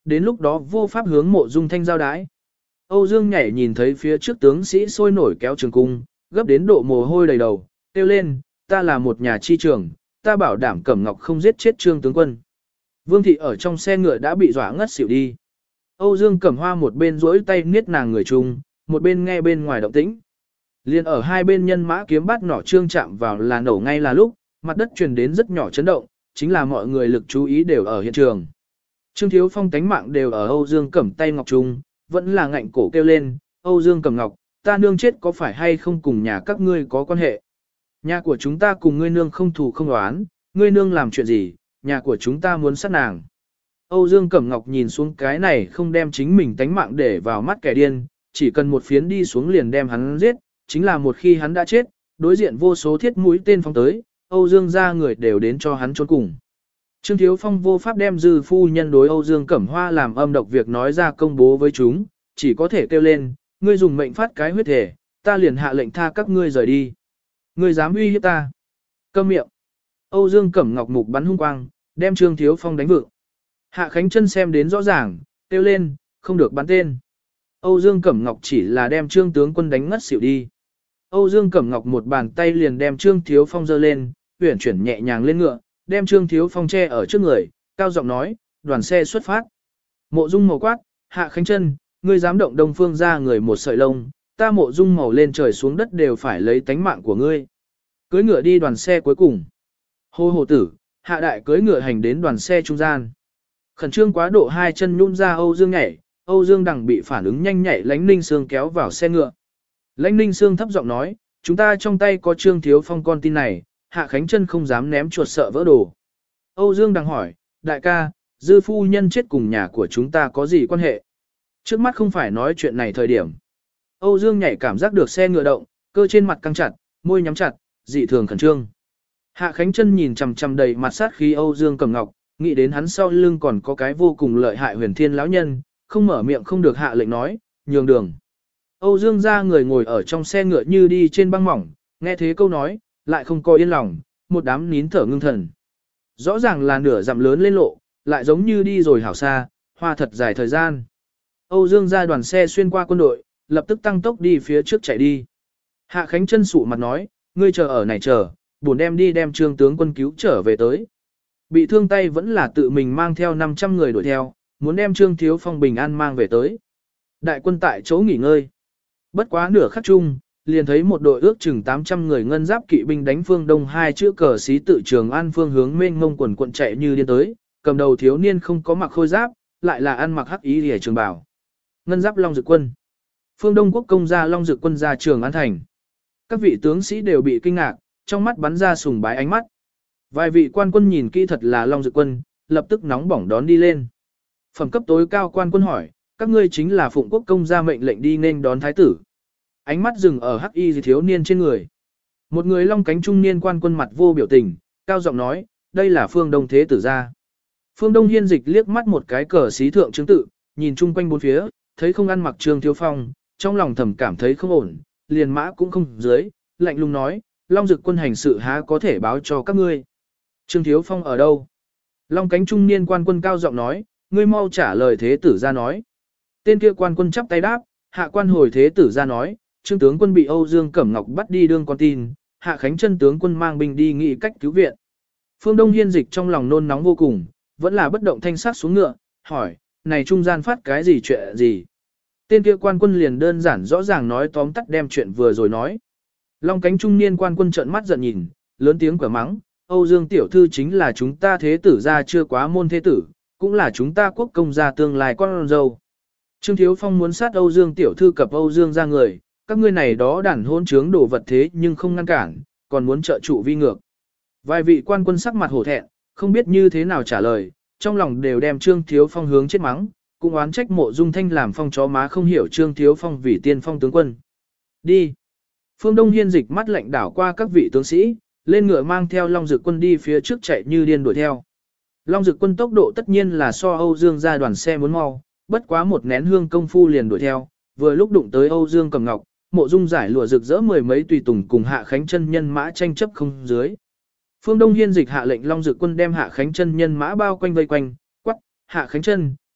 S1: đến lúc đó vô pháp hướng Mộ Dung Thanh giao đái. Âu Dương nhảy nhìn thấy phía trước tướng sĩ sôi nổi kéo trường cung, gấp đến độ mồ hôi đầy đầu, kêu lên, ta là một nhà chi trường, ta bảo đảm Cẩm Ngọc không giết chết Trương tướng quân. Vương thị ở trong xe ngựa đã bị dọa ngất xỉu đi. Âu Dương Cẩm Hoa một bên duỗi tay niết nàng người chung, một bên nghe bên ngoài động tĩnh. Liên ở hai bên nhân mã kiếm bát nỏ trương chạm vào là nổ ngay là lúc, mặt đất truyền đến rất nhỏ chấn động, chính là mọi người lực chú ý đều ở hiện trường. Trương Thiếu Phong tánh mạng đều ở Âu Dương Cẩm tay ngọc trung, vẫn là ngạnh cổ kêu lên, Âu Dương Cẩm Ngọc, ta nương chết có phải hay không cùng nhà các ngươi có quan hệ? Nhà của chúng ta cùng ngươi nương không thù không oán, ngươi nương làm chuyện gì, nhà của chúng ta muốn sát nàng. Âu Dương Cẩm Ngọc nhìn xuống cái này không đem chính mình tánh mạng để vào mắt kẻ điên, chỉ cần một phiến đi xuống liền đem hắn giết, chính là một khi hắn đã chết, đối diện vô số thiết mũi tên phong tới, Âu Dương ra người đều đến cho hắn trốn cùng. Trương Thiếu Phong vô pháp đem dư phu nhân đối Âu Dương Cẩm Hoa làm âm độc việc nói ra công bố với chúng, chỉ có thể kêu lên, ngươi dùng mệnh phát cái huyết thể, ta liền hạ lệnh tha các ngươi rời đi. Ngươi dám uy hiếp ta? Câm miệng. Âu Dương Cẩm Ngọc mục bắn hung quang, đem Trương Thiếu Phong đánh vựng. Hạ Khánh Chân xem đến rõ ràng, kêu lên, không được bắn tên. Âu Dương Cẩm Ngọc chỉ là đem Trương tướng quân đánh ngất xỉu đi. Âu Dương Cẩm Ngọc một bàn tay liền đem Trương Thiếu Phong giơ lên, uyển chuyển nhẹ nhàng lên ngựa, đem Trương Thiếu Phong che ở trước người, cao giọng nói, đoàn xe xuất phát. Mộ Dung màu quát, Hạ Khánh Chân, ngươi dám động Đông Phương ra người một sợi lông, ta Mộ Dung màu lên trời xuống đất đều phải lấy tánh mạng của ngươi. Cưỡi ngựa đi đoàn xe cuối cùng. Hô hồ tử, Hạ đại cưỡi ngựa hành đến đoàn xe trung gian. Khẩn trương quá độ hai chân nhún ra Âu Dương nhảy, Âu Dương đằng bị phản ứng nhanh nhạy Lãnh Ninh Sương kéo vào xe ngựa. Lãnh Ninh Sương thấp giọng nói, chúng ta trong tay có Trương Thiếu Phong con tin này, Hạ Khánh Chân không dám ném chuột sợ vỡ đồ. Âu Dương đằng hỏi, đại ca, dư phu nhân chết cùng nhà của chúng ta có gì quan hệ? Trước mắt không phải nói chuyện này thời điểm. Âu Dương nhảy cảm giác được xe ngựa động, cơ trên mặt căng chặt, môi nhắm chặt, dị thường khẩn trương. Hạ Khánh Chân nhìn chằm chằm đầy mặt sát khí Âu Dương Cẩm Ngọc, nghĩ đến hắn sau lưng còn có cái vô cùng lợi hại Huyền Thiên lão nhân, không mở miệng không được hạ lệnh nói, nhường đường. Âu Dương ra người ngồi ở trong xe ngựa như đi trên băng mỏng, nghe thế câu nói, lại không coi yên lòng, một đám nín thở ngưng thần. Rõ ràng là nửa dặm lớn lên lộ, lại giống như đi rồi hảo xa, hoa thật dài thời gian. Âu Dương ra đoàn xe xuyên qua quân đội, lập tức tăng tốc đi phía trước chạy đi. Hạ Khánh Chân sụ mặt nói, ngươi chờ ở này chờ, bổn đem đi đem Trương tướng quân cứu trở về tới. Bị thương tay vẫn là tự mình mang theo năm trăm người đuổi theo, muốn đem Trương Thiếu Phong bình an mang về tới. Đại quân tại chỗ nghỉ ngơi. Bất quá nửa khắc chung, liền thấy một đội ước chừng tám trăm người ngân giáp kỵ binh đánh phương đông hai chữ cờ xí tự Trường An phương hướng mênh mông quần quận chạy như điên tới, cầm đầu thiếu niên không có mặc khôi giáp, lại là ăn mặc hắc ý liễu trường bào. Ngân giáp Long Dực quân. Phương Đông quốc công gia Long Dực quân ra Trường An thành. Các vị tướng sĩ đều bị kinh ngạc, trong mắt bắn ra sùng bái ánh mắt. Vài vị quan quân nhìn kỹ thật là Long Dực quân, lập tức nóng bỏng đón đi lên. Phẩm cấp tối cao quan quân hỏi, các ngươi chính là Phụng quốc công gia mệnh lệnh đi nên đón thái tử. Ánh mắt dừng ở hắc y thiếu niên trên người. Một người long cánh trung niên quan quân mặt vô biểu tình, cao giọng nói, đây là Phương Đông thế tử gia. Phương Đông Hiên Dịch liếc mắt một cái cờ xí thượng chứng tự, nhìn chung quanh bốn phía, thấy không ăn mặc Trương Thiếu Phong, trong lòng thầm cảm thấy không ổn, liền mã cũng không dưới, lạnh lùng nói, Long Dực quân hành sự há có thể báo cho các ngươi. Trương Thiếu Phong ở đâu? Long cánh trung niên quan quân cao giọng nói, ngươi mau trả lời thế tử gia nói. Tên kia quan quân chắp tay đáp, hạ quan hồi thế tử gia nói, Trương tướng quân bị Âu Dương Cẩm Ngọc bắt đi đương con tin, Hạ Khánh Chân tướng quân mang binh đi nghị cách cứu viện. Phương Đông Hiên Dịch trong lòng nôn nóng vô cùng, vẫn là bất động thanh sắc xuống ngựa, hỏi, này trung gian phát cái gì chuyện gì? Tên kia quan quân liền đơn giản rõ ràng nói tóm tắt đem chuyện vừa rồi nói. Long cánh trung niên quan quân trợn mắt giận nhìn, lớn tiếng quả mắng, Âu Dương tiểu thư chính là chúng ta thế tử gia chưa quá môn thế tử, cũng là chúng ta quốc công gia tương lai con dâu. Trương Thiếu Phong muốn sát Âu Dương tiểu thư cập Âu Dương ra người, các ngươi này đó đàn hôn trướng đổ vật thế nhưng không ngăn cản, còn muốn trợ trụ vi ngược. Vài vị quan quân sắc mặt hổ thẹn, không biết như thế nào trả lời, trong lòng đều đem Trương Thiếu Phong hướng chết mắng, cũng oán trách Mộ Dung Thanh làm phong chó má không hiểu Trương Thiếu Phong vì tiên phong tướng quân. Đi. Phương Đông Hiên Dịch mắt lạnh đảo qua các vị tướng sĩ, lên ngựa mang theo Long Dực quân đi phía trước chạy như điên đuổi theo. Long Dực quân tốc độ tất nhiên là so Âu Dương ra đoàn xe muốn mau, bất quá một nén hương công phu liền đuổi theo, vừa lúc đụng tới Âu Dương Cẩm Ngọc, Mộ Dung giải lụa rực rỡ mười mấy tùy tùng cùng Hạ Khánh Chân nhân mã tranh chấp không dưới. Phương Đông Hiên Dịch hạ lệnh Long Dực quân đem Hạ Khánh Chân nhân mã bao quanh vây quanh, quắc, Hạ Khánh Chân,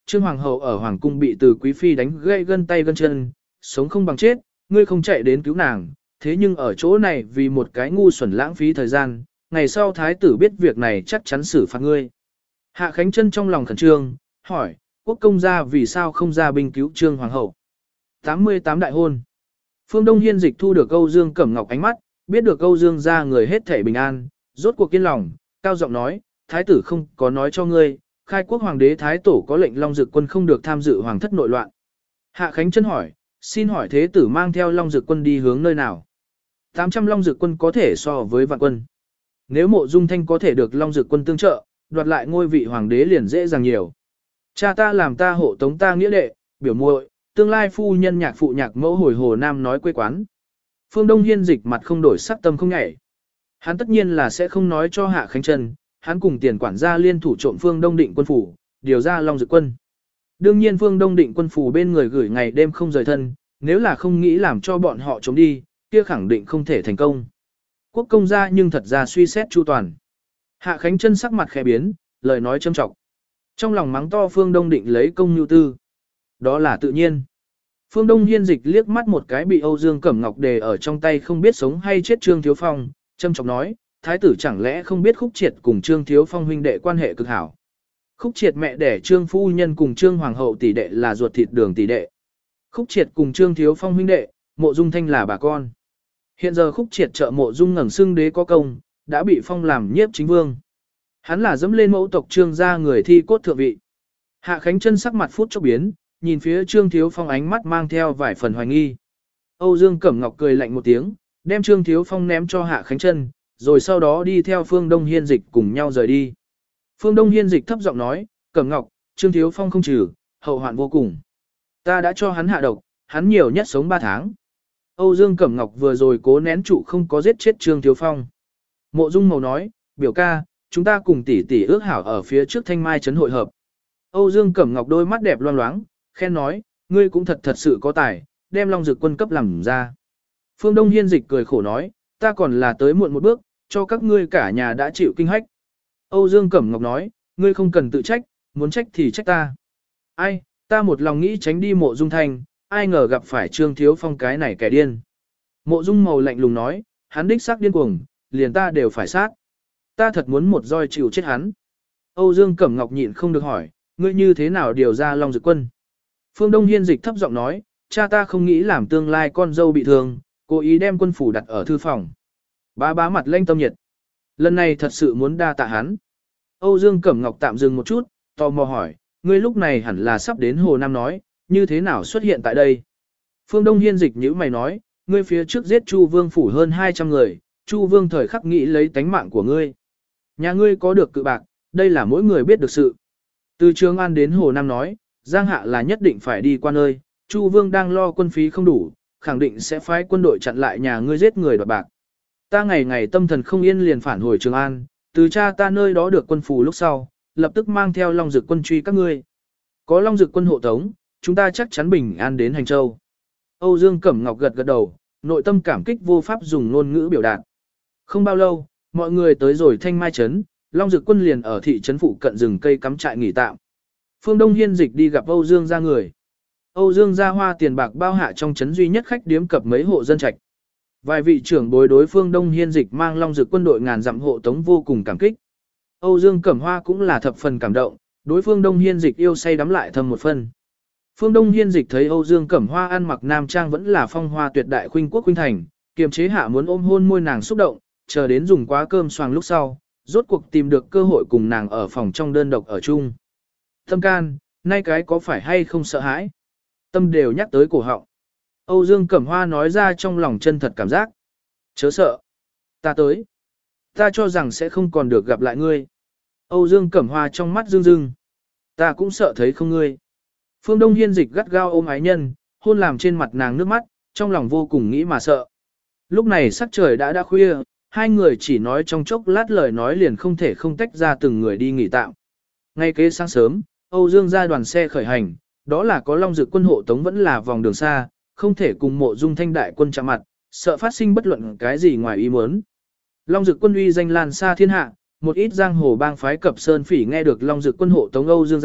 S1: Trương Hoàng hậu ở Hoàng cung bị từ quý phi đánh gãy gân tay gân chân, sống không bằng chết, ngươi không chạy đến cứu nàng, thế nhưng ở chỗ này vì một cái ngu xuẩn lãng phí thời gian, ngày sau thái tử biết việc này chắc chắn xử phạt ngươi. Hạ Khánh Chân trong lòng khẩn trương, hỏi, quốc công gia vì sao không ra binh cứu Trương Hoàng hậu? tám mươi tám đại hôn. Phương Đông Hiên Dịch thu được Âu Dương Cẩm Ngọc ánh mắt, biết được Âu Dương gia người hết thể bình an, rốt cuộc kiên lòng, cao giọng nói, thái tử không có nói cho ngươi, khai quốc hoàng đế thái tổ có lệnh Long Dực quân không được tham dự hoàng thất nội loạn. Hạ Khánh Chân hỏi, xin hỏi thế tử mang theo Long Dực quân đi hướng nơi nào? tám trăm Long Dực quân có thể so với vạn quân. Nếu Mộ Dung Thanh có thể được Long Dực quân tương trợ, đoạt lại ngôi vị hoàng đế liền dễ dàng nhiều. Cha ta làm ta hộ tống ta nghĩa đệ, biểu muội, tương lai phu nhân nhạc phụ nhạc mẫu hồi Hồ Nam nói quê quán. Phương Đông Hiên Dịch mặt không đổi sắc tâm không nhảy. Hắn tất nhiên là sẽ không nói cho Hạ Khánh Chân, hắn cùng tiền quản gia liên thủ trộm Phương Đông Định quân phủ, điều ra Long Dực quân. Đương nhiên Phương Đông Định quân phủ bên người gửi ngày đêm không rời thân, nếu là không nghĩ làm cho bọn họ trốn đi, kia khẳng định không thể thành công. Quốc công gia nhưng thật ra suy xét chu toàn. Hạ Khánh Chân sắc mặt khẽ biến, lời nói châm trọng. Trong lòng mắng to Phương Đông Định lấy công nhu tư. Đó là tự nhiên. Phương Đông Hiên Dịch liếc mắt một cái bị Âu Dương Cẩm Ngọc đề ở trong tay không biết sống hay chết Trương Thiếu Phong, châm trọng nói, thái tử chẳng lẽ không biết Khúc Triệt cùng Trương Thiếu Phong huynh đệ quan hệ cực hảo. Khúc Triệt mẹ đẻ Trương phu nhân cùng Trương Hoàng hậu tỷ đệ là ruột thịt đường tỷ đệ. Khúc Triệt cùng Trương Thiếu Phong huynh đệ, Mộ Dung Thanh là bà con. Hiện giờ Khúc Triệt trợ Mộ Dung ngẩng xưng đế có công, đã bị phong làm nhiếp chính vương. Hắn là dẫm lên mẫu tộc Trương gia người thi cốt thượng vị. Hạ Khánh Chân sắc mặt phút chốc biến, nhìn phía Trương Thiếu Phong ánh mắt mang theo vài phần hoài nghi. Âu Dương Cẩm Ngọc cười lạnh một tiếng, đem Trương Thiếu Phong ném cho Hạ Khánh Chân, rồi sau đó đi theo Phương Đông Hiên Dịch cùng nhau rời đi. Phương Đông Hiên Dịch thấp giọng nói, Cẩm Ngọc, Trương Thiếu Phong không trừ, hậu hoạn vô cùng. Ta đã cho hắn hạ độc, hắn nhiều nhất sống ba tháng. Âu Dương Cẩm Ngọc vừa rồi cố nén trụ không có giết chết Trương Thiếu Phong. Mộ Dung Mầu nói, biểu ca, chúng ta cùng tỷ tỷ ước hảo ở phía trước Thanh Mai trấn hội hợp. Âu Dương Cẩm Ngọc đôi mắt đẹp loang loáng, khen nói, ngươi cũng thật thật sự có tài, đem Long Dực quân cấp làm ra. Phương Đông Hiên Dịch cười khổ nói, ta còn là tới muộn một bước, cho các ngươi cả nhà đã chịu kinh hách. Âu Dương Cẩm Ngọc nói, ngươi không cần tự trách, muốn trách thì trách ta. Ai, ta một lòng nghĩ tránh đi Mộ Dung Thanh, ai ngờ gặp phải Trương Thiếu Phong cái này kẻ điên. Mộ Dung Mầu lạnh lùng nói, hắn đích xác điên cuồng, liền ta đều phải sát. Ta thật muốn một roi chịu chết hắn. Âu Dương Cẩm Ngọc nhịn không được hỏi, ngươi như thế nào điều ra Long Dực quân? Phương Đông Hiên Dịch thấp giọng nói, cha ta không nghĩ làm tương lai con dâu bị thương, cố ý đem quân phủ đặt ở thư phòng. Bá bá mặt lanh tâm nhiệt. Lần này thật sự muốn đa tạ hắn. Âu Dương Cẩm Ngọc tạm dừng một chút, tò mò hỏi, ngươi lúc này hẳn là sắp đến Hồ Nam nói, như thế nào xuất hiện tại đây? Phương Đông Hiên Dịch nhíu mày nói, ngươi phía trước giết Chu Vương phủ hơn hai trăm người, Chu Vương thời khắc nghĩ lấy tánh mạng của ngươi. Nhà ngươi có được cự bạc, đây là mỗi người biết được sự. Từ Trường An đến Hồ Nam nói, Giang Hạ là nhất định phải đi qua nơi, Chu Vương đang lo quân phí không đủ, khẳng định sẽ phái quân đội chặn lại nhà ngươi giết người đoạt bạc. Ta ngày ngày tâm thần không yên liền phản hồi Trường An, từ cha ta nơi đó được quân phù lúc sau, lập tức mang theo Long Dực quân truy các ngươi. Có Long Dực quân hộ tống, chúng ta chắc chắn bình an đến Hành Châu. Âu Dương Cẩm Ngọc gật gật đầu, nội tâm cảm kích vô pháp dùng ngôn ngữ biểu đạt. Không bao lâu, mọi người tới rồi Thanh Mai trấn, Long Dực quân liền ở thị trấn phụ cận rừng cây cắm trại nghỉ tạm. Phương Đông Hiên Dịch đi gặp Âu Dương gia người. Âu Dương gia hoa tiền bạc bao hạ trong trấn duy nhất khách điếm cập mấy hộ dân trạch. Vài vị trưởng bối đối Phương Đông Hiên Dịch mang Long Dực quân đội ngàn dặm hộ tống vô cùng cảm kích. Âu Dương Cẩm Hoa cũng là thập phần cảm động, đối Phương Đông Hiên Dịch yêu say đắm lại thầm một phần. Phương Đông Hiên Dịch thấy Âu Dương Cẩm Hoa ăn mặc nam trang vẫn là phong hoa tuyệt đại khuynh quốc khuynh thành, kiềm chế hạ muốn ôm hôn môi nàng xúc động, chờ đến dùng quá cơm xoàng lúc sau, rốt cuộc tìm được cơ hội cùng nàng ở phòng trong đơn độc ở chung. Tâm can, nay cái có phải hay không sợ hãi? Tâm đều nhắc tới cổ họng. Âu Dương Cẩm Hoa nói ra trong lòng chân thật cảm giác. Chớ sợ. Ta tới. Ta cho rằng sẽ không còn được gặp lại ngươi. Âu Dương Cẩm Hoa trong mắt rưng rưng. Ta cũng sợ thấy không ngươi. Phương Đông Hiên Dịch gắt gao ôm ái nhân, hôn làm trên mặt nàng nước mắt, trong lòng vô cùng nghĩ mà sợ. Lúc này sắc trời đã đã khuya, hai người chỉ nói trong chốc lát lời nói liền không thể không tách ra từng người đi nghỉ tạm. Ngay kế sáng sớm, Âu Dương ra đoàn xe khởi hành, đó là có Long Dực quân hộ tống vẫn là vòng đường xa, không thể cùng Mộ Dung Thanh đại quân chạm mặt, sợ phát sinh bất luận cái gì ngoài ý muốn. Long Dực quân uy danh lan xa thiên hạ, một ít giang hồ bang phái cập sơn phỉ nghe được Long Dực quân hộ tống Âu Dương ra,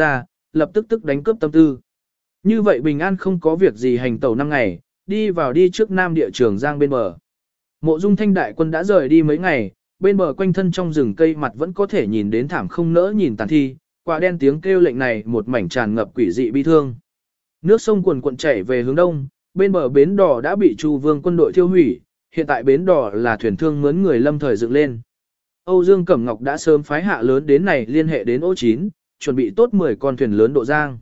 S1: lập tức tức đánh cướp tâm tư. Như vậy bình an không có việc gì hành tẩu năm ngày, đi vào đi trước Nam địa trường Giang bên bờ. Mộ Dung Thanh đại quân đã rời đi mấy ngày, bên bờ quanh thân trong rừng cây mặt vẫn có thể nhìn đến thảm không nỡ nhìn tàn thi, quả đen tiếng kêu lệnh này một mảnh tràn ngập quỷ dị bi thương. Nước sông cuồn cuộn chảy về hướng đông, bên bờ bến đỏ đã bị Chu Vương quân đội thiêu hủy, hiện tại bến đỏ là thuyền thương mướn người lâm thời dựng lên. Âu Dương Cẩm Ngọc đã sớm phái hạ lớn đến này liên hệ đến Ô chín, chuẩn bị tốt mười con thuyền lớn độ Giang.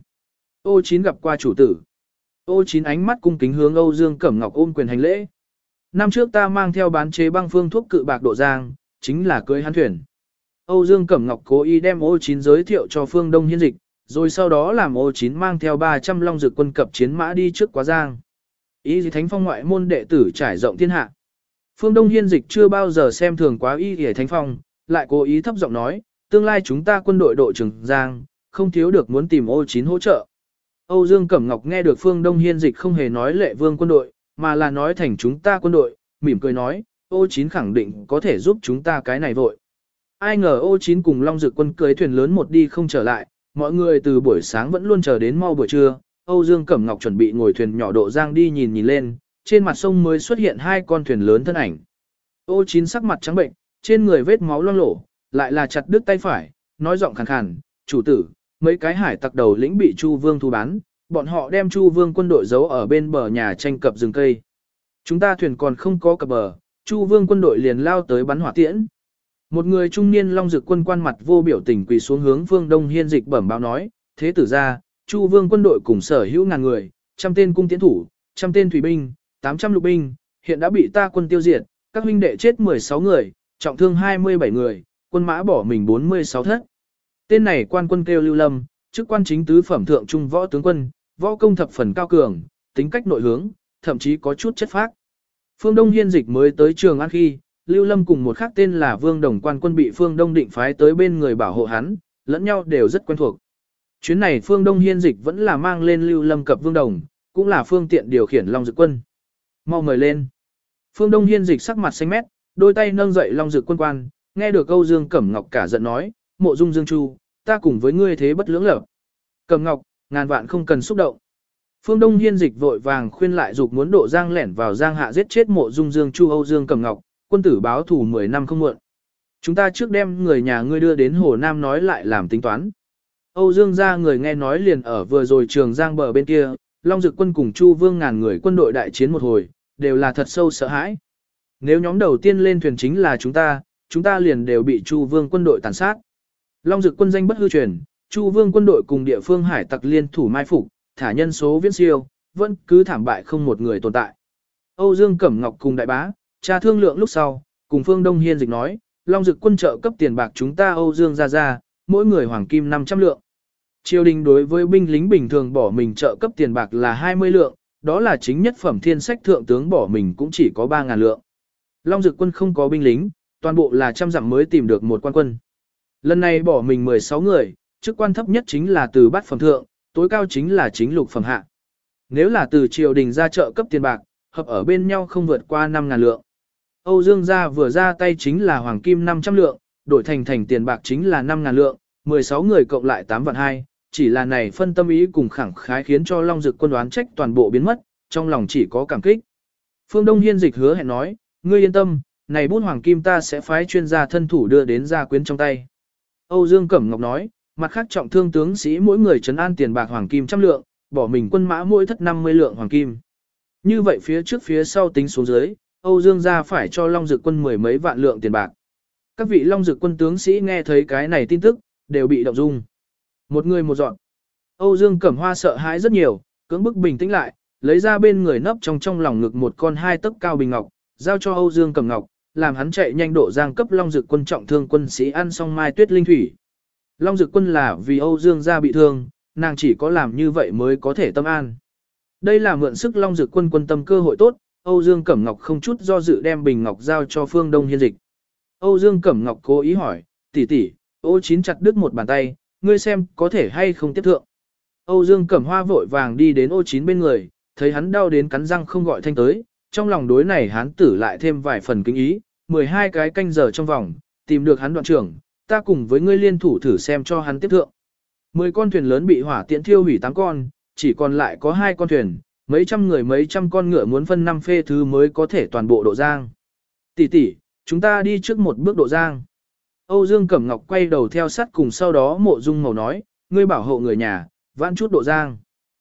S1: Ô chín gặp qua chủ tử. Ô chín ánh mắt cung kính hướng Âu Dương Cẩm Ngọc ôm quyền hành lễ. Năm trước ta mang theo bán chế băng phương thuốc cự bạc độ Giang, chính là cưới hắn thuyền. Âu Dương Cẩm Ngọc cố ý đem Ô chín giới thiệu cho Phương Đông Hiên Dịch, rồi sau đó làm Ô chín mang theo ba trăm long dược quân cập chiến mã đi trước quá Giang. Y Dì Thánh Phong ngoại môn đệ tử trải rộng thiên hạ. Phương Đông Hiên Dịch chưa bao giờ xem thường quá Y Dì Thánh Phong, lại cố ý thấp giọng nói, tương lai chúng ta quân đội độ Trường Giang, không thiếu được muốn tìm Ô chín hỗ trợ. Âu Dương Cẩm Ngọc nghe được Phương Đông Hiên Dịch không hề nói lệ vương quân đội, mà là nói thành chúng ta quân đội, mỉm cười nói, Ô chín khẳng định có thể giúp chúng ta cái này vội. Ai ngờ Ô chín cùng Long Dực quân cưới thuyền lớn một đi không trở lại, mọi người từ buổi sáng vẫn luôn chờ đến mau buổi trưa, Âu Dương Cẩm Ngọc chuẩn bị ngồi thuyền nhỏ độ Giang đi nhìn nhìn lên, trên mặt sông mới xuất hiện hai con thuyền lớn thân ảnh. Ô chín sắc mặt trắng bệnh, trên người vết máu loang lổ, lại là chặt đứt tay phải, nói giọng khàn khàn, chủ tử, mấy cái hải tặc đầu lĩnh bị Chu Vương thu bán, bọn họ đem Chu Vương quân đội giấu ở bên bờ nhà tranh cập rừng cây. Chúng ta thuyền còn không có cập bờ, Chu Vương quân đội liền lao tới bắn hỏa tiễn. Một người trung niên Long Dực quân quan mặt vô biểu tình quỳ xuống hướng Phương Đông Hiên Dịch bẩm báo nói, thế tử ra, Chu Vương quân đội cùng sở hữu ngàn người, trăm tên cung tiễn thủ, trăm tên thủy binh, tám trăm lục binh, hiện đã bị ta quân tiêu diệt, các huynh đệ chết mười sáu người, trọng thương hai mươi bảy người, quân mã bỏ mình bốn mươi sáu thất. Tên này quan quân kêu Lưu Lâm, chức quan chính tứ phẩm thượng trung võ tướng quân, võ công thập phần cao cường, tính cách nội hướng, thậm chí có chút chất phác. Phương Đông Hiên Dịch mới tới Trường An khi, Lưu Lâm cùng một khác tên là Vương Đồng quan quân bị Phương Đông Định phái tới bên người bảo hộ hắn, lẫn nhau đều rất quen thuộc. Chuyến này Phương Đông Hiên Dịch vẫn là mang lên Lưu Lâm cập Vương Đồng, cũng là phương tiện điều khiển Long Dực quân. Mau mời lên. Phương Đông Hiên Dịch sắc mặt xanh mét, đôi tay nâng dậy Long Dực quân quan, nghe được Âu Dương Cẩm Ngọc cả giận nói, Mộ Dung Dương Chu, ta cùng với ngươi thế bất lưỡng lập. Cẩm Ngọc, ngàn vạn không cần xúc động. Phương Đông Hiên Dịch vội vàng khuyên lại dục muốn độ Giang lẻn vào Giang hạ giết chết Mộ Dung Dương Chu. Âu Dương Cẩm Ngọc, quân tử báo thù mười năm không muộn. Chúng ta trước đem người nhà ngươi đưa đến Hồ Nam nói lại làm tính toán. Âu Dương gia người nghe nói liền ở vừa rồi Trường Giang bờ bên kia, Long Dực quân cùng Chu Vương ngàn người quân đội đại chiến một hồi, đều là thật sâu sợ hãi. Nếu nhóm đầu tiên lên thuyền chính là chúng ta, chúng ta liền đều bị Chu Vương quân đội tàn sát. Long Dực quân danh bất hư truyền, Chu Vương quân đội cùng địa phương hải tặc liên thủ mai phục, thả nhân số viễn siêu, vẫn cứ thảm bại không một người tồn tại. Âu Dương Cẩm Ngọc cùng đại bá, cha thương lượng lúc sau, cùng Phương Đông Hiên Dịch nói, Long Dực quân trợ cấp tiền bạc chúng ta Âu Dương ra ra, mỗi người hoàng kim năm trăm lượng. Triều đình đối với binh lính bình thường bỏ mình trợ cấp tiền bạc là hai mươi lượng, đó là chính nhất phẩm thiên sách thượng tướng bỏ mình cũng chỉ có ba ngàn lượng. Long Dực quân không có binh lính, toàn bộ là trăm dặm mới tìm được một quan quân. Lần này bỏ mình mười sáu người, chức quan thấp nhất chính là từ bát phẩm thượng, tối cao chính là chính lục phẩm hạ. Nếu là từ triều đình ra trợ cấp tiền bạc, hợp ở bên nhau không vượt qua năm ngàn lượng. Âu Dương gia vừa ra tay chính là hoàng kim năm trăm lượng, đổi thành thành tiền bạc chính là năm ngàn lượng, mười sáu người cộng lại tám vạn hai, chỉ là này phân tâm ý cùng khẳng khái khiến cho Long Dực quân đoán trách toàn bộ biến mất, trong lòng chỉ có cảm kích. Phương Đông Hiên Dịch hứa hẹn nói, ngươi yên tâm, này bút hoàng kim ta sẽ phái chuyên gia thân thủ đưa đến gia quyến trong tay. Âu Dương Cẩm Ngọc nói, mặt khác trọng thương tướng sĩ mỗi người trấn an tiền bạc hoàng kim trăm lượng, bỏ mình quân mã mỗi thất năm mươi lượng hoàng kim. Như vậy phía trước phía sau tính xuống dưới, Âu Dương gia phải cho Long Dực quân mười mấy vạn lượng tiền bạc. Các vị Long Dực quân tướng sĩ nghe thấy cái này tin tức, đều bị động dung. Một người một dọn. Âu Dương Cẩm Hoa sợ hãi rất nhiều, cưỡng bức bình tĩnh lại, lấy ra bên người nấp trong trong lòng ngực một con hai tấc cao bình ngọc, giao cho Âu Dương Cẩm Ngọc, làm hắn chạy nhanh độ Giang cấp Long Dực quân trọng thương quân sĩ ăn xong mai tuyết linh thủy. Long Dực quân là vì Âu Dương gia bị thương, nàng chỉ có làm như vậy mới có thể tâm an. Đây là mượn sức Long Dực quân quân tâm cơ hội tốt, Âu Dương Cẩm Ngọc không chút do dự đem bình ngọc giao cho Phương Đông Hiên Dịch. Âu Dương Cẩm Ngọc cố ý hỏi, tỷ tỷ, Ô Chín chặt đứt một bàn tay, ngươi xem có thể hay không tiếp thượng. Âu Dương Cẩm Hoa vội vàng đi đến Ô Chín bên người, thấy hắn đau đến cắn răng không gọi thanh tới, trong lòng đối này hắn tử lại thêm vài phần kính ý, mười hai cái canh giờ trong vòng, tìm được hắn đoạn trưởng, ta cùng với ngươi liên thủ thử xem cho hắn tiếp thượng. Mười con thuyền lớn bị hỏa tiễn thiêu hủy tám con, chỉ còn lại có hai con thuyền, mấy trăm người mấy trăm con ngựa muốn phân năm phê thứ mới có thể toàn bộ độ giang. Tỷ tỷ, chúng ta đi trước một bước độ giang. Âu Dương Cẩm Ngọc quay đầu theo sát cùng sau đó Mộ Dung Màu nói, ngươi bảo hộ người nhà, vãn chút độ giang.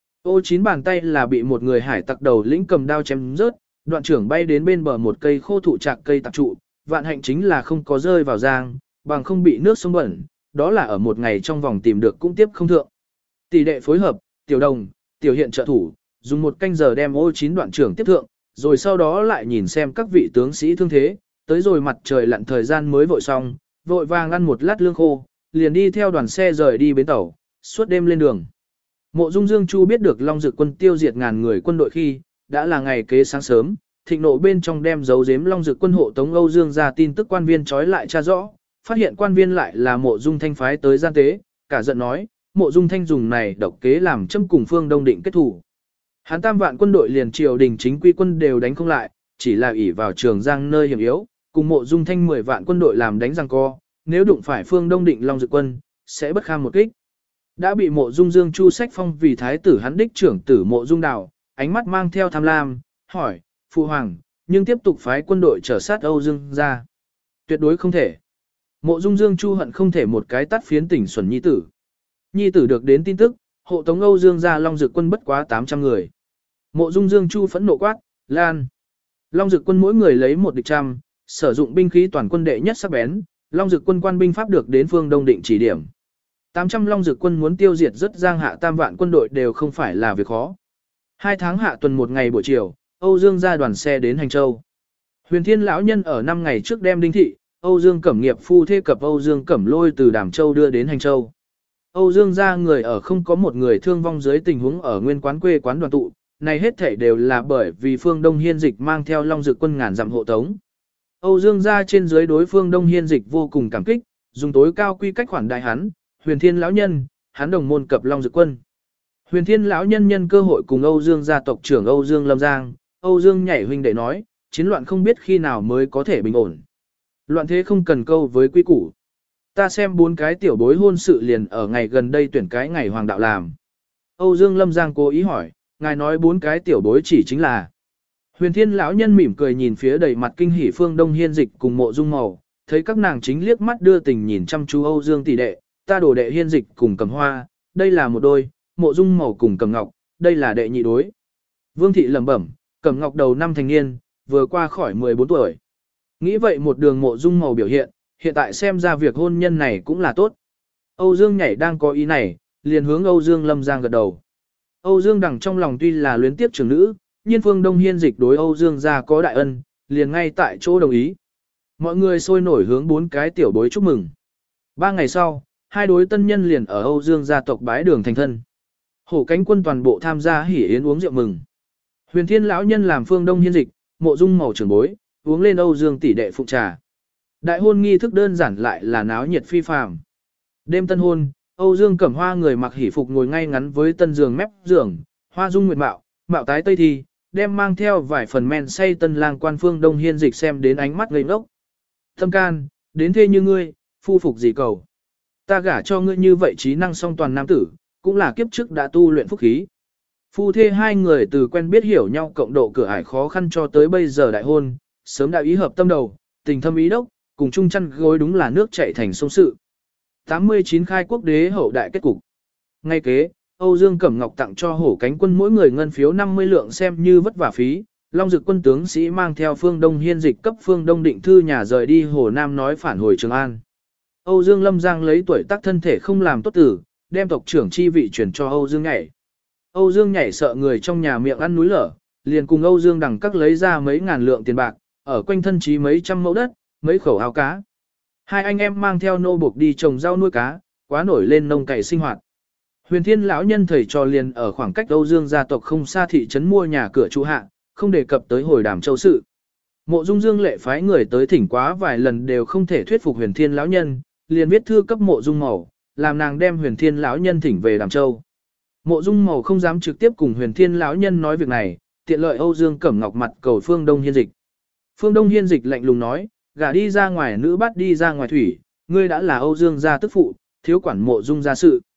S1: Ô chín bàn tay là bị một người hải tặc đầu lĩnh cầm đao chém rớt, đoạn trưởng bay đến bên bờ một cây khô thụ trạc cây tặc trụ, vạn hạnh chính là không có rơi vào giang, bằng không bị nước sông bẩn, đó là ở một ngày trong vòng tìm được cũng tiếp không thượng. Tỷ đệ phối hợp, tiểu đồng, tiểu hiện trợ thủ, dùng một canh giờ đem ô chín đoạn trưởng tiếp thượng, rồi sau đó lại nhìn xem các vị tướng sĩ thương thế, tới rồi mặt trời lặn thời gian mới vội xong, vội vàng ăn một lát lương khô, liền đi theo đoàn xe rời đi bến tàu, suốt đêm lên đường. Mộ Dung Dương Chu biết được Long Dực quân tiêu diệt ngàn người quân đội khi, đã là ngày kế sáng sớm, thịnh nộ bên trong đem giấu giếm Long Dực quân hộ tống Âu Dương ra tin tức quan viên trói lại tra rõ, phát hiện quan viên lại là Mộ Dung Thanh phái tới gian tế, cả giận nói, Mộ Dung Thanh dùng này độc kế làm châm cùng Phương Đông Định kết thủ. Hán tam vạn quân đội liền triều đình chính quy quân đều đánh không lại, chỉ là ỷ vào Trường Giang nơi hiểm yếu, cùng Mộ Dung Thanh mười vạn quân đội làm đánh giằng co, nếu đụng phải Phương Đông Định Long Dực quân, sẽ bất kham một kích. Đã bị Mộ Dung Dương Chu sách phong vì thái tử hắn đích trưởng tử Mộ Dung Đào, ánh mắt mang theo tham lam, hỏi, phụ hoàng, nhưng tiếp tục phái quân đội trở sát Âu Dương ra. Tuyệt đối không thể. Mộ Dung Dương Chu hận không thể một cái tắt phiến tỉnh xuẩn nhi tử. Nhi tử được đến tin tức, hộ tống Âu Dương ra Long Dực quân bất quá tám trăm người. Mộ Dung Dương Chu phẫn nộ quát, lan. Long Dực quân mỗi người lấy một địch trăm, sử dụng binh khí toàn quân đệ nhất sắc bén, Long Dực quân quan binh pháp được đến Phương Đông Định chỉ điểm. tám trăm Long Dực quân muốn tiêu diệt rất giang hạ tam vạn quân đội đều không phải là việc khó. Hai tháng hạ tuần một ngày buổi chiều, Âu Dương ra đoàn xe đến Hành Châu. Huyền Thiên lão nhân ở năm ngày trước đem Đinh Thị, Âu Dương Cẩm Nghiệp phu thê cập Âu Dương Cẩm Lôi từ Đàm Châu đưa đến Hành Châu. Âu Dương ra người ở không có một người thương vong dưới tình huống ở nguyên quán quê quán đoàn tụ, này hết thảy đều là bởi vì Phương Đông Hiên Dịch mang theo Long Dực quân ngàn dặm hộ tống. Âu Dương ra trên dưới đối Phương Đông Hiên Dịch vô cùng cảm kích, dùng tối cao quy cách khoản đại hắn, Huyền Thiên lão nhân, hắn đồng môn cập Long Dực quân. Huyền Thiên lão nhân nhân cơ hội cùng Âu Dương gia tộc trưởng Âu Dương Lâm Giang, Âu Dương nhảy huynh đệ nói, chiến loạn không biết khi nào mới có thể bình ổn. Loạn thế không cần câu với quy củ. Ta xem bốn cái tiểu bối hôn sự liền ở ngày gần đây tuyển cái ngày hoàng đạo làm. Âu Dương Lâm Giang cố ý hỏi, ngài nói bốn cái tiểu bối chỉ chính là. Huyền Thiên lão nhân mỉm cười nhìn phía đầy mặt kinh hỉ Phương Đông Hiên Dịch cùng Mộ Dung Màu, thấy các nàng chính liếc mắt đưa tình nhìn chăm chú Âu Dương tỷ đệ, ta đổ đệ Hiên Dịch cùng Cầm Hoa, đây là một đôi, Mộ Dung Màu cùng Cầm Ngọc, đây là đệ nhị đối. Vương thị lẩm bẩm, Cầm Ngọc đầu năm thành niên, vừa qua khỏi mười bốn tuổi. Nghĩ vậy một đường Mộ Dung Màu biểu hiện, hiện tại xem ra việc hôn nhân này cũng là tốt. Âu Dương nhảy đang có ý này, liền hướng Âu Dương Lâm Giang gật đầu. Âu Dương đằng trong lòng tuy là luyến tiếp trưởng nữ, nhưng Phương Đông Hiên Dịch đối Âu Dương gia có đại ân, liền ngay tại chỗ đồng ý. Mọi người sôi nổi hướng bốn cái tiểu bối chúc mừng. Ba ngày sau, hai đối tân nhân liền ở Âu Dương gia tộc bái đường thành thân. Hổ cánh quân toàn bộ tham gia hỉ yến uống rượu mừng. Huyền Thiên lão nhân làm Phương Đông Hiên Dịch, Mộ Dung Màu trưởng bối, uống lên Âu Dương tỷ đệ phụng trà. Đại hôn nghi thức đơn giản lại là náo nhiệt phi phàm. Đêm tân hôn, Âu Dương Cẩm Hoa người mặc hỉ phục ngồi ngay ngắn với tân giường mép giường, hoa dung nguyệt mạo, mạo tái tây thi, đem mang theo vài phần men say tân lang quan Phương Đông Hiên Dịch xem đến ánh mắt ngây ngốc. Thâm can, đến thế như ngươi, phu phục gì cầu. Ta gả cho ngươi như vậy trí năng song toàn nam tử, cũng là kiếp trước đã tu luyện phúc khí. Phu thê hai người từ quen biết hiểu nhau cộng độ cửa ải khó khăn cho tới bây giờ đại hôn, sớm đã ý hợp tâm đầu, tình thâm ý đốc, cùng chung chăn gối đúng là nước chảy thành sông sự. tám mươi chín khai quốc đế hậu đại kết cục. Ngay kế, Âu Dương Cẩm Ngọc tặng cho hổ cánh quân mỗi người ngân phiếu năm mươi lượng xem như vất vả phí, Long Dực quân tướng sĩ mang theo Phương Đông Hiên Dịch cấp Phương Đông Định thư nhà rời đi Hồ Nam nói phản hồi Trường An. Âu Dương Lâm Giang lấy tuổi tác thân thể không làm tốt tử, đem tộc trưởng chi vị chuyển cho Âu Dương Nhảy. Âu Dương Nhảy sợ người trong nhà miệng ăn núi lở, liền cùng Âu Dương Đằng các lấy ra mấy ngàn lượng tiền bạc, ở quanh thân trí mấy trăm mẫu đất, mấy khẩu ao cá. Hai anh em mang theo nô buộc đi trồng rau nuôi cá, quá nổi lên nông cày sinh hoạt. Huyền Thiên lão nhân thầy trò liền ở khoảng cách Âu Dương gia tộc không xa thị trấn mua nhà cửa trụ hạ, không đề cập tới hồi Đàm Châu sự. Mộ Dung Dương lệ phái người tới thỉnh quá vài lần đều không thể thuyết phục Huyền Thiên lão nhân, liền viết thư cấp Mộ Dung Màu, làm nàng đem Huyền Thiên lão nhân thỉnh về Đàm Châu. Mộ Dung Màu không dám trực tiếp cùng Huyền Thiên lão nhân nói việc này, tiện lợi Âu Dương Cẩm Ngọc mặt cầu Phương Đông Hiên Dịch. Phương Đông Hiên Dịch lạnh lùng nói, gả đi ra ngoài nữ bắt đi ra ngoài thủy, ngươi đã là Âu Dương gia tức phụ, thiếu quản Mộ Dung gia sự.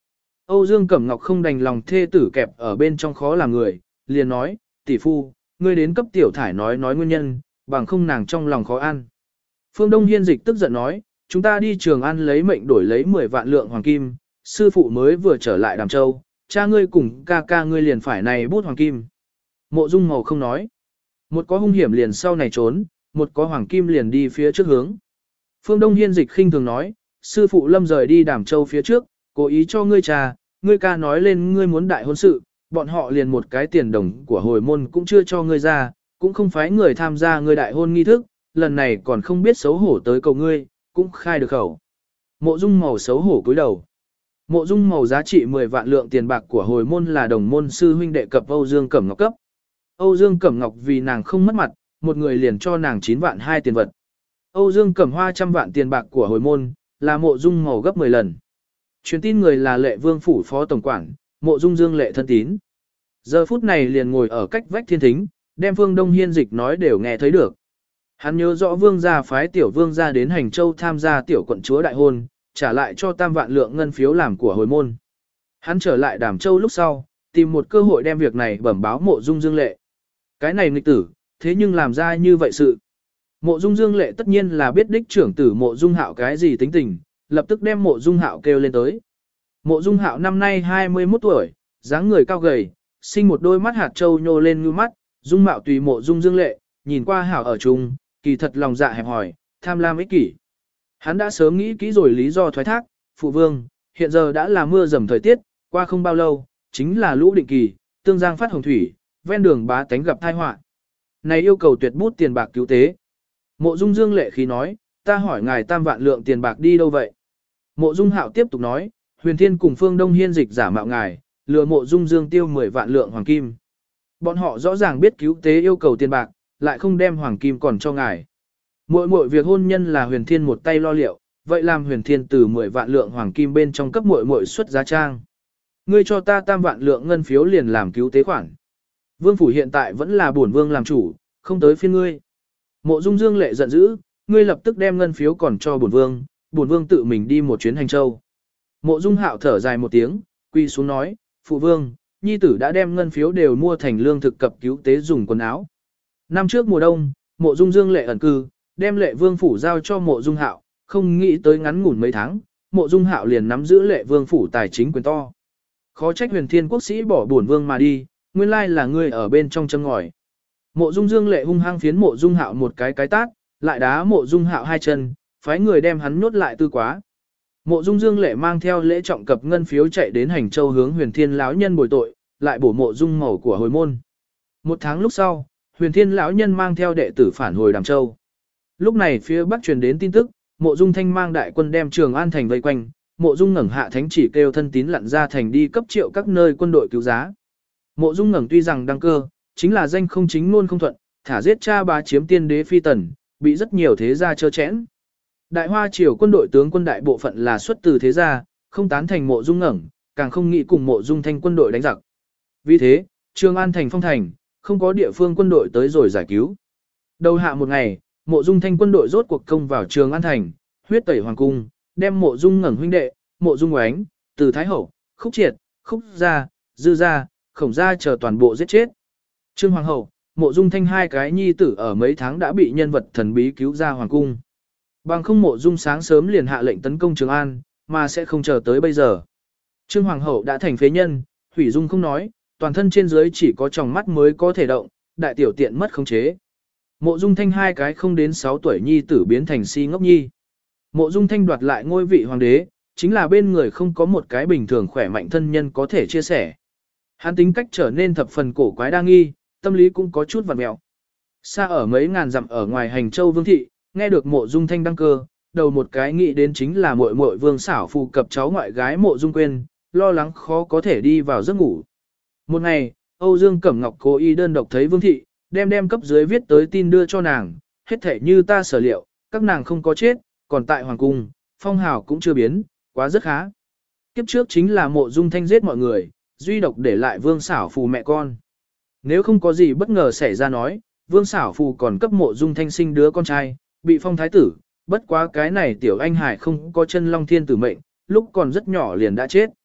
S1: Âu Dương Cẩm Ngọc không đành lòng thê tử kẹp ở bên trong khó làm người, liền nói, tỷ phu, ngươi đến cấp tiểu thải nói nói nguyên nhân, bằng không nàng trong lòng khó ăn. Phương Đông Hiên Dịch tức giận nói, chúng ta đi Trường An lấy mệnh đổi lấy mười vạn lượng hoàng kim, sư phụ mới vừa trở lại Đàm Châu, cha ngươi cùng ca ca ngươi liền phải này bút hoàng kim. Mộ Dung Mầu không nói. Một có hung hiểm liền sau này trốn, một có hoàng kim liền đi phía trước hướng. Phương Đông Hiên Dịch khinh thường nói, sư phụ lâm rời đi Đàm Châu phía trước, cố ý cho ngươi cha, ngươi ca nói lên ngươi muốn đại hôn sự, bọn họ liền một cái tiền đồng của hồi môn cũng chưa cho ngươi ra, cũng không phái người tham gia ngươi đại hôn nghi thức, lần này còn không biết xấu hổ tới cầu ngươi, cũng khai được khẩu. Mộ Dung Mầu xấu hổ cúi đầu. Mộ Dung Mầu giá trị mười vạn lượng tiền bạc của hồi môn là đồng môn sư huynh đệ cập Âu Dương Cẩm Ngọc cấp. Âu Dương Cẩm Ngọc vì nàng không mất mặt, một người liền cho nàng chín vạn hai tiền vật. Âu Dương Cẩm Hoa trăm vạn tiền bạc của hồi môn, là Mộ Dung Mầu gấp mười lần. Truyền tin người là Lệ Vương phủ phó tổng quản, Mộ Dung Dương Lệ thân tín. Giờ phút này liền ngồi ở cách vách thiên thính, đem Phương Đông Hiên Dịch nói đều nghe thấy được. Hắn nhớ rõ vương gia phái tiểu vương gia đến Hành Châu tham gia tiểu quận chúa đại hôn, trả lại cho tam vạn lượng ngân phiếu làm của hồi môn. Hắn trở lại Đàm Châu lúc sau, tìm một cơ hội đem việc này bẩm báo Mộ Dung Dương Lệ. Cái này nghịch tử, thế nhưng làm ra như vậy sự. Mộ Dung Dương Lệ tất nhiên là biết đích trưởng tử Mộ Dung Hạo cái gì tính tình, lập tức đem Mộ Dung Hạo kêu lên tới. Mộ Dung Hạo năm nay hai mươi mốt tuổi, dáng người cao gầy, sinh một đôi mắt hạt châu nhô lên như mắt, dung mạo tùy Mộ Dung Dương Lệ, nhìn qua hảo ở chung, kỳ thật lòng dạ hẹp hòi, tham lam ích kỷ. Hắn đã sớm nghĩ kỹ rồi lý do thoái thác, phụ vương, hiện giờ đã là mưa dầm thời tiết, qua không bao lâu, chính là lũ định kỳ, tương giang phát hồng thủy, ven đường bá tánh gặp tai họa. Này yêu cầu tuyệt bút tiền bạc cứu tế. Mộ Dung Dương Lệ khí nói, ta hỏi ngài tam vạn lượng tiền bạc đi đâu vậy? Mộ Dung Hạo tiếp tục nói, Huyền Thiên cùng Phương Đông Hiên Dịch giả mạo ngài, lừa Mộ Dung Dương tiêu mười vạn lượng hoàng kim. Bọn họ rõ ràng biết cứu tế yêu cầu tiền bạc, lại không đem hoàng kim còn cho ngài. Mỗi mỗi việc hôn nhân là Huyền Thiên một tay lo liệu, vậy làm Huyền Thiên từ mười vạn lượng hoàng kim bên trong cấp mỗi mỗi xuất giá trang. Ngươi cho ta tam vạn lượng ngân phiếu liền làm cứu tế khoản. Vương phủ hiện tại vẫn là bổn vương làm chủ, không tới phiên ngươi. Mộ Dung Dương Lệ giận dữ, ngươi lập tức đem ngân phiếu còn cho bổn vương, bổn vương tự mình đi một chuyến Hành Châu. Mộ Dung Hạo thở dài một tiếng, quy xuống nói, phụ vương, nhi tử đã đem ngân phiếu đều mua thành lương thực cập cứu tế dùng quần áo. Năm trước mùa đông, Mộ Dung Dương Lệ ẩn cư, đem Lệ Vương phủ giao cho Mộ Dung Hạo, không nghĩ tới ngắn ngủn mấy tháng, Mộ Dung Hạo liền nắm giữ Lệ Vương phủ tài chính quyền to. Khó trách Huyền Thiên quốc sĩ bỏ bổn vương mà đi, nguyên lai là ngươi ở bên trong châm ngòi. Mộ Dung Dương Lệ hung hăng phiến Mộ Dung Hạo một cái cái tát, lại đá Mộ Dung Hạo hai chân, phái người đem hắn nhốt lại tư quá. Mộ Dung Dương Lệ mang theo lễ trọng cập ngân phiếu chạy đến Hành Châu hướng Huyền Thiên lão nhân bồi tội, lại bổ Mộ Dung Mầu của hồi môn. Một tháng lúc sau, Huyền Thiên lão nhân mang theo đệ tử phản hồi Đàm Châu. Lúc này phía Bắc truyền đến tin tức, Mộ Dung Thanh mang đại quân đem Trường An thành vây quanh, Mộ Dung ngẩng hạ thánh chỉ kêu thân tín lặn ra thành đi cấp triệu các nơi quân đội cứu giá. Mộ Dung ngẩng tuy rằng đăng cơ, chính là danh không chính luôn không thuận, thả giết cha bá chiếm tiên đế phi tần, bị rất nhiều thế gia chơ chẽn. Đại Hoa triều quân đội tướng quân đại bộ phận là xuất từ thế gia, không tán thành Mộ Dung ngẩng, càng không nghĩ cùng Mộ Dung Thanh quân đội đánh giặc. Vì thế, Trường An thành phong thành, không có địa phương quân đội tới rồi giải cứu. Đầu hạ một ngày, Mộ Dung Thanh quân đội rốt cuộc công vào Trường An thành, huyết tẩy hoàng cung, đem Mộ Dung ngẩng huynh đệ, Mộ Dung Oánh, Từ Thái Hậu, Khúc Triệt, Khúc Gia, Dư Gia, Khổng Gia chờ toàn bộ giết chết. Trương Hoàng Hậu, Mộ Dung Thanh hai cái nhi tử ở mấy tháng đã bị nhân vật thần bí cứu ra hoàng cung. Bằng không Mộ Dung sáng sớm liền hạ lệnh tấn công Trường An, mà sẽ không chờ tới bây giờ. Trương Hoàng Hậu đã thành phế nhân, Hủy Dung không nói, toàn thân trên dưới chỉ có tròng mắt mới có thể động, đại tiểu tiện mất khống chế. Mộ Dung Thanh hai cái không đến sáu tuổi nhi tử biến thành si ngốc nhi. Mộ Dung Thanh đoạt lại ngôi vị hoàng đế, chính là bên người không có một cái bình thường khỏe mạnh thân nhân có thể chia sẻ. Hắn tính cách trở nên thập phần cổ quái đa nghi, tâm lý cũng có chút vặn mẹo. Xa ở mấy ngàn dặm ở ngoài Hành Châu Vương thị, nghe được Mộ Dung Thanh đăng cơ, đầu một cái nghĩ đến chính là muội muội Vương xảo phù cập cháu ngoại gái Mộ Dung Quyên, lo lắng khó có thể đi vào giấc ngủ. Một ngày, Âu Dương Cẩm Ngọc cố ý đơn độc thấy Vương thị, đem đem cấp dưới viết tới tin đưa cho nàng, hết thể như ta sở liệu, các nàng không có chết, còn tại hoàng cung, phong hào cũng chưa biến, quá rất khá. Kiếp trước chính là Mộ Dung Thanh giết mọi người, duy độc để lại Vương xảo phù mẹ con. Nếu không có gì bất ngờ xảy ra nói, Vương xảo phù còn cấp Mộ Dung Thanh sinh đứa con trai, bị phong thái tử, bất quá cái này tiểu anh hải không có chân long thiên tử mệnh, lúc còn rất nhỏ liền đã chết.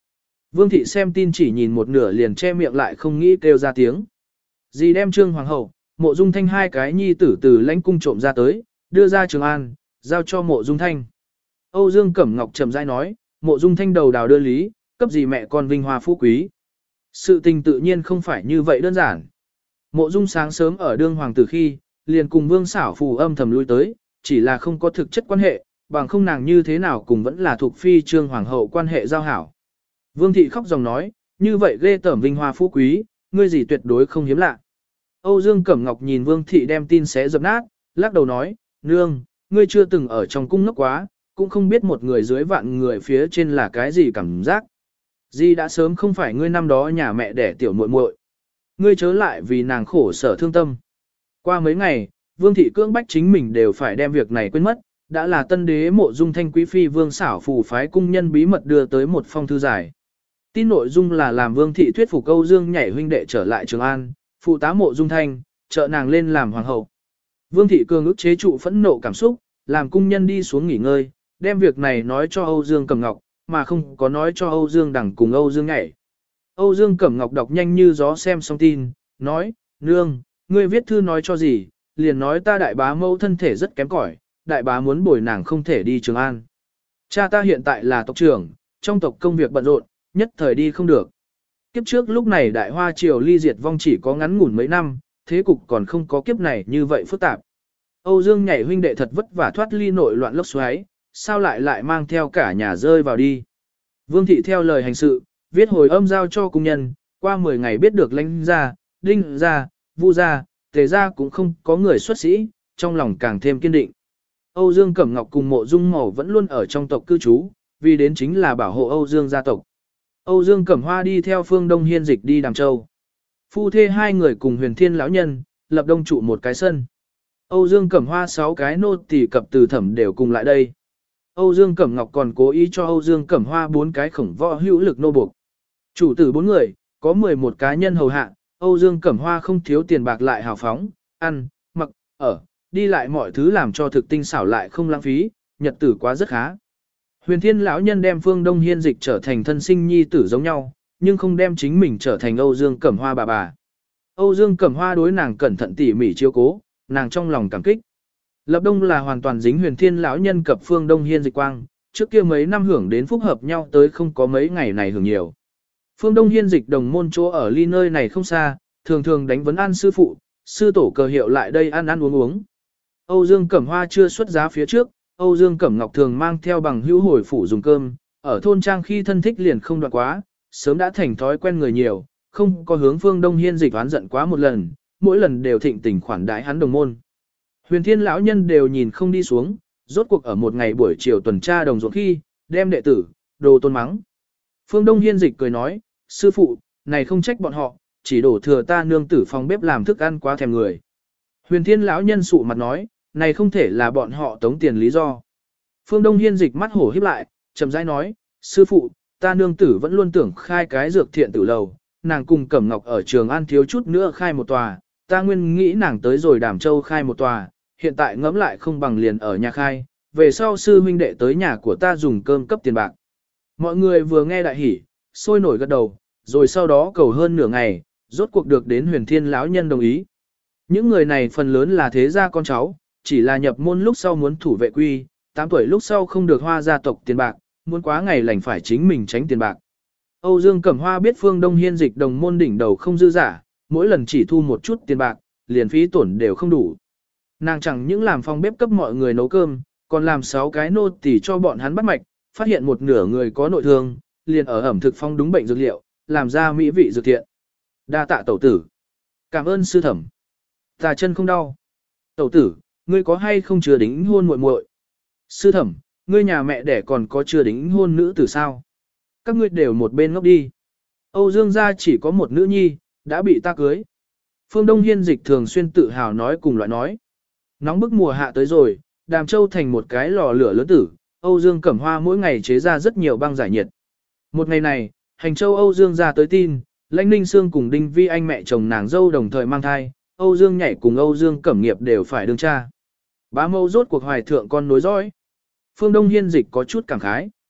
S1: Vương thị xem tin chỉ nhìn một nửa liền che miệng lại không nghĩ kêu ra tiếng. Dì đem Trương Hoàng hậu, Mộ Dung Thanh hai cái nhi tử từ lãnh cung trộm ra tới, đưa ra Trường An, giao cho Mộ Dung Thanh. Âu Dương Cẩm Ngọc trầm rãi nói, Mộ Dung Thanh đầu đào đưa lý, cấp gì mẹ con vinh hoa phú quý. Sự tình tự nhiên không phải như vậy đơn giản. Mộ Dung sáng sớm ở đương hoàng tử khi, liền cùng Vương Xảo phù âm thầm lui tới, chỉ là không có thực chất quan hệ, bằng không nàng như thế nào cùng vẫn là thuộc phi Trương Hoàng hậu quan hệ giao hảo. Vương thị khóc dòng nói, như vậy ghê tởm vinh hoa phú quý, ngươi gì tuyệt đối không hiếm lạ. Âu Dương Cẩm Ngọc nhìn Vương thị đem tin xé dập nát, lắc đầu nói, nương, ngươi chưa từng ở trong cung ngốc quá, cũng không biết một người dưới vạn người phía trên là cái gì cảm giác. Di đã sớm không phải ngươi năm đó nhà mẹ đẻ tiểu muội muội, ngươi chớ lại vì nàng khổ sở thương tâm. Qua mấy ngày, Vương thị cưỡng bách chính mình đều phải đem việc này quên mất, đã là tân đế Mộ Dung Thanh quý phi Vương Xảo phù phái cung nhân bí mật đưa tới một phong thư dài. Tin nội dung là làm Vương thị thuyết phục Âu Dương nhảy huynh đệ trở lại Trường An, phụ tá Mộ Dung Thanh, trợ nàng lên làm hoàng hậu. Vương thị cường ức chế trụ phẫn nộ cảm xúc, làm cung nhân đi xuống nghỉ ngơi, đem việc này nói cho Âu Dương Cẩm Ngọc, mà không có nói cho Âu Dương Đằng cùng Âu Dương nhảy. Âu Dương Cẩm Ngọc đọc nhanh như gió xem xong tin, nói, nương, ngươi viết thư nói cho gì, liền nói ta đại bá mẫu thân thể rất kém cỏi, đại bá muốn bồi nàng không thể đi Trường An. Cha ta hiện tại là tộc trưởng, trong tộc công việc bận rộn, nhất thời đi không được. Kiếp trước lúc này đại hoa triều ly diệt vong chỉ có ngắn ngủn mấy năm, thế cục còn không có kiếp này như vậy phức tạp. Âu Dương nhảy huynh đệ thật vất vả thoát ly nội loạn lốc xoáy, sao lại lại mang theo cả nhà rơi vào đi. Vương thị theo lời hành sự, viết hồi âm giao cho cung nhân, qua mười ngày biết được lãnh gia, đinh gia, vu gia, tề gia cũng không có người xuất sĩ, trong lòng càng thêm kiên định. Âu Dương Cẩm Ngọc cùng Mộ Dung Mầu vẫn luôn ở trong tộc cư trú, vì đến chính là bảo hộ Âu Dương gia tộc. Âu Dương Cẩm Hoa đi theo Phương Đông Hiên Dịch đi Đàm Châu. Phu thê hai người cùng Huyền Thiên lão nhân, lập đông trụ một cái sân. Âu Dương Cẩm Hoa sáu cái nô tỳ cập từ thẩm đều cùng lại đây. Âu Dương Cẩm Ngọc còn cố ý cho Âu Dương Cẩm Hoa bốn cái khổng võ hữu lực nô buộc. Chủ tử bốn người, có mười một cá nhân hầu hạ, Âu Dương Cẩm Hoa không thiếu tiền bạc lại hào phóng, ăn, mặc, ở, đi lại mọi thứ làm cho thực tinh xảo lại không lãng phí, nhật tử quá rất khá. Huyền Thiên lão nhân đem Phương Đông Hiên Dịch trở thành thân sinh nhi tử giống nhau, nhưng không đem chính mình trở thành Âu Dương Cẩm Hoa bà bà. Âu Dương Cẩm Hoa đối nàng cẩn thận tỉ mỉ chiếu cố, nàng trong lòng cảm kích. Lập Đông là hoàn toàn dính Huyền Thiên lão nhân cập Phương Đông Hiên Dịch quang, trước kia mấy năm hưởng đến phúc hợp nhau tới không có mấy ngày này hưởng nhiều. Phương Đông Hiên Dịch đồng môn chỗ ở ly nơi này không xa, thường thường đánh vấn an sư phụ, sư tổ cờ hiệu lại đây ăn ăn uống uống. Âu Dương Cẩm Hoa chưa xuất giá phía trước, Âu Dương Cẩm Ngọc thường mang theo bằng hữu hồi phủ dùng cơm, ở thôn trang khi thân thích liền không đoạn quá, sớm đã thành thói quen người nhiều, không có hướng Phương Đông Hiên Dịch oán giận quá một lần, mỗi lần đều thịnh tình khoản đãi hắn đồng môn. Huyền Thiên lão nhân đều nhìn không đi xuống, rốt cuộc ở một ngày buổi chiều tuần tra đồng ruộng khi, đem đệ tử, đồ tôn mắng. Phương Đông Hiên Dịch cười nói, sư phụ, này không trách bọn họ, chỉ đổ thừa ta nương tử phòng bếp làm thức ăn quá thèm người. Huyền Thiên lão nhân sụ mặt nói, này không thể là bọn họ tống tiền lý do. Phương Đông Hiên Dịch mắt hổ híp lại, chậm rãi nói, sư phụ, ta nương tử vẫn luôn tưởng khai cái dược thiện tử lầu, nàng cùng Cẩm Ngọc ở Trường An thiếu chút nữa khai một tòa, ta nguyên nghĩ nàng tới rồi Đàm Châu khai một tòa, hiện tại ngẫm lại không bằng liền ở nhà khai, về sau sư huynh đệ tới nhà của ta dùng cơm cấp tiền bạc. Mọi người vừa nghe đại hỉ, sôi nổi gật đầu, rồi sau đó cầu hơn nửa ngày, rốt cuộc được đến Huyền Thiên lão nhân đồng ý. Những người này phần lớn là thế gia con cháu, chỉ là nhập môn lúc sau muốn thủ vệ quy, tám tuổi lúc sau không được Hoa gia tộc tiền bạc, muốn quá ngày lành phải chính mình tránh tiền bạc. Âu Dương Cẩm Hoa biết Phương Đông Hiên Dịch đồng môn đỉnh đầu không dư giả, mỗi lần chỉ thu một chút tiền bạc, liền phí tổn đều không đủ. Nàng chẳng những làm phòng bếp cấp mọi người nấu cơm, còn làm sáu cái nô tỳ cho bọn hắn bắt mạch, phát hiện một nửa người có nội thương, liền ở ẩm thực phong đúng bệnh dược liệu, làm ra mỹ vị dược thiện. Đa tạ tẩu tử. Cảm ơn sư thẩm. Ta chân không đau. Tẩu tử, ngươi có hay không chưa đính hôn muội muội? Sư thẩm, ngươi nhà mẹ đẻ còn có chưa đính hôn nữ tử sao? Các ngươi đều một bên ngốc đi. Âu Dương gia chỉ có một nữ nhi, đã bị ta cưới. Phương Đông Hiên Dịch thường xuyên tự hào nói cùng loại nói. Nóng bức mùa hạ tới rồi, Đàm Châu thành một cái lò lửa lớn tử, Âu Dương Cẩm Hoa mỗi ngày chế ra rất nhiều băng giải nhiệt. Một ngày này, Hành Châu Âu Dương ra tới tin, Lãnh Ninh Sương cùng Đinh Vi anh mẹ chồng nàng dâu đồng thời mang thai, Âu Dương Nhảy cùng Âu Dương Cẩm Nghiệp đều phải đương cha. Bá mẫu rốt cuộc hoài thượng con nối dõi. Phương Đông Hiên Dịch có chút cảm khái.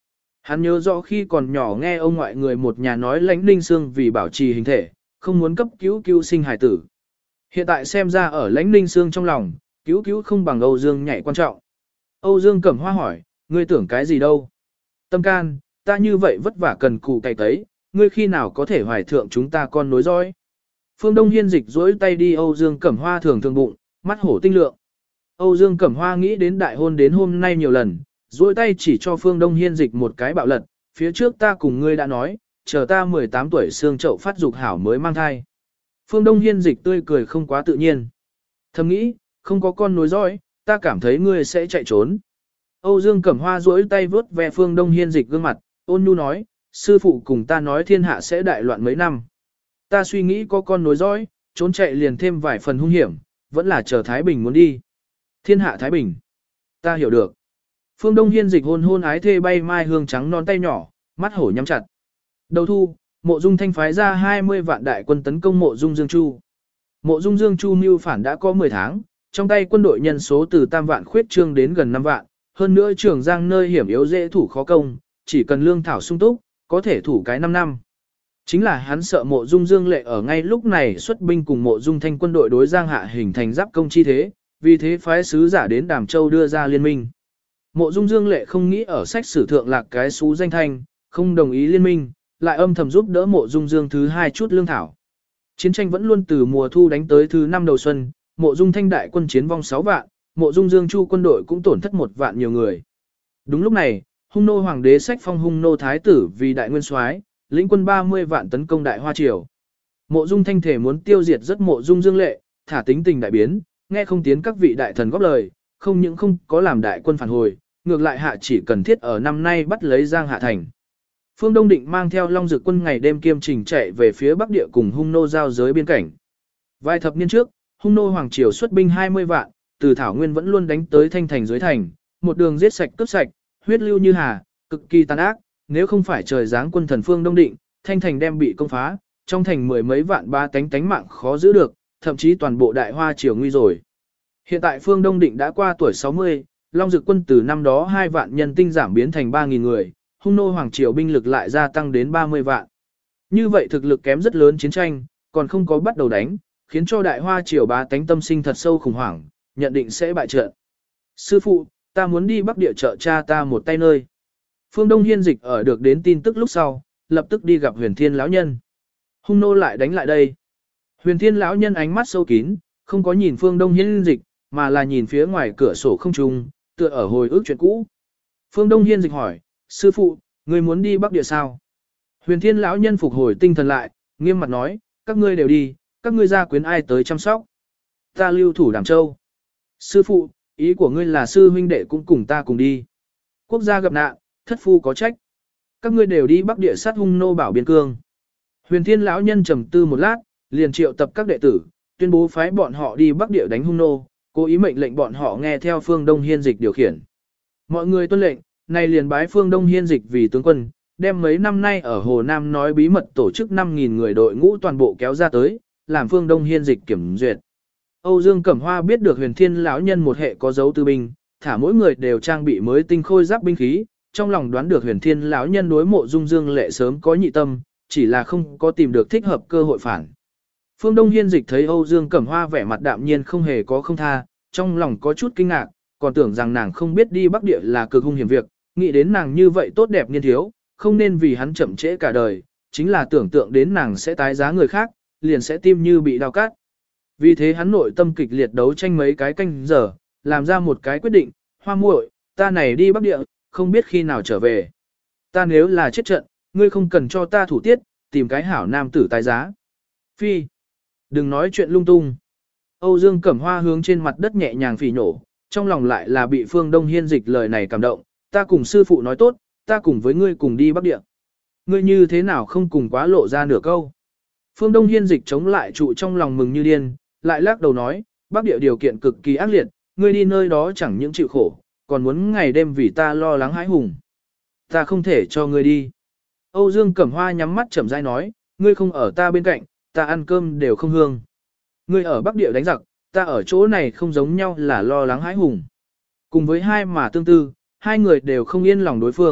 S1: Hắn nhớ rõ khi còn nhỏ nghe ông ngoại người một nhà nói Lãnh Ninh Sương vì bảo trì hình thể, không muốn cấp cứu cứu sinh hài tử. Hiện tại xem ra ở Lãnh Ninh Sương trong lòng, cứu cứu không bằng Âu Dương nhảy quan trọng. Âu Dương Cẩm Hoa hỏi, ngươi tưởng cái gì đâu? Tâm can, ta như vậy vất vả cần cù cày tấy, ngươi khi nào có thể hoài thượng chúng ta con nối dõi? Phương Đông Hiên dịch duỗi tay đi Âu Dương Cẩm Hoa thường thường bụng, mắt hổ tinh lượng. Âu Dương Cẩm Hoa nghĩ đến đại hôn đến hôm nay nhiều lần, duỗi tay chỉ cho Phương Đông Hiên dịch một cái bạo lật, phía trước ta cùng ngươi đã nói, chờ ta mười tám tuổi xương chậu phát dục hảo mới mang thai. Phương Đông Hiên dịch tươi cười không quá tự nhiên. Thầm nghĩ, không có con nối dõi, ta cảm thấy ngươi sẽ chạy trốn. Âu Dương Cẩm Hoa duỗi tay vướt ve Phương Đông Hiên dịch gương mặt, ôn nhu nói, sư phụ cùng ta nói thiên hạ sẽ đại loạn mấy năm. Ta suy nghĩ có con nối dõi, trốn chạy liền thêm vài phần hung hiểm, vẫn là chờ Thái Bình muốn đi. Thiên hạ Thái Bình. Ta hiểu được. Phương Đông Hiên dịch hôn hôn ái thê bay mai hương trắng non tay nhỏ, mắt hổ nhắm chặt. Đầu thu, Mộ Dung Thanh phái ra hai mươi vạn đại quân tấn công Mộ Dung Dương Chu. Mộ Dung Dương Chu mưu phản đã có mười tháng, trong tay quân đội nhân số từ tam vạn khuyết trương đến gần năm vạn, hơn nữa Trường Giang nơi hiểm yếu dễ thủ khó công, chỉ cần lương thảo sung túc, có thể thủ cái năm năm. Chính là hắn sợ Mộ Dung Dương Lệ ở ngay lúc này xuất binh cùng Mộ Dung Thanh quân đội đối Giang Hạ hình thành giáp công chi thế, vì thế phái sứ giả đến Đàm Châu đưa ra liên minh. Mộ Dung Dương Lệ không nghĩ ở sách sử thượng lạc cái xú danh thanh, không đồng ý liên minh, lại âm thầm giúp đỡ Mộ Dung Dương thứ hai chút lương thảo. Chiến tranh vẫn luôn từ mùa thu đánh tới thứ năm đầu xuân, Mộ Dung Thanh đại quân chiến vong sáu vạn, Mộ Dung Dương Chu quân đội cũng tổn thất một vạn nhiều người. Đúng lúc này, Hung nô hoàng đế sách phong Hung nô thái tử vì đại nguyên soái, lĩnh quân ba mươi vạn tấn công Đại Hoa triều. Mộ Dung Thanh thể muốn tiêu diệt rất Mộ Dung Dương Lệ, thả tính tình đại biến, nghe không tiến các vị đại thần góp lời, không những không có làm đại quân phản hồi, ngược lại hạ chỉ cần thiết ở năm nay bắt lấy Giang Hạ thành. Phương Đông Định mang theo Long Dực quân ngày đêm kiêm trình chạy về phía bắc địa cùng Hung nô giao giới biên cảnh. Vài thập niên trước, Hung nô hoàng triều xuất binh hai mươi vạn, từ Thảo Nguyên vẫn luôn đánh tới Thanh thành dưới thành, một đường giết sạch cướp sạch, huyết lưu như hà, cực kỳ tàn ác, nếu không phải trời giáng quân thần Phương Đông Định, Thanh thành đem bị công phá, trong thành mười mấy vạn ba tánh tánh mạng khó giữ được, thậm chí toàn bộ Đại Hoa triều nguy rồi. Hiện tại Phương Đông Định đã qua tuổi sáu mươi, Long Dực quân từ năm đó hai vạn nhân tinh giảm biến thành ba nghìn người, Hung nô hoàng triều binh lực lại gia tăng đến ba mươi vạn. Như vậy thực lực kém rất lớn chiến tranh, còn không có bắt đầu đánh, khiến cho Đại Hoa triều bá tánh tâm sinh thật sâu khủng hoảng, nhận định sẽ bại trận. Sư phụ, ta muốn đi Bắc địa trợ cha ta một tay nơi. Phương Đông Hiên dịch ở được đến tin tức lúc sau, lập tức đi gặp Huyền Thiên lão nhân. Hung nô lại đánh lại đây. Huyền Thiên lão nhân ánh mắt sâu kín, không có nhìn Phương Đông Hiên dịch, mà là nhìn phía ngoài cửa sổ không trung, tựa ở hồi ức chuyện cũ. Phương Đông Hiên dịch hỏi, sư phụ, người muốn đi Bắc địa sao? Huyền Thiên lão nhân phục hồi tinh thần lại, nghiêm mặt nói, các ngươi đều đi, các ngươi gia quyến ai tới chăm sóc? Ta lưu thủ Đàm Châu. Sư phụ, ý của ngươi là sư huynh đệ cũng cùng ta cùng đi. Quốc gia gặp nạn, thất phu có trách. Các ngươi đều đi Bắc địa sát Hung nô bảo biên cương. Huyền Thiên lão nhân trầm tư một lát, liền triệu tập các đệ tử, tuyên bố phái bọn họ đi Bắc địa đánh Hung nô, cố ý mệnh lệnh bọn họ nghe theo Phương Đông Hiên dịch điều khiển. Mọi người tuân lệnh, này liền bái Phương Đông Hiên dịch vì tướng quân, đem mấy năm nay ở Hồ Nam nói bí mật tổ chức năm nghìn người đội ngũ toàn bộ kéo ra tới, làm Phương Đông Hiên dịch kiểm duyệt. Âu Dương Cẩm Hoa biết được Huyền Thiên lão nhân một hệ có dấu tư binh, thả mỗi người đều trang bị mới tinh khôi giáp binh khí, trong lòng đoán được Huyền Thiên lão nhân đối Mộ Dung Dương Lệ sớm có nhị tâm, chỉ là không có tìm được thích hợp cơ hội phản. Phương Đông Hiên dịch thấy Âu Dương Cẩm Hoa vẻ mặt đạm nhiên không hề có không tha, trong lòng có chút kinh ngạc, còn tưởng rằng nàng không biết đi Bắc địa là cực hung hiểm việc, nghĩ đến nàng như vậy tốt đẹp niên thiếu, không nên vì hắn chậm trễ cả đời, chính là tưởng tượng đến nàng sẽ tái giá người khác, liền sẽ tim như bị đau cắt. Vì thế hắn nội tâm kịch liệt đấu tranh mấy cái canh giờ, làm ra một cái quyết định, Hoa muội, ta này đi Bắc địa, không biết khi nào trở về. Ta nếu là chết trận, ngươi không cần cho ta thủ tiết, tìm cái hảo nam tử tái giá. Phi, đừng nói chuyện lung tung. Âu Dương Cẩm Hoa hướng trên mặt đất nhẹ nhàng phỉ nổ, trong lòng lại là bị Phương Đông Hiên dịch lời này cảm động, ta cùng sư phụ nói tốt, ta cùng với ngươi cùng đi Bắc địa. Ngươi như thế nào không cùng quá lộ ra nửa câu. Phương Đông Hiên dịch chống lại trụ trong lòng mừng như điên, lại lắc đầu nói, Bắc địa điều kiện cực kỳ ác liệt, ngươi đi nơi đó chẳng những chịu khổ, còn muốn ngày đêm vì ta lo lắng hãi hùng. Ta không thể cho ngươi đi. Âu Dương Cẩm Hoa nhắm mắt chậm rãi nói, ngươi không ở ta bên cạnh, ta ăn cơm đều không hương. Ngươi ở Bắc địa đánh giặc, ta ở chỗ này không giống nhau là lo lắng hãi hùng. Cùng với hai mà tương tư, hai người đều không yên lòng đối phương,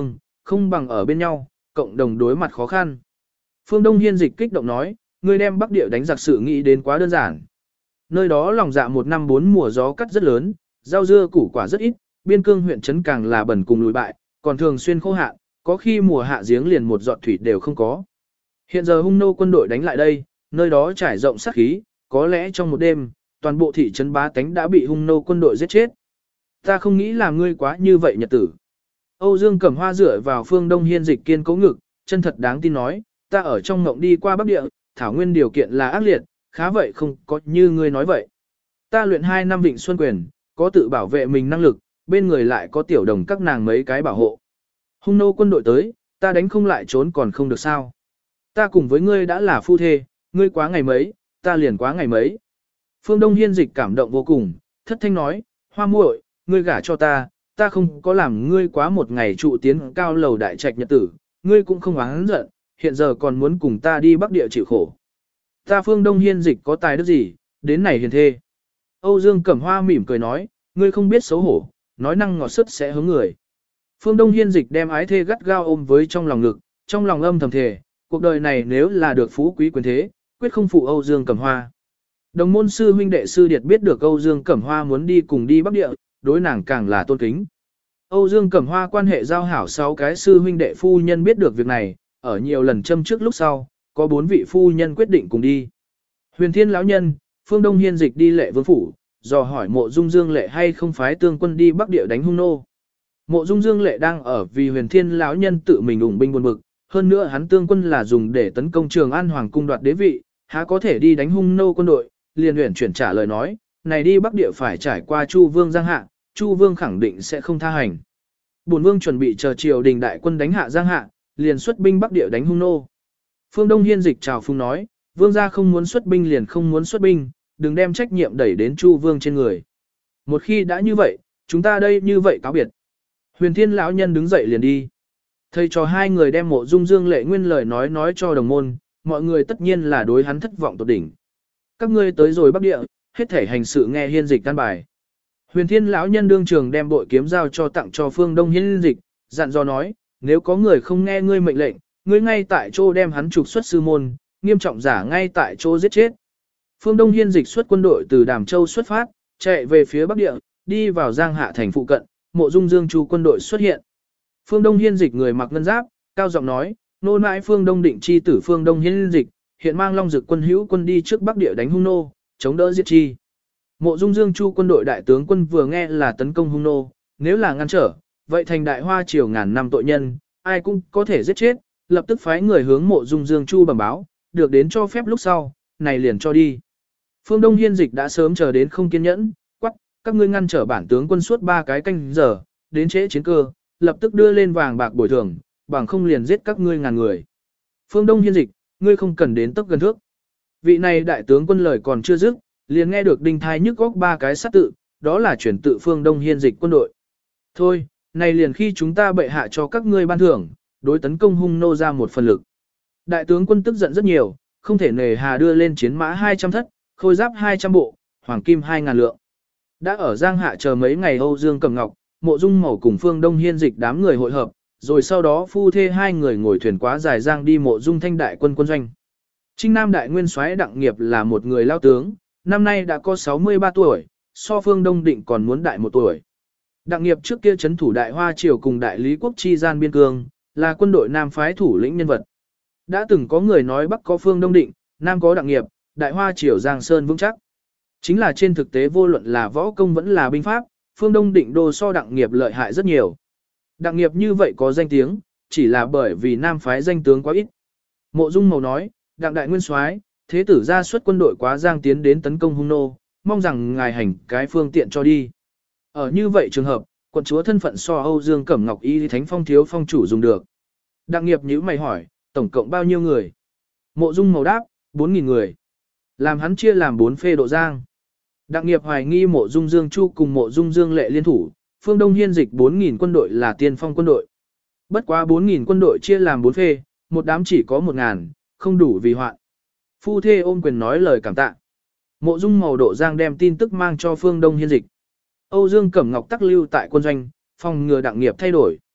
S1: không bằng ở bên nhau, cộng đồng đối mặt khó khăn. Phương Đông Hiên Dịch kích động nói, ngươi đem Bắc Địa đánh giặc sự nghĩ đến quá đơn giản. Nơi đó lòng dạ một năm bốn mùa gió cắt rất lớn, rau dưa củ quả rất ít, biên cương huyện trấn càng là bẩn cùng lùi bại, còn thường xuyên khô hạn, có khi mùa hạ giếng liền một giọt thủy đều không có. Hiện giờ Hung nô quân đội đánh lại đây, nơi đó trải rộng sát khí, có lẽ trong một đêm, toàn bộ thị trấn bá tánh đã bị Hung nô quân đội giết chết. Ta không nghĩ là ngươi quá như vậy nhật tử. Âu Dương Cẩm Hoa dựa vào Phương Đông Hiên Dịch kiên cố ngực, chân thật đáng tin nói, ta ở trong ngộng đi qua Bắc Địa, thảo nguyên điều kiện là ác liệt, khá vậy không có như ngươi nói vậy. Ta luyện hai năm Vịnh Xuân Quyền, có tự bảo vệ mình năng lực, bên người lại có tiểu đồng các nàng mấy cái bảo hộ. Hung nô quân đội tới, ta đánh không lại trốn còn không được sao. Ta cùng với ngươi đã là phu thê, ngươi quá ngày mấy, ta liền quá ngày mấy. Phương Đông Hiên Dịch cảm động vô cùng, thất thanh nói, Hoa muội, ngươi gả cho ta, ta không có làm ngươi quá một ngày trụ tiến cao lầu đại trạch nhật tử, ngươi cũng không oán giận, hiện giờ còn muốn cùng ta đi Bắc Địa chịu khổ. Ta Phương Đông Hiên Dịch có tài đức gì, đến này hiền thê. Âu Dương Cẩm Hoa mỉm cười nói, ngươi không biết xấu hổ, nói năng ngọt sứt sẽ hướng người. Phương Đông Hiên Dịch đem ái thê gắt gao ôm với trong lòng ngực, trong lòng âm thầm thề, cuộc đời này nếu là được phú quý quyền thế, quyết không phụ Âu Dương Cẩm Hoa. Đồng môn sư huynh đệ sư điệt biết được Âu Dương Cẩm Hoa muốn đi cùng đi Bắc Địa, đối nàng càng là tôn kính. Âu Dương Cẩm Hoa quan hệ giao hảo sáu cái sư huynh đệ phu nhân biết được việc này, ở nhiều lần châm trước lúc sau, có bốn vị phu nhân quyết định cùng đi. Huyền Thiên lão nhân, Phương Đông Hiên Dịch đi Lệ Vương phủ, dò hỏi Mộ Dung Dương Lệ hay không phái tương quân đi Bắc Địa đánh Hung nô. Mộ Dung Dương Lệ đang ở vì Huyền Thiên lão nhân tự mình ủng binh buồn bực, hơn nữa hắn tương quân là dùng để tấn công Trường An hoàng cung đoạt đế vị, há có thể đi đánh Hung nô quân đội, liền huyền chuyển trả lời nói, này đi Bắc Địa phải trải qua Chu Vương Giang Hạ, Chu Vương khẳng định sẽ không tha hành. Bổn Vương chuẩn bị chờ triều đình đại quân đánh hạ Giang Hạ, liền xuất binh Bắc Địa đánh Hung nô. Phương Đông Hiên Dịch chào phung nói, Vương gia không muốn xuất binh liền không muốn xuất binh, đừng đem trách nhiệm đẩy đến Chu Vương trên người. Một khi đã như vậy, chúng ta đây như vậy cáo biệt. Huyền Thiên lão nhân đứng dậy liền đi. Thầy trò hai người đem Mộ Dung Dương Lệ nguyên lời nói nói cho đồng môn, mọi người tất nhiên là đối hắn thất vọng tột đỉnh. Các ngươi tới rồi Bắc Địa, hết thể hành sự nghe Hiên Dịch căn bài. Huyền Thiên lão nhân đương trường đem bội kiếm giao cho tặng cho Phương Đông Hiên Dịch, dặn dò nói, nếu có người không nghe ngươi mệnh lệnh, ngươi ngay tại chỗ đem hắn trục xuất sư môn, nghiêm trọng giả ngay tại chỗ giết chết. Phương Đông Hiên Dịch xuất quân đội từ Đàm Châu xuất phát, chạy về phía Bắc Địa, đi vào Giang Hạ thành phụ cận, Mộ Dung Dương Chu quân đội xuất hiện. Phương Đông Hiên Dịch người mặc ngân giáp, cao giọng nói, nô nãi Phương Đông Định chi tử Phương Đông Hiên Dịch, hiện mang Long Dực quân hữu quân đi trước Bắc Địa đánh Hung nô, chống đỡ diệt chi. Mộ Dung Dương Chu quân đội đại tướng quân vừa nghe là tấn công Hung nô, nếu là ngăn trở, vậy thành đại hoa triều ngàn năm tội nhân, ai cũng có thể giết chết, lập tức phái người hướng Mộ Dung Dương Chu bẩm báo, được đến cho phép lúc sau, này liền cho đi. Phương Đông Hiên Dịch đã sớm chờ đến không kiên nhẫn, quắc, các ngươi ngăn trở bản tướng quân suốt ba cái canh giờ, đến trễ chiến cơ, lập tức đưa lên vàng bạc bồi thường, bằng không liền giết các ngươi ngàn người. Phương Đông Hiên Dịch, ngươi không cần đến tấp gần thước. Vị này đại tướng quân lời còn chưa dứt, liền nghe được đinh thai nhức góc ba cái sát tự, đó là chuyển tự Phương Đông Hiên Dịch quân đội. Thôi, này liền khi chúng ta bệ hạ cho các ngươi ban thưởng, đối tấn công Hung nô ra một phần lực. Đại tướng quân tức giận rất nhiều, không thể nề hà đưa lên chiến mã hai trăm thất, khôi giáp hai trăm bộ, hoàng kim hai ngàn lượng. Đã ở Giang Hạ chờ mấy ngày Âu Dương Cẩm Ngọc, Mộ Dung Mẩu cùng Phương Đông Hiên Dịch đám người hội hợp, rồi sau đó phu thê hai người ngồi thuyền quá dài Giang đi Mộ Dung Thanh đại quân quân doanh. Trinh Nam đại nguyên soái Đặng Nghiệp là một người lao tướng, năm nay đã có sáu mươi ba tuổi, so Phương Đông Định còn muốn đại một tuổi. Đặng Nghiệp trước kia trấn thủ Đại Hoa Triều cùng Đại Lý Quốc chi gian biên cương, là quân đội Nam phái thủ lĩnh nhân vật. Đã từng có người nói Bắc có Phương Đông Định, Nam có Đặng Nghiệp, Đại Hoa Triều Giang Sơn vững chắc. Chính là trên thực tế vô luận là võ công vẫn là binh pháp, Phương Đông Định đô so Đặng Nghiệp lợi hại rất nhiều. Đặng Nghiệp như vậy có danh tiếng, chỉ là bởi vì Nam phái danh tướng quá ít. Mộ Dung Mầu nói, Đặng đại nguyên soái, thế tử ra xuất quân đội quá Giang tiến đến tấn công Hung nô, mong rằng ngài hành cái phương tiện cho đi. Ở như vậy trường hợp, quận chúa thân phận so Âu Dương Cẩm Ngọc y thánh phong thiếu phong chủ dùng được. Đặng Nghiệp nhíu mày hỏi, tổng cộng bao nhiêu người? Mộ Dung Mầu đáp, bốn nghìn người. Làm hắn chia làm bốn phê độ Giang. Đặng Nghiệp hoài nghi Mộ Dung Dương Chu cùng Mộ Dung Dương Lệ liên thủ, Phương Đông Hiên Dịch bốn nghìn quân đội là tiên phong quân đội. Bất quá bốn nghìn quân đội chia làm bốn phê, một đám chỉ có một nghìn, không đủ vì hoạn. Phu thê ôm quyền nói lời cảm tạ. Mộ Dung Mầu độ Giang đem tin tức mang cho Phương Đông Hiên Dịch. Âu Dương Cẩm Ngọc tắc lưu tại quân doanh, phòng ngừa Đặng Nghiệp thay đổi.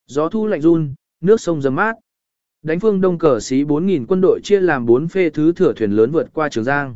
S1: Gió thu lạnh run, nước sông dầm mát. Đánh phương đông cờ xí bốn nghìn quân đội chia làm bốn phê thứ thừa thuyền lớn vượt qua Trường Giang.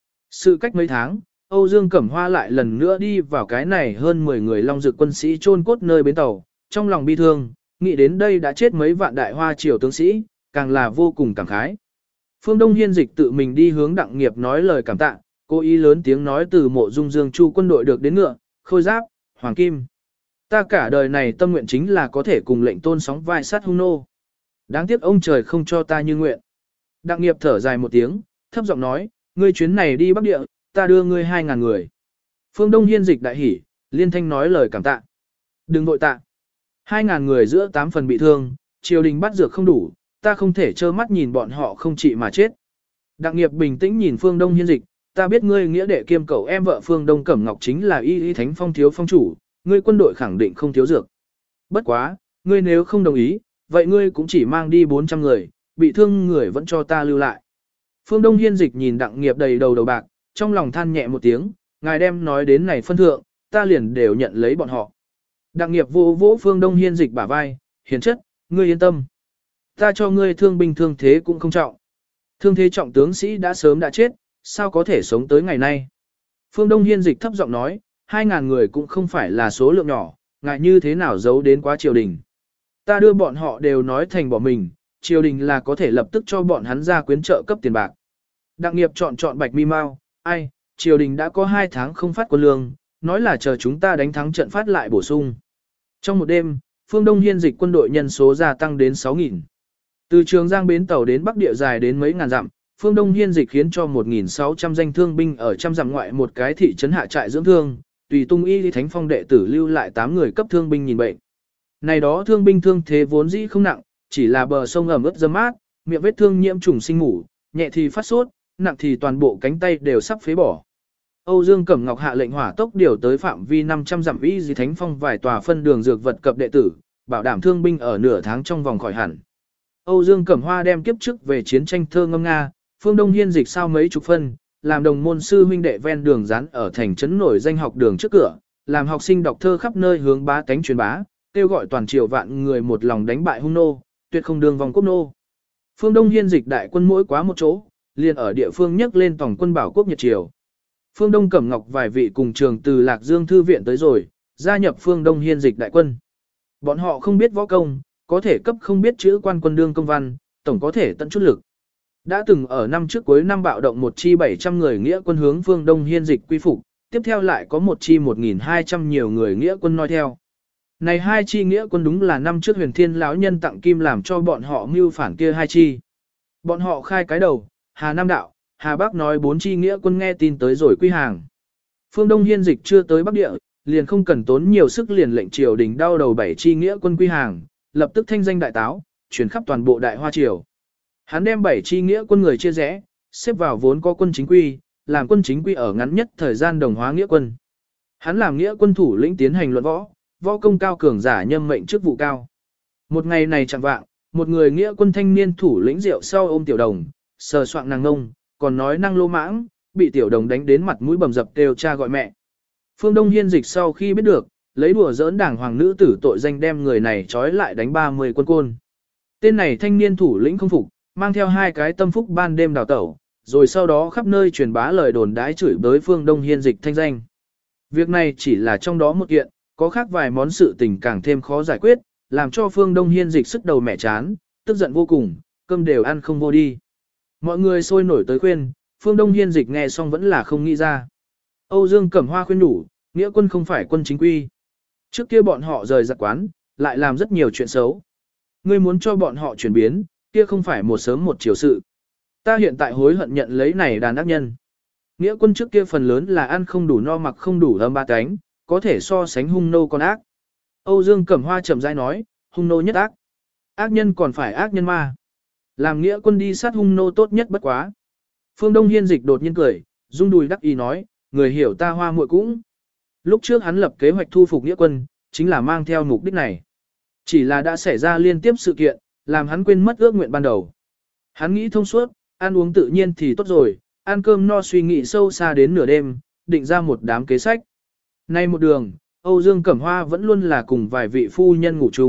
S1: Sự cách mấy tháng, Âu Dương Cẩm Hoa lại lần nữa đi vào cái này hơn mười người long dực quân sĩ chôn cốt nơi bến tàu, trong lòng bi thương, nghĩ đến đây đã chết mấy vạn đại hoa triều tướng sĩ, càng là vô cùng cảm khái. Phương Đông Hiên Dịch tự mình đi hướng Đặng Nghiệp nói lời cảm tạ, cố ý lớn tiếng nói từ Mộ Dung Dương Chu quân đội được đến ngựa, khôi giáp, hoàng kim. Ta cả đời này tâm nguyện chính là có thể cùng lệnh tôn sóng vai sát hung nô. Đáng tiếc ông trời không cho ta như nguyện. Đặng Nghiệp thở dài một tiếng, thấp giọng nói, ngươi chuyến này đi Bắc Địa, ta đưa ngươi hai ngàn người. Phương Đông Hiên Dịch đại hỉ, liên thanh nói lời cảm tạ. Đừng vội tạ. Hai ngàn người giữa tám phần bị thương, triều đình bắt dược không đủ, ta không thể trơ mắt nhìn bọn họ không trị mà chết. Đặng Nghiệp bình tĩnh nhìn Phương Đông Hiên Dịch, ta biết ngươi nghĩa đệ kiêm cậu em vợ Phương Đông Cẩm Ngọc chính là y y thánh phong thiếu phong chủ, ngươi quân đội khẳng định không thiếu dược. Bất quá, ngươi nếu không đồng ý, vậy ngươi cũng chỉ mang đi bốn trăm người, bị thương người vẫn cho ta lưu lại. Phương Đông Hiên Dịch nhìn Đặng Nghiệp đầy đầu đầu bạc, trong lòng than nhẹ một tiếng, ngài đem nói đến này phân thượng, ta liền đều nhận lấy bọn họ. Đặng Nghiệp vô vỗ Phương Đông Hiên Dịch bả vai, hiền chất, ngươi yên tâm. Ta cho ngươi thương binh thương thế cũng không trọng. Thương thế trọng tướng sĩ đã sớm đã chết, sao có thể sống tới ngày nay. Phương Đông Hiên Dịch thấp giọng nói, hai ngàn người cũng không phải là số lượng nhỏ, ngại như thế nào giấu đến quá triều đình. Ta đưa bọn họ đều nói thành bỏ mình, triều đình là có thể lập tức cho bọn hắn ra quyến trợ cấp tiền bạc. Đặng Nghiệp chọn chọn bạch mi mau, ai, triều đình đã có hai tháng không phát quân lương, nói là chờ chúng ta đánh thắng trận phát lại bổ sung. Trong một đêm, Phương Đông Hiên Dịch quân đội nhân số gia tăng đến sáu nghìn. Từ Trường Giang bến tàu đến Bắc Địa dài đến mấy ngàn dặm, Phương Đông Hiên Dịch khiến cho một nghìn sáu trăm danh thương binh ở trăm dặm ngoại một cái thị trấn hạ trại dưỡng thương, tùy tung y thánh phong đệ tử lưu lại tám người cấp thương binh nhìn bệnh. Này đó thương binh thương thế vốn dĩ không nặng, chỉ là bờ sông ẩm ướt dơ mát, miệng vết thương nhiễm trùng sinh mủ, nhẹ thì phát sốt, nặng thì toàn bộ cánh tay đều sắp phế bỏ. Âu Dương Cẩm Ngọc hạ lệnh hỏa tốc điều tới phạm vi năm trăm dặm y thánh phong vài tòa phân đường dược vật cập đệ tử, bảo đảm thương binh ở nửa tháng trong vòng khỏi hẳn. Âu Dương Cẩm Hoa đem kiếp trước về chiến tranh thơ ngâm Nga, Phương Đông Hiên Dịch sao mấy chục phân, làm đồng môn sư huynh đệ ven đường dán ở thành trấn nổi danh học đường trước cửa, làm học sinh đọc thơ khắp nơi hướng bá tánh truyền bá, kêu gọi toàn triều vạn người một lòng đánh bại hung nô, tuyệt không đường vòng quốc nô. Phương Đông Hiên Dịch đại quân mỗi quá một chỗ, liền ở địa phương nhấc lên tổng quân bảo quốc Nhật triều. Phương Đông Cẩm Ngọc vài vị cùng trường từ Lạc Dương thư viện tới rồi, gia nhập Phương Đông Hiên Dịch đại quân. Bọn họ không biết võ công, có thể cấp không biết chữ quan quân đương công văn, tổng có thể tận chút lực. Đã từng ở năm trước cuối năm bạo động một chi bảy trăm người nghĩa quân hướng Phương Đông Hiên Dịch quy phục, tiếp theo lại có một chi một nghìn hai trăm nhiều người nghĩa quân noi theo. Này hai chi nghĩa quân đúng là năm trước Huyền Thiên lão nhân tặng kim làm cho bọn họ mưu phản kia hai chi. Bọn họ khai cái đầu, Hà Nam đạo, Hà Bắc nói bốn chi nghĩa quân nghe tin tới rồi quy hàng. Phương Đông Hiên Dịch chưa tới Bắc Địa, liền không cần tốn nhiều sức liền lệnh triều đình đau đầu bảy chi nghĩa quân quy hàng, lập tức thanh danh đại táo, truyền khắp toàn bộ Đại Hoa triều. Hắn đem bảy chi nghĩa quân người chia rẽ, xếp vào vốn có quân chính quy, làm quân chính quy ở ngắn nhất thời gian đồng hóa nghĩa quân. Hắn làm nghĩa quân thủ lĩnh tiến hành luận võ, võ công cao cường giả nhâm mệnh chức vụ cao. Một ngày này chẳng vạng, một người nghĩa quân thanh niên thủ lĩnh rượu sau ôm tiểu đồng, sờ soạng nàng ngông, còn nói năng lô mãng, bị tiểu đồng đánh đến mặt mũi bầm dập kêu cha gọi mẹ. Phương Đông Hiên Dịch sau khi biết được, lấy đùa giỡn đảng hoàng nữ tử tội danh đem người này trói lại đánh ba mươi quân côn. Tên này thanh niên thủ lĩnh không phục, mang theo hai cái tâm phúc ban đêm đào tẩu, rồi sau đó khắp nơi truyền bá lời đồn đãi chửi bới Phương Đông Hiên Dịch thanh danh. Việc này chỉ là trong đó một kiện, có khác vài món sự tình càng thêm khó giải quyết, làm cho Phương Đông Hiên Dịch sức đầu mẹ chán, tức giận vô cùng, cơm đều ăn không vô đi. Mọi người sôi nổi tới khuyên, Phương Đông Hiên Dịch nghe xong vẫn là không nghĩ ra. Âu Dương Cẩm Hoa khuyên đủ, nghĩa quân không phải quân chính quy. Trước kia bọn họ rời giặc quán, lại làm rất nhiều chuyện xấu. Ngươi muốn cho bọn họ chuyển biến, kia không phải một sớm một chiều sự. Ta hiện tại hối hận nhận lấy này đàn ác nhân. Nghĩa quân trước kia phần lớn là ăn không đủ no mặc không đủ ấm ba cánh, có thể so sánh hung nô con ác. Âu Dương Cẩm Hoa chậm rãi nói, hung nô nhất ác. Ác nhân còn phải ác nhân ma. Làm nghĩa quân đi sát hung nô tốt nhất bất quá. Phương Đông Hiên Dịch đột nhiên cười, rung đùi đắc ý nói, người hiểu ta hoa muội cũng. Lúc trước hắn lập kế hoạch thu phục nghĩa quân, chính là mang theo mục đích này. Chỉ là đã xảy ra liên tiếp sự kiện, làm hắn quên mất ước nguyện ban đầu. Hắn nghĩ thông suốt, ăn uống tự nhiên thì tốt rồi, ăn cơm no suy nghĩ sâu xa đến nửa đêm, định ra một đám kế sách. Nay một đường, Âu Dương Cẩm Hoa vẫn luôn là cùng vài vị phu nhân ngủ chung,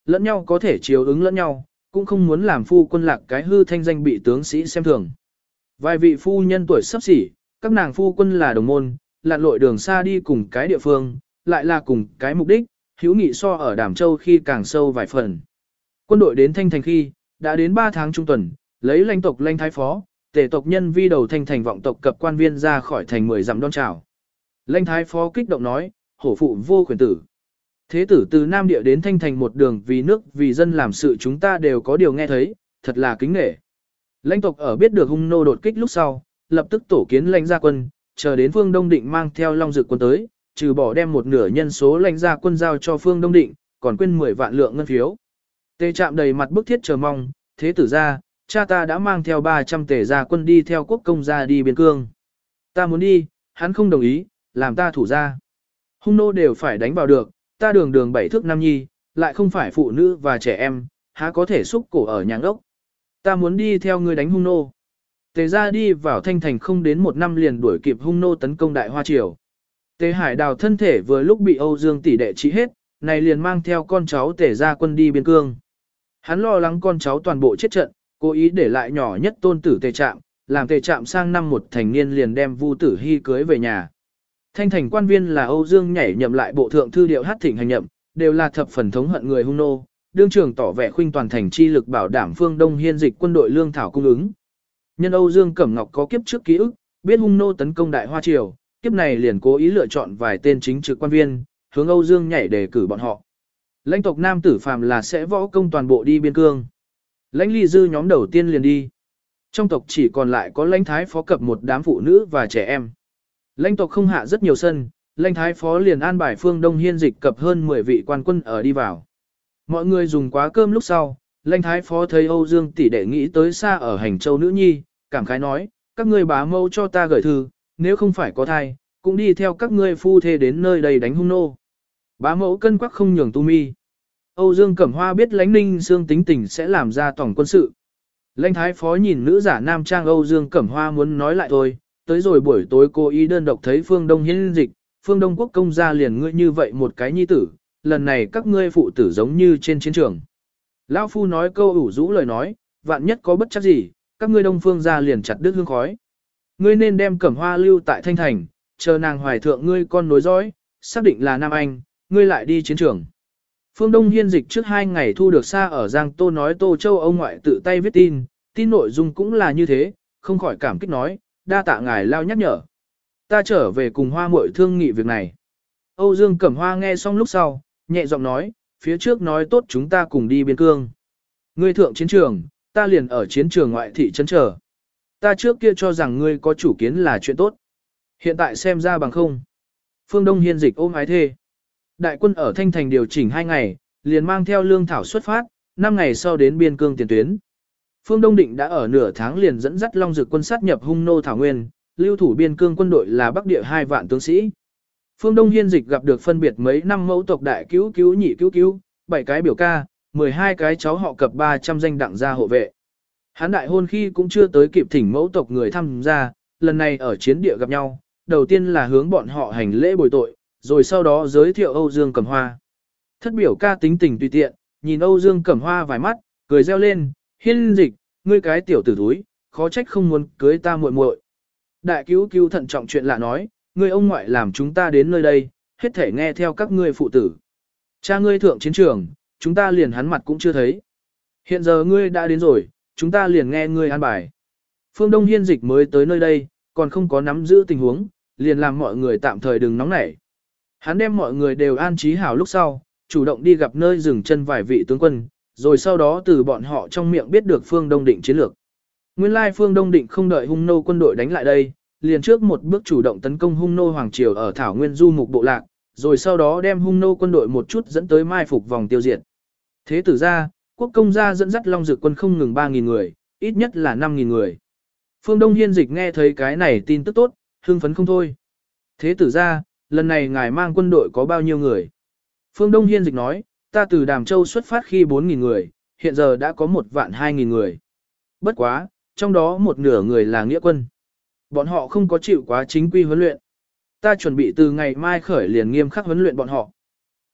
S1: lẫn nhau có thể chiếu ứng lẫn nhau, cũng không muốn làm phu quân lạc cái hư thanh danh bị tướng sĩ xem thường. Vài vị phu nhân tuổi sắp xỉ, các nàng phu quân là đồng môn, lặn lội đường xa đi cùng cái địa phương, lại là cùng cái mục đích, hữu nghị so ở Đàm Châu khi càng sâu vài phần. Quân đội đến Thanh Thành khi, đã đến ba tháng trung tuần, lấy lãnh tộc lãnh thái phó, tể tộc nhân vi đầu Thanh Thành vọng tộc cập quan viên ra khỏi thành mười dặm đón chào. Lãnh thái phó kích động nói, hổ phụ vô quyền tử. Thế tử từ Nam Địa đến Thanh Thành một đường vì nước vì dân làm sự chúng ta đều có điều nghe thấy, thật là kính nể. Lãnh tộc ở biết được hung nô đột kích lúc sau, lập tức tổ kiến lãnh gia quân, chờ đến Phương Đông Định mang theo Long Dực quân tới, trừ bỏ đem một nửa nhân số lãnh gia quân giao cho Phương Đông Định, còn quên mười vạn lượng ngân phiếu. Tề Trạm đầy mặt bức thiết chờ mong, thế tử ra, cha ta đã mang theo ba trăm tể gia quân đi theo quốc công gia đi biên cương. Ta muốn đi, hắn không đồng ý, làm ta thủ ra. Hung nô đều phải đánh vào được, ta đường đường bảy thước nam nhi, lại không phải phụ nữ và trẻ em, há có thể xúc cổ ở nhà ốc. Ta muốn đi theo ngươi đánh hung nô. Tề gia đi vào Thanh Thành không đến một năm liền đuổi kịp hung nô tấn công Đại Hoa Triều. Tề Hải Đào thân thể vừa lúc bị Âu Dương tỷ đệ trị hết, này liền mang theo con cháu Tề gia quân đi biên cương. Hắn lo lắng con cháu toàn bộ chết trận, cố ý để lại nhỏ nhất tôn tử Tề Trạm, làm Tề Trạm sang năm một thành niên liền đem Vu Tử Hy cưới về nhà. Thanh Thành quan viên là Âu Dương nhảy nhậm lại bộ thượng thư điệu hát thịnh hành nhậm, đều là thập phần thống hận người hung nô, đương trưởng tỏ vẻ khuynh toàn thành chi lực bảo đảm phương Đông hiên dịch quân đội lương thảo cung ứng. Nhân Âu Dương Cẩm Ngọc có kiếp trước ký ức, biết hung nô tấn công Đại Hoa Triều, kiếp này liền cố ý lựa chọn vài tên chính trực quan viên, hướng Âu Dương nhảy đề cử bọn họ. Lãnh tộc nam tử phàm là sẽ võ công toàn bộ đi biên cương. Lãnh Ly Dư nhóm đầu tiên liền đi. Trong tộc chỉ còn lại có lãnh thái phó cập một đám phụ nữ và trẻ em. Lãnh tộc không hạ rất nhiều sân, lãnh thái phó liền an bài phương Đông hiên dịch cập hơn mười vị quan quân ở đi vào. Mọi người dùng quá cơm lúc sau, lãnh thái phó thấy Âu Dương tỷ đệ nghĩ tới xa ở Hành Châu nữ nhi, cảm khái nói, các ngươi bá mâu cho ta gửi thư, nếu không phải có thai, cũng đi theo các ngươi phu thê đến nơi đây đánh hung nô. Bá mẫu cân quắc không nhường tu mi. Âu Dương Cẩm Hoa biết lãnh Ninh Xương tính tình sẽ làm ra tổng quân sự. Lãnh thái phó nhìn nữ giả nam trang Âu Dương Cẩm Hoa muốn nói lại thôi, tới rồi buổi tối cô ý đơn độc thấy Phương Đông hiên dịch, Phương Đông quốc công gia liền ngươi như vậy một cái nhi tử, lần này các ngươi phụ tử giống như trên chiến trường. Lão phu nói câu ủ rũ lời nói, vạn nhất có bất chắc gì, các ngươi Đông Phương gia liền chặt đứt hương khói. Ngươi nên đem Cẩm Hoa lưu tại Thanh Thành, chờ nàng hoài thượng ngươi con nối dõi, xác định là Nam Anh, ngươi lại đi chiến trường. Phương Đông hiên dịch trước hai ngày thu được xa ở Giang Tô nói Tô Châu ông ngoại tự tay viết tin, tin nội dung cũng là như thế, không khỏi cảm kích nói, đa tạ ngài lao nhắc nhở. Ta trở về cùng Hoa muội thương nghị việc này. Âu Dương Cẩm Hoa nghe xong lúc sau, nhẹ giọng nói, phía trước nói tốt chúng ta cùng đi biên cương. Ngươi thượng chiến trường, ta liền ở chiến trường ngoại thị trấn chờ. Ta trước kia cho rằng ngươi có chủ kiến là chuyện tốt. Hiện tại xem ra bằng không. Phương Đông hiên dịch ôm ái thê. Đại quân ở Thanh Thành điều chỉnh hai ngày, liền mang theo lương thảo xuất phát, năm ngày sau đến biên cương tiền tuyến. Phương Đông Định đã ở nửa tháng liền dẫn dắt Long Dực quân sát nhập hung nô thảo nguyên, lưu thủ biên cương quân đội là Bắc Địa hai vạn tướng sĩ. Phương Đông hiên dịch gặp được phân biệt mấy năm mẫu tộc đại cứu cứu nhị cứu cứu, bảy cái biểu ca, mười hai cái cháu họ cập ba trăm danh đặng gia hộ vệ. Hán đại hôn khi cũng chưa tới kịp thỉnh mẫu tộc người tham gia, lần này ở chiến địa gặp nhau, đầu tiên là hướng bọn họ hành lễ bồi tội, rồi sau đó giới thiệu Âu Dương Cẩm Hoa. Thất biểu ca tính tình tùy tiện, nhìn Âu Dương Cẩm Hoa vài mắt, cười reo lên, hiên dịch, ngươi cái tiểu tử thúi, khó trách không muốn cưới ta muội muội. Đại cứu cứu thận trọng chuyện lạ nói, ngươi ông ngoại làm chúng ta đến nơi đây, hết thể nghe theo các ngươi phụ tử. Cha ngươi thượng chiến trường, chúng ta liền hắn mặt cũng chưa thấy. Hiện giờ ngươi đã đến rồi, chúng ta liền nghe ngươi an bài. Phương Đông hiên dịch mới tới nơi đây, còn không có nắm giữ tình huống, liền làm mọi người tạm thời đừng nóng nảy. Hắn đem mọi người đều an trí hảo lúc sau, chủ động đi gặp nơi dừng chân vài vị tướng quân, rồi sau đó từ bọn họ trong miệng biết được Phương Đông Định chiến lược. Nguyên lai Phương Đông Định không đợi hung nô quân đội đánh lại đây, liền trước một bước chủ động tấn công hung nô hoàng triều ở Thảo Nguyên Du Mục bộ lạc, rồi sau đó đem hung nô quân đội một chút dẫn tới mai phục vòng tiêu diệt. Thế tử ra, quốc công gia dẫn dắt Long Dực quân không ngừng ba nghìn người, ít nhất là năm nghìn người. Phương Đông hiên dịch nghe thấy cái này tin tức tốt, hưng phấn không thôi. Thế tử ra, lần này ngài mang quân đội có bao nhiêu người? Phương Đông hiên dịch nói, ta từ Đàm Châu xuất phát khi bốn nghìn người, hiện giờ đã có một vạn hai nghìn người. Bất quá, trong đó một nửa người là nghĩa quân. Bọn họ không có chịu quá chính quy huấn luyện. Ta chuẩn bị từ ngày mai khởi liền nghiêm khắc huấn luyện bọn họ.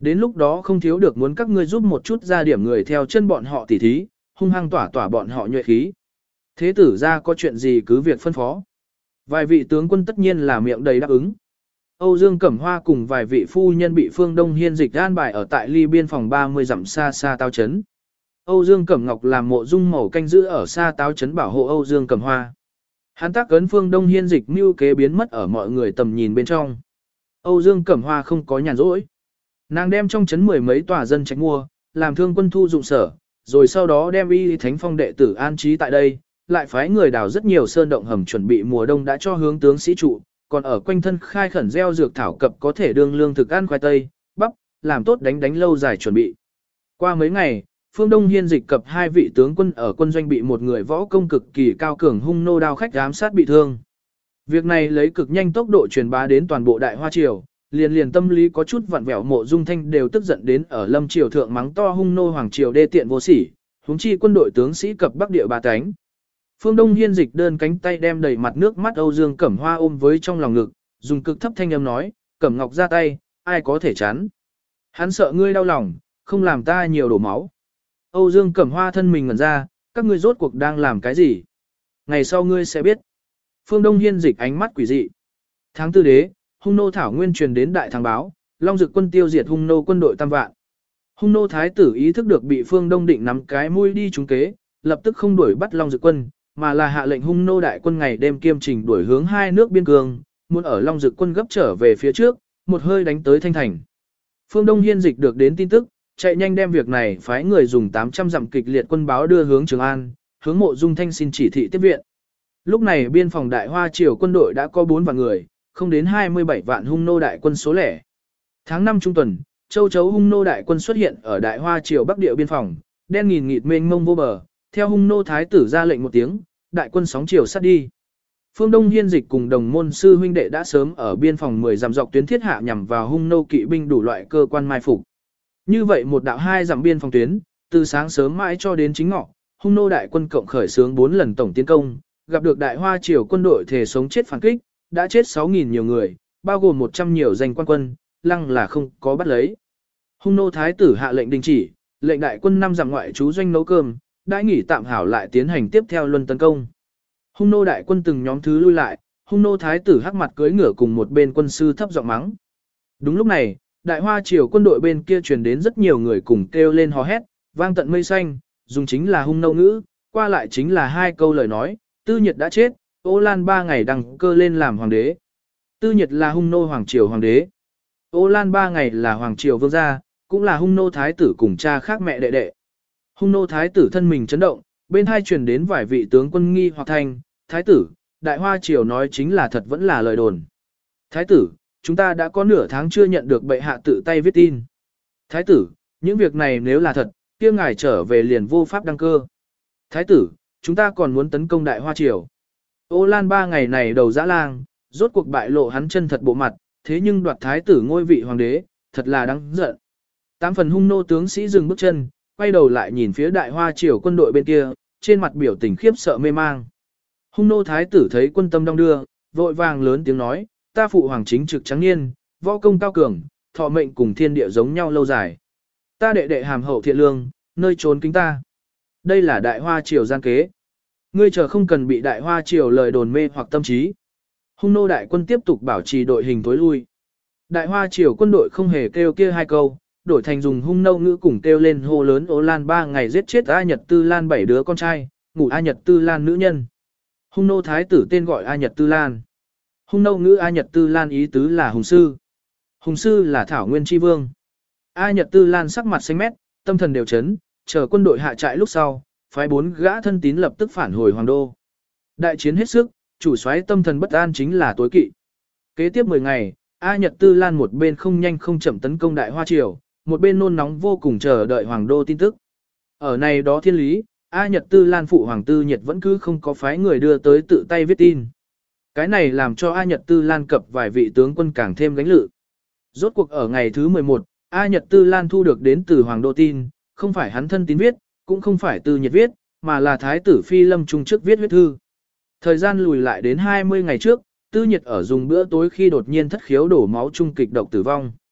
S1: Đến lúc đó không thiếu được muốn các ngươi giúp một chút ra điểm người theo chân bọn họ tỉ thí, hung hăng tỏa tỏa bọn họ nhuệ khí. Thế tử ra có chuyện gì cứ việc phân phó. Vài vị tướng quân tất nhiên là miệng đầy đáp ứng. Âu Dương Cẩm Hoa cùng vài vị phu nhân bị Phương Đông Hiên dịch an bài ở tại ly biên phòng ba mươi dặm xa xa Táo Trấn. Âu Dương Cẩm Ngọc làm mộ dung màu canh giữ ở xa Táo Trấn bảo hộ Âu Dương Cẩm Hoa. Hắn tác ấn Phương Đông Hiên dịch mưu kế biến mất ở mọi người tầm nhìn bên trong. Âu Dương Cẩm Hoa không có nhàn rỗi. Nàng đem trong trấn mười mấy tòa dân trạch mua, làm thương quân thu dụng sở, rồi sau đó đem y thánh phong đệ tử an trí tại đây, lại phái người đào rất nhiều sơn động hầm chuẩn bị mùa đông đã cho hướng tướng sĩ trụ, còn ở quanh thân khai khẩn gieo dược thảo cập có thể đương lương thực ăn khoai tây, bắp, làm tốt đánh đánh lâu dài chuẩn bị. Qua mấy ngày, Phương Đông Hiên dịch cập hai vị tướng quân ở quân doanh bị một người võ công cực kỳ cao cường hung nô đao khách ám sát bị thương. Việc này lấy cực nhanh tốc độ truyền bá đến toàn bộ Đại Hoa Triều, liền liền tâm lý có chút vặn vẹo Mộ Dung Thanh đều tức giận đến ở Lâm Triều thượng mắng to hung nô hoàng triều đê tiện vô sỉ, huống chi quân đội tướng sĩ cập Bắc địa ba cánh. Phương Đông Hiên dịch đơn cánh tay đem đầy mặt nước mắt Âu Dương Cẩm Hoa ôm với trong lòng ngực, dùng cực thấp thanh âm nói, Cẩm Ngọc ra tay, ai có thể chán. Hắn sợ ngươi đau lòng, không làm ta nhiều đổ máu. Âu Dương Cẩm Hoa thân mình ngẩn ra, các ngươi rốt cuộc đang làm cái gì? Ngày sau ngươi sẽ biết. Phương Đông Hiên dịch ánh mắt quỷ dị. Tháng tư đế, hung nô thảo nguyên truyền đến đại thắng báo, Long Dực quân tiêu diệt hung nô quân đội tam vạn. Hung nô thái tử ý thức được bị Phương Đông Định nắm cái mũi đi trúng kế, lập tức không đuổi bắt Long Dực quân, mà là hạ lệnh hung nô đại quân ngày đêm kiêm trình đuổi hướng hai nước biên cương, muốn ở Long Dực quân gấp trở về phía trước, một hơi đánh tới Thanh Thành. Phương Đông Hiên dịch được đến tin tức, chạy nhanh đem việc này phái người dùng tám trăm dặm kịch liệt quân báo đưa hướng Trường An, hướng Mộ Dung Thanh xin chỉ thị tiếp viện. Lúc này biên phòng Đại Hoa Triều quân đội đã có bốn vạn người, không đến hai mươi bảy vạn hung nô đại quân số lẻ. Tháng năm trung tuần, châu chấu hung nô đại quân xuất hiện ở Đại Hoa Triều Bắc địa biên phòng, đen nghìn nghịt mênh mông vô bờ, theo hung nô thái tử ra lệnh một tiếng, đại quân sóng chiều sát đi. Phương Đông Hiên dịch cùng đồng môn sư huynh đệ đã sớm ở biên phòng mười dặm dọc tuyến thiết hạ nhằm vào hung nô kỵ binh đủ loại cơ quan mai phục. Như vậy một đạo hai dặm biên phòng tuyến, từ sáng sớm mãi cho đến chính ngọ, hung nô đại quân cộng khởi xướng bốn lần tổng tiến công, gặp được Đại Hoa Triều quân đội thể sống chết phản kích, đã chết sáu nghìn nhiều người, bao gồm một trăm nhiều danh quan quân, lăng là không có bắt lấy. Hung nô thái tử hạ lệnh đình chỉ, lệnh đại quân năm dặm ngoại trú doanh nấu cơm, đã nghỉ tạm hảo lại tiến hành tiếp theo luân tấn công. Hung nô đại quân từng nhóm thứ lui lại, hung nô thái tử hắc mặt cưỡi ngựa cùng một bên quân sư thấp giọng mắng. Đúng lúc này, Đại Hoa Triều quân đội bên kia truyền đến rất nhiều người cùng kêu lên hò hét, vang tận mây xanh, dùng chính là hung nô ngữ, qua lại chính là hai câu lời nói, Tư Nhiệt đã chết, Ô Lan ba ngày đăng cơ lên làm hoàng đế. Tư Nhiệt là hung nô hoàng triều hoàng đế. Ô Lan ba ngày là hoàng triều vương gia, cũng là hung nô thái tử cùng cha khác mẹ đệ đệ. Hung nô thái tử thân mình chấn động, bên hai truyền đến vài vị tướng quân nghi hoặc thanh, thái tử, Đại Hoa Triều nói chính là thật vẫn là lời đồn. Thái tử, chúng ta đã có nửa tháng chưa nhận được bệ hạ tự tay viết tin. Thái tử, những việc này nếu là thật, kia ngài trở về liền vô pháp đăng cơ. Thái tử, chúng ta còn muốn tấn công Đại Hoa Triều. Ô Lan ba ngày này đầu dã lang, rốt cuộc bại lộ hắn chân thật bộ mặt, thế nhưng đoạt thái tử ngôi vị hoàng đế, thật là đáng giận. Tám phần hung nô tướng sĩ dừng bước chân, quay đầu lại nhìn phía Đại Hoa Triều quân đội bên kia, trên mặt biểu tình khiếp sợ mê mang. Hung nô thái tử thấy quân tâm đong đưa, vội vàng lớn tiếng nói, ta phụ hoàng chính trực trắng niên, võ công cao cường, thọ mệnh cùng thiên địa giống nhau lâu dài. Ta đệ đệ hàm hậu thiện lương, nơi trốn kính ta. Đây là Đại Hoa Triều gian kế. Ngươi chờ không cần bị Đại Hoa Triều lời đồn mê hoặc tâm trí. Hung nô đại quân tiếp tục bảo trì đội hình tối lui. Đại Hoa Triều quân đội không hề kêu kia hai câu, đổi thành dùng hung nô ngữ cùng kêu lên hô lớn Ô Lan ba ngày giết chết A Nhật Tư Lan bảy đứa con trai, ngủ A Nhật Tư Lan nữ nhân. Hung nô thái tử tên gọi A Nhật Tư Lan. Hung nô ngữ A Nhật Tư Lan ý tứ là hùng sư. Hùng sư là Thảo Nguyên Chi Vương. A Nhật Tư Lan sắc mặt xanh mét, tâm thần đều chấn, chờ quân đội hạ trại lúc sau, phái bốn gã thân tín lập tức phản hồi hoàng đô. Đại chiến hết sức, chủ soái tâm thần bất an chính là tối kỵ. Kế tiếp mười ngày, A Nhật Tư Lan một bên không nhanh không chậm tấn công Đại Hoa Triều, một bên nôn nóng vô cùng chờ đợi hoàng đô tin tức. Ở này đó thiên lý, A Nhật Tư Lan phụ hoàng Tư Nhiệt vẫn cứ không có phái người đưa tới tự tay viết tin. Cái này làm cho A Nhật Tư Lan cập vài vị tướng quân càng thêm gánh lự. Rốt cuộc ở ngày thứ mười một, A Nhật Tư Lan thu được đến từ hoàng đô tin, không phải hắn thân tín viết, cũng không phải Tư Nhiệt viết, mà là thái tử Phi Lâm Trung trước viết huyết thư. Thời gian lùi lại đến hai mươi ngày trước, Tư Nhiệt ở dùng bữa tối khi đột nhiên thất khiếu đổ máu trung kịch độc tử vong.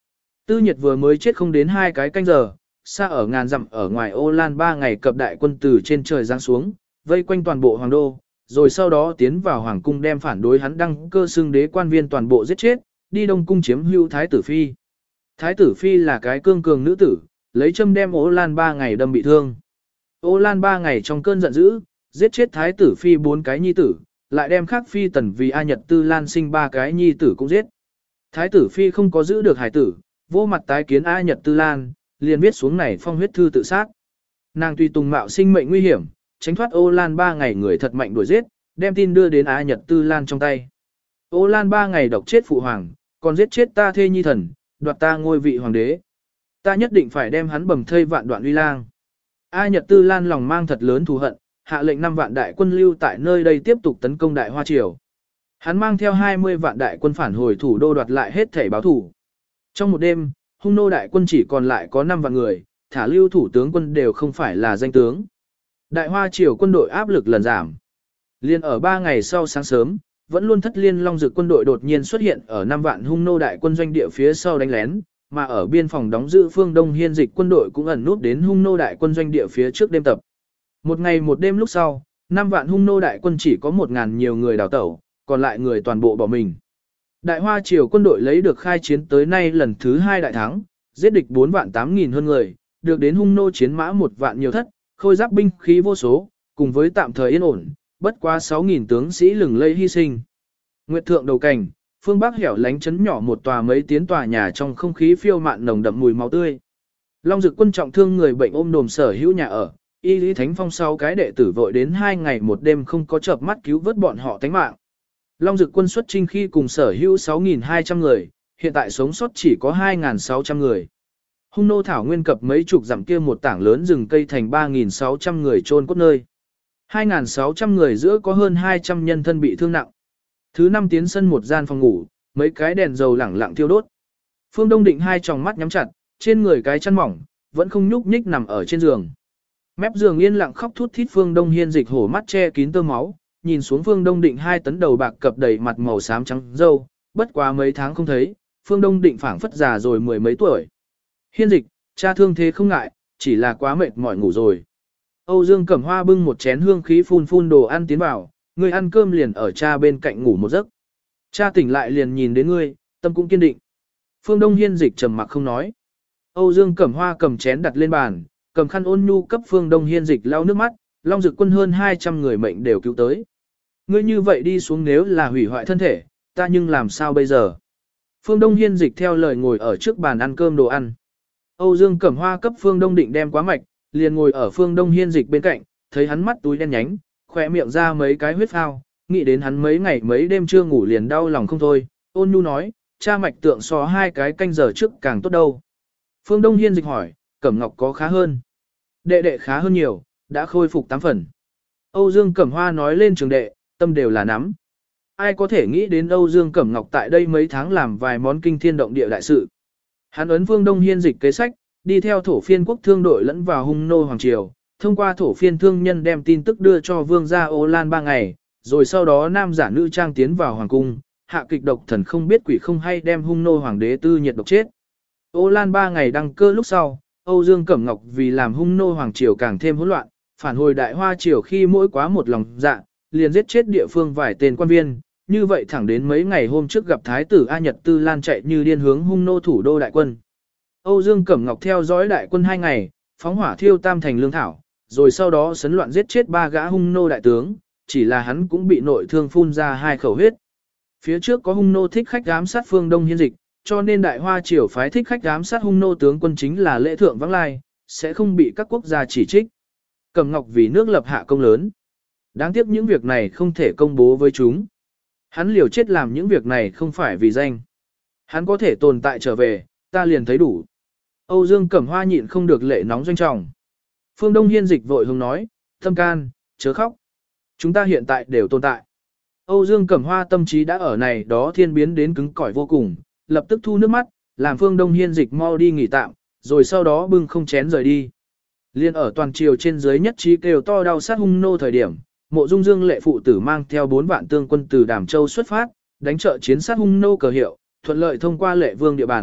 S1: Tư Nhiệt vừa mới chết không đến hai cái canh giờ, xa ở ngàn dặm ở ngoài Ô Lan ba ngày cập đại quân từ trên trời giáng xuống, vây quanh toàn bộ hoàng đô, rồi sau đó tiến vào hoàng cung đem phản đối hắn đăng cơ xưng đế quan viên toàn bộ giết chết, đi đông cung chiếm hữu thái tử phi. Thái tử phi là cái cương cường nữ tử, lấy châm đem Ô Lan ba ngày đâm bị thương. Ô Lan ba ngày trong cơn giận dữ, giết chết thái tử phi bốn cái nhi tử, lại đem khắc phi tần vì A Nhật Tư Lan sinh ba cái nhi tử cũng giết. Thái tử phi không có giữ được hải tử, vô mặt tái kiến A Nhật Tư Lan, liền viết xuống này phong huyết thư tự sát. Nàng tùy tùng mạo sinh mệnh nguy hiểm, tránh thoát Ô Lan ba ngày người thật mạnh đuổi giết, đem tin đưa đến A Nhật Tư Lan trong tay. Ô Lan ba ngày độc chết phụ hoàng, còn giết chết ta thê nhi thần, đoạt ta ngôi vị hoàng đế. Ta nhất định phải đem hắn bầm thây vạn đoạn uy lang. A Nhật Tư Lan lòng mang thật lớn thù hận, hạ lệnh năm vạn đại quân lưu tại nơi đây tiếp tục tấn công Đại Hoa Triều. Hắn mang theo hai mươi vạn đại quân phản hồi thủ đô đoạt lại hết thảy báo thủ. Trong một đêm, hung nô đại quân chỉ còn lại có năm vạn người, thả lưu thủ tướng quân đều không phải là danh tướng. Đại Hoa Triều quân đội áp lực lần giảm. Liên ở ba ngày sau sáng sớm, vẫn luôn thất liên long dực quân đội đột nhiên xuất hiện ở năm vạn hung nô đại quân doanh địa phía sau đánh lén, mà ở biên phòng đóng giữ phương Đông Hiên Dịch quân đội cũng ẩn núp đến hung nô đại quân doanh địa phía trước đêm tập. Một ngày một đêm lúc sau, năm vạn hung nô đại quân chỉ có một ngàn nhiều người đào tẩu, còn lại người toàn bộ bỏ mình. Đại Hoa Triều quân đội lấy được khai chiến tới nay lần thứ hai đại thắng, giết địch bốn vạn tám nghìn hơn người, được đến hung nô chiến mã một vạn nhiều thất, khôi giáp binh khí vô số, cùng với tạm thời yên ổn, bất quá sáu nghìn tướng sĩ lừng lẫy hy sinh. Nguyệt thượng đầu cảnh, phương bắc hẻo lánh chấn nhỏ một tòa mấy tiến tòa nhà trong không khí phiêu mạn nồng đậm mùi máu tươi. Long Dực quân trọng thương người bệnh ôm đồm sở hữu nhà ở, Y Lý Thánh Phong sau cái đệ tử vội đến hai ngày một đêm không có chợp mắt cứu vớt bọn họ tánh mạng. Long Dực quân xuất chinh khi cùng sở hữu sáu nghìn hai trăm người, hiện tại sống sót chỉ có hai nghìn sáu trăm người. Hung nô thảo nguyên cập mấy chục dặm kia một tảng lớn rừng cây thành ba nghìn sáu trăm người chôn cốt nơi. hai nghìn sáu trăm người giữa có hơn hai trăm nhân thân bị thương nặng. Thứ năm tiến sân một gian phòng ngủ, mấy cái đèn dầu lẳng lặng thiêu đốt. Phương Đông Định hai tròng mắt nhắm chặt, trên người cái chăn mỏng, vẫn không nhúc nhích nằm ở trên giường. Mép giường yên lặng khóc thút thít Phương Đông Hiên Dịch hổ mắt che kín tơ máu, nhìn xuống Phương Đông Định hai tấn đầu bạc cập đầy mặt màu xám trắng râu, bất quá mấy tháng không thấy, Phương Đông Định phảng phất già rồi mười mấy tuổi. Hiên Dịch, cha thương thế không ngại, chỉ là quá mệt mỏi ngủ rồi. Âu Dương Cẩm Hoa bưng một chén hương khí phun phun đồ ăn tiến vào, ngươi ăn cơm liền ở cha bên cạnh ngủ một giấc. Cha tỉnh lại liền nhìn đến ngươi, tâm cũng kiên định. Phương Đông Hiên Dịch trầm mặc không nói. Âu Dương Cẩm Hoa cầm chén đặt lên bàn, cầm khăn ôn nhu cấp Phương Đông Hiên Dịch lau nước mắt, Long Dực quân hơn hai trăm người mệnh đều cứu tới. Ngươi như vậy đi xuống nếu là hủy hoại thân thể, ta nhưng làm sao bây giờ? Phương Đông Hiên Dịch theo lời ngồi ở trước bàn ăn cơm đồ ăn. Âu Dương Cẩm Hoa cấp Phương Đông Định đem quá mạch, liền ngồi ở Phương Đông Hiên Dịch bên cạnh, thấy hắn mắt túi đen nhánh, khỏe miệng ra mấy cái huyết phao, nghĩ đến hắn mấy ngày mấy đêm chưa ngủ liền đau lòng không thôi, ôn nhu nói, cha mạch tượng so hai cái canh giờ trước càng tốt đâu. Phương Đông Hiên Dịch hỏi, Cẩm Ngọc có khá hơn? Đệ đệ khá hơn nhiều, đã khôi phục tám phần. Âu Dương Cẩm Hoa nói lên trường đệ, tâm đều là nắm. Ai có thể nghĩ đến Âu Dương Cẩm Ngọc tại đây mấy tháng làm vài món kinh thiên động địa đại sự. Hắn ấn Phương Đông Hiên Dịch kế sách, đi theo thổ phiên quốc thương đội lẫn vào hung nô hoàng triều, thông qua thổ phiên thương nhân đem tin tức đưa cho vương gia Ô Lan ba ngày, rồi sau đó nam giả nữ trang tiến vào hoàng cung, hạ kịch độc thần không biết quỷ không hay đem hung nô hoàng đế Tư Nhiệt độc chết. Ô Lan ba ngày đăng cơ lúc sau, Âu Dương Cẩm Ngọc vì làm hung nô hoàng triều càng thêm hỗn loạn, phản hồi Đại Hoa triều khi mỗi quá một lòng dạ, liền giết chết địa phương vài tên quan viên, như vậy thẳng đến mấy ngày hôm trước gặp thái tử A Nhật Tư Lan chạy như điên hướng hung nô thủ đô đại quân. Âu Dương Cẩm Ngọc theo dõi đại quân hai ngày, phóng hỏa thiêu tam thành lương thảo, rồi sau đó sấn loạn giết chết ba gã hung nô đại tướng, chỉ là hắn cũng bị nội thương phun ra hai khẩu huyết. Phía trước có hung nô thích khách ám sát Phương Đông Hiên Dịch, cho nên Đại Hoa triều phái thích khách ám sát hung nô tướng quân chính là lễ thượng vắng lai, sẽ không bị các quốc gia chỉ trích. Cẩm Ngọc vì nước lập hạ công lớn. Đáng tiếc những việc này không thể công bố với chúng. Hắn liều chết làm những việc này không phải vì danh. Hắn có thể tồn tại trở về, ta liền thấy đủ. Âu Dương Cẩm Hoa nhịn không được lệ nóng doanh trọng. Phương Đông Hiên Dịch vội hùng nói, Thâm can, chớ khóc. Chúng ta hiện tại đều tồn tại. Âu Dương Cẩm Hoa tâm trí đã ở này đó thiên biến đến cứng cỏi vô cùng, lập tức thu nước mắt, làm Phương Đông Hiên Dịch mau đi nghỉ tạm, rồi sau đó bưng không chén rời đi. Liên ở toàn triều trên dưới nhất trí kêu to đau sát hung nô thời điểm, Mộ Dung Dương lệ phụ tử mang theo bốn vạn tương quân từ Đàm Châu xuất phát, đánh trợ chiến sát hung nô cờ hiệu, thuận lợi thông qua lệ vương địa bàn,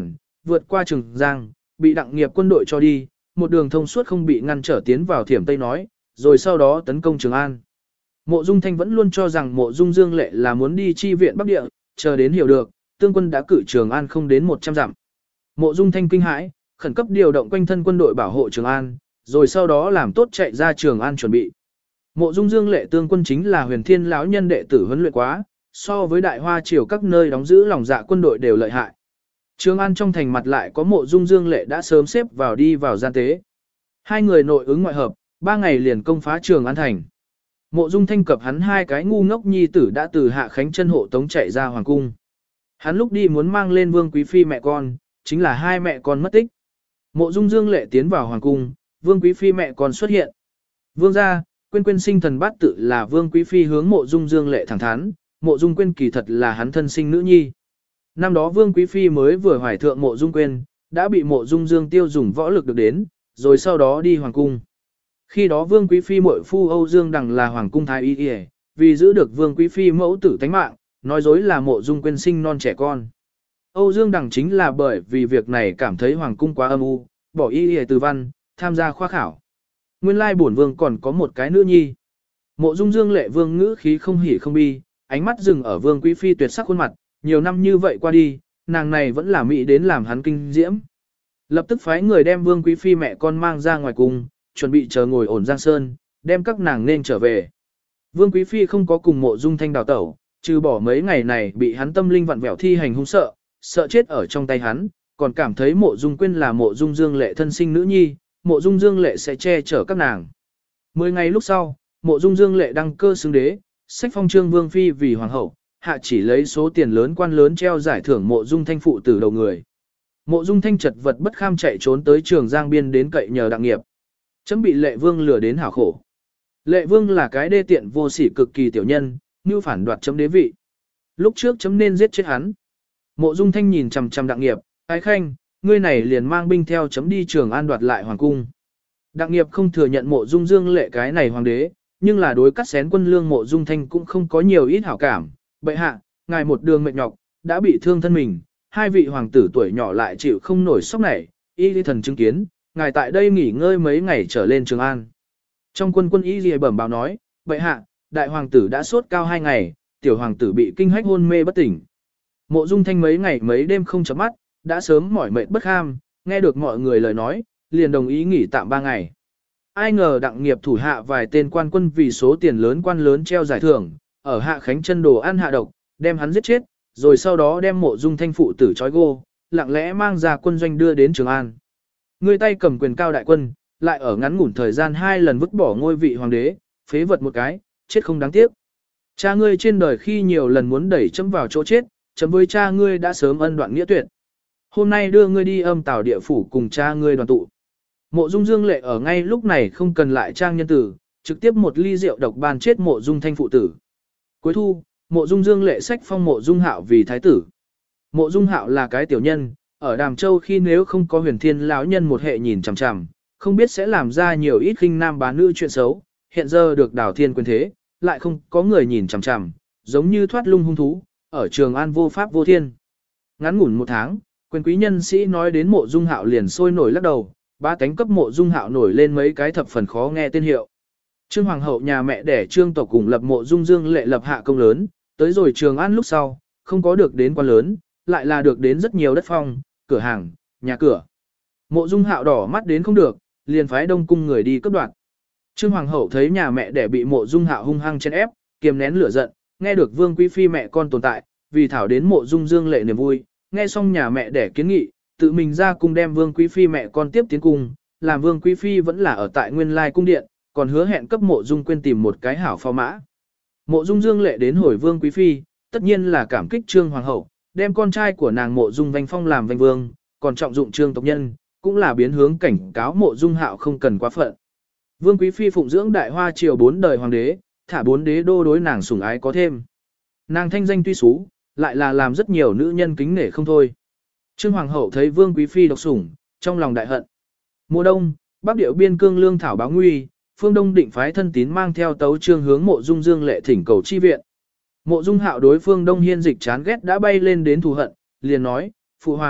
S1: vượt qua Trường Giang, bị Đặng Nghiệp quân đội cho đi, một đường thông suốt không bị ngăn trở tiến vào Thiểm Tây nói, rồi sau đó tấn công Trường An. Mộ Dung Thanh vẫn luôn cho rằng Mộ Dung Dương Lệ là muốn đi chi viện Bắc Địa, chờ đến hiểu được, tương quân đã cử Trường An không đến một trăm dặm. Mộ Dung Thanh kinh hãi, khẩn cấp điều động quanh thân quân đội bảo hộ Trường An, rồi sau đó làm tốt chạy ra Trường An chuẩn bị. Mộ Dung Dương Lệ tương quân chính là Huyền Thiên lão nhân đệ tử huấn luyện quá, so với Đại Hoa triều các nơi đóng giữ lòng dạ quân đội đều lợi hại. Trường An trong thành mặt lại có Mộ Dung Dương Lệ đã sớm xếp vào đi vào gian tế. Hai người nội ứng ngoại hợp, ba ngày liền công phá Trường An thành. Mộ Dung Thanh cập hắn hai cái ngu ngốc nhi tử đã từ Hạ Khánh chân hộ tống chạy ra hoàng cung. Hắn lúc đi muốn mang lên Vương Quý phi mẹ con, chính là hai mẹ con mất tích. Mộ Dung Dương Lệ tiến vào hoàng cung, Vương Quý phi mẹ con xuất hiện. Vương gia, quên quên sinh thần bát tự là Vương Quý phi hướng Mộ Dung Dương Lệ thẳng thắn, Mộ Dung quên kỳ thật là hắn thân sinh nữ nhi. Năm đó Vương Quý phi mới vừa hoài thượng Mộ Dung quên, đã bị Mộ Dung Dương Tiêu dùng võ lực được đến, rồi sau đó đi hoàng cung. Khi đó Vương Quý phi muội phu Âu Dương Đằng là hoàng cung thái y y, vì giữ được Vương Quý phi mẫu tử tánh mạng, nói dối là Mộ Dung quên sinh non trẻ con. Âu Dương Đằng chính là bởi vì việc này cảm thấy hoàng cung quá âm u, bỏ y y từ văn, tham gia khoa khảo. Nguyên lai bổn vương còn có một cái nữ nhi. Mộ Dung Dương Lệ vương ngữ khí không hỉ không bi, ánh mắt dừng ở Vương Quý phi tuyệt sắc khuôn mặt, nhiều năm như vậy qua đi, nàng này vẫn là mỹ đến làm hắn kinh diễm. Lập tức phái người đem Vương Quý phi mẹ con mang ra ngoài cung, chuẩn bị chờ ngồi ổn Giang Sơn, đem các nàng nên trở về. Vương Quý phi không có cùng Mộ Dung Thanh đào tẩu, trừ bỏ mấy ngày này bị hắn tâm linh vặn vẹo thi hành hung sợ, sợ chết ở trong tay hắn, còn cảm thấy Mộ Dung Quyên là Mộ Dung Dương Lệ thân sinh nữ nhi, Mộ Dung Dương Lệ sẽ che chở các nàng. Mười ngày lúc sau, Mộ Dung Dương Lệ đăng cơ xưng đế, sách phong trương vương phi vì hoàng hậu, hạ chỉ lấy số tiền lớn quan lớn treo giải thưởng Mộ Dung Thanh phụ tử đầu người. Mộ Dung Thanh chật vật bất kham chạy trốn tới Trường Giang biên đến cậy nhờ Đặng Nghiệp. Chấm bị Lệ Vương lừa đến hảo khổ. Lệ Vương là cái đê tiện vô sỉ cực kỳ tiểu nhân, như phản đoạt chấm đế vị. Lúc trước chấm nên giết chết hắn. Mộ Dung Thanh nhìn chằm chằm Đặng Nghiệp, "Ái khanh, ngươi này liền mang binh theo chấm đi Trường An đoạt lại hoàng cung." Đặng Nghiệp không thừa nhận Mộ Dung Dương Lệ cái này hoàng đế, nhưng là đối cắt xén quân lương Mộ Dung Thanh cũng không có nhiều ít hảo cảm. Bệ hạ, ngài một đường mệt nhọc, đã bị thương thân mình, hai vị hoàng tử tuổi nhỏ lại chịu không nổi sốc này, y lý thần chứng kiến, ngài tại đây nghỉ ngơi mấy ngày trở lên Trường An. Trong quân quân y lý bẩm báo nói, bệ hạ, đại hoàng tử đã sốt cao hai ngày, tiểu hoàng tử bị kinh hách hôn mê bất tỉnh. Mộ Dung Thanh mấy ngày mấy đêm không chấm mắt, đã sớm mỏi mệt bất kham, nghe được mọi người lời nói, liền đồng ý nghỉ tạm ba ngày. Ai ngờ Đặng Nghiệp thủ hạ vài tên quan quân vì số tiền lớn quan lớn treo giải thưởng, ở Hạ Khánh chân đồ ăn hạ độc, đem hắn giết chết, rồi sau đó đem Mộ Dung Thanh phụ tử trói gô, lặng lẽ mang ra quân doanh đưa đến Trường An. Người tay cầm quyền cao đại quân, lại ở ngắn ngủn thời gian hai lần vứt bỏ ngôi vị hoàng đế, phế vật một cái, chết không đáng tiếc. Cha ngươi trên đời khi nhiều lần muốn đẩy chấm vào chỗ chết, chấm với cha ngươi đã sớm ân đoạn nghĩa tuyệt. Hôm nay đưa ngươi đi âm tào địa phủ cùng cha ngươi đoàn tụ. Mộ Dung Dương Lệ ở ngay lúc này không cần lại trang nhân tử, trực tiếp một ly rượu độc ban chết Mộ Dung Thanh phụ tử. Cuối thu, Mộ Dung Dương Lệ sách phong Mộ Dung Hạo vì thái tử. Mộ Dung Hạo là cái tiểu nhân, ở Đàm Châu khi nếu không có Huyền Thiên lão nhân một hệ nhìn chằm chằm, không biết sẽ làm ra nhiều ít khinh nam bá nữ chuyện xấu, hiện giờ được Đào Thiên quyền thế, lại không có người nhìn chằm chằm, giống như thoát lung hung thú, ở Trường An vô pháp vô thiên. Ngắn ngủn một tháng, quyền quý nhân sĩ nói đến Mộ Dung Hạo liền sôi nổi lắc đầu, ba tánh cấp Mộ Dung Hạo nổi lên mấy cái thập phần khó nghe tên hiệu. Trương hoàng hậu nhà mẹ đẻ Trương tộc cùng lập Mộ Dung Dương Lệ lập hạ công lớn, tới rồi Trường An lúc sau, không có được đến quan lớn, lại là được đến rất nhiều đất phong, cửa hàng, nhà cửa. Mộ Dung Hạo đỏ mắt đến không được, liền phái Đông cung người đi cướp đoạt. Trương hoàng hậu thấy nhà mẹ đẻ bị Mộ Dung Hạo hung hăng chen ép, kiềm nén lửa giận, nghe được Vương Quý phi mẹ con tồn tại, vì thảo đến Mộ Dung Dương Lệ niềm vui, nghe xong nhà mẹ đẻ kiến nghị, tự mình ra cung đem Vương Quý phi mẹ con tiếp tiến cung, làm Vương Quý phi vẫn là ở tại Nguyên Lai cung điện, còn hứa hẹn cấp Mộ Dung Quyên tìm một cái hảo phò mã. Mộ Dung Dương Lệ đến hồi Vương Quý phi, tất nhiên là cảm kích Trương hoàng hậu, đem con trai của nàng Mộ Dung Vành Phong làm Vành Vương, còn trọng dụng Trương tộc nhân, cũng là biến hướng cảnh cáo Mộ Dung Hạo không cần quá phận. Vương Quý phi phụng dưỡng Đại Hoa triều bốn đời hoàng đế, thả bốn đế đô đối nàng sủng ái có thêm. Nàng thanh danh tuy xú, lại là làm rất nhiều nữ nhân kính nể không thôi. Trương hoàng hậu thấy Vương Quý phi độc sủng, trong lòng đại hận. Mùa đông, Bắc Điệu biên cương lương thảo báo nguy, Phương Đông định phái thân tín mang theo tấu chương hướng Mộ Dung Dương Lệ thỉnh cầu chi viện. Mộ Dung Hạo đối Phương Đông hiên dịch chán ghét đã bay lên đến thù hận, liền nói, phụ hoàng,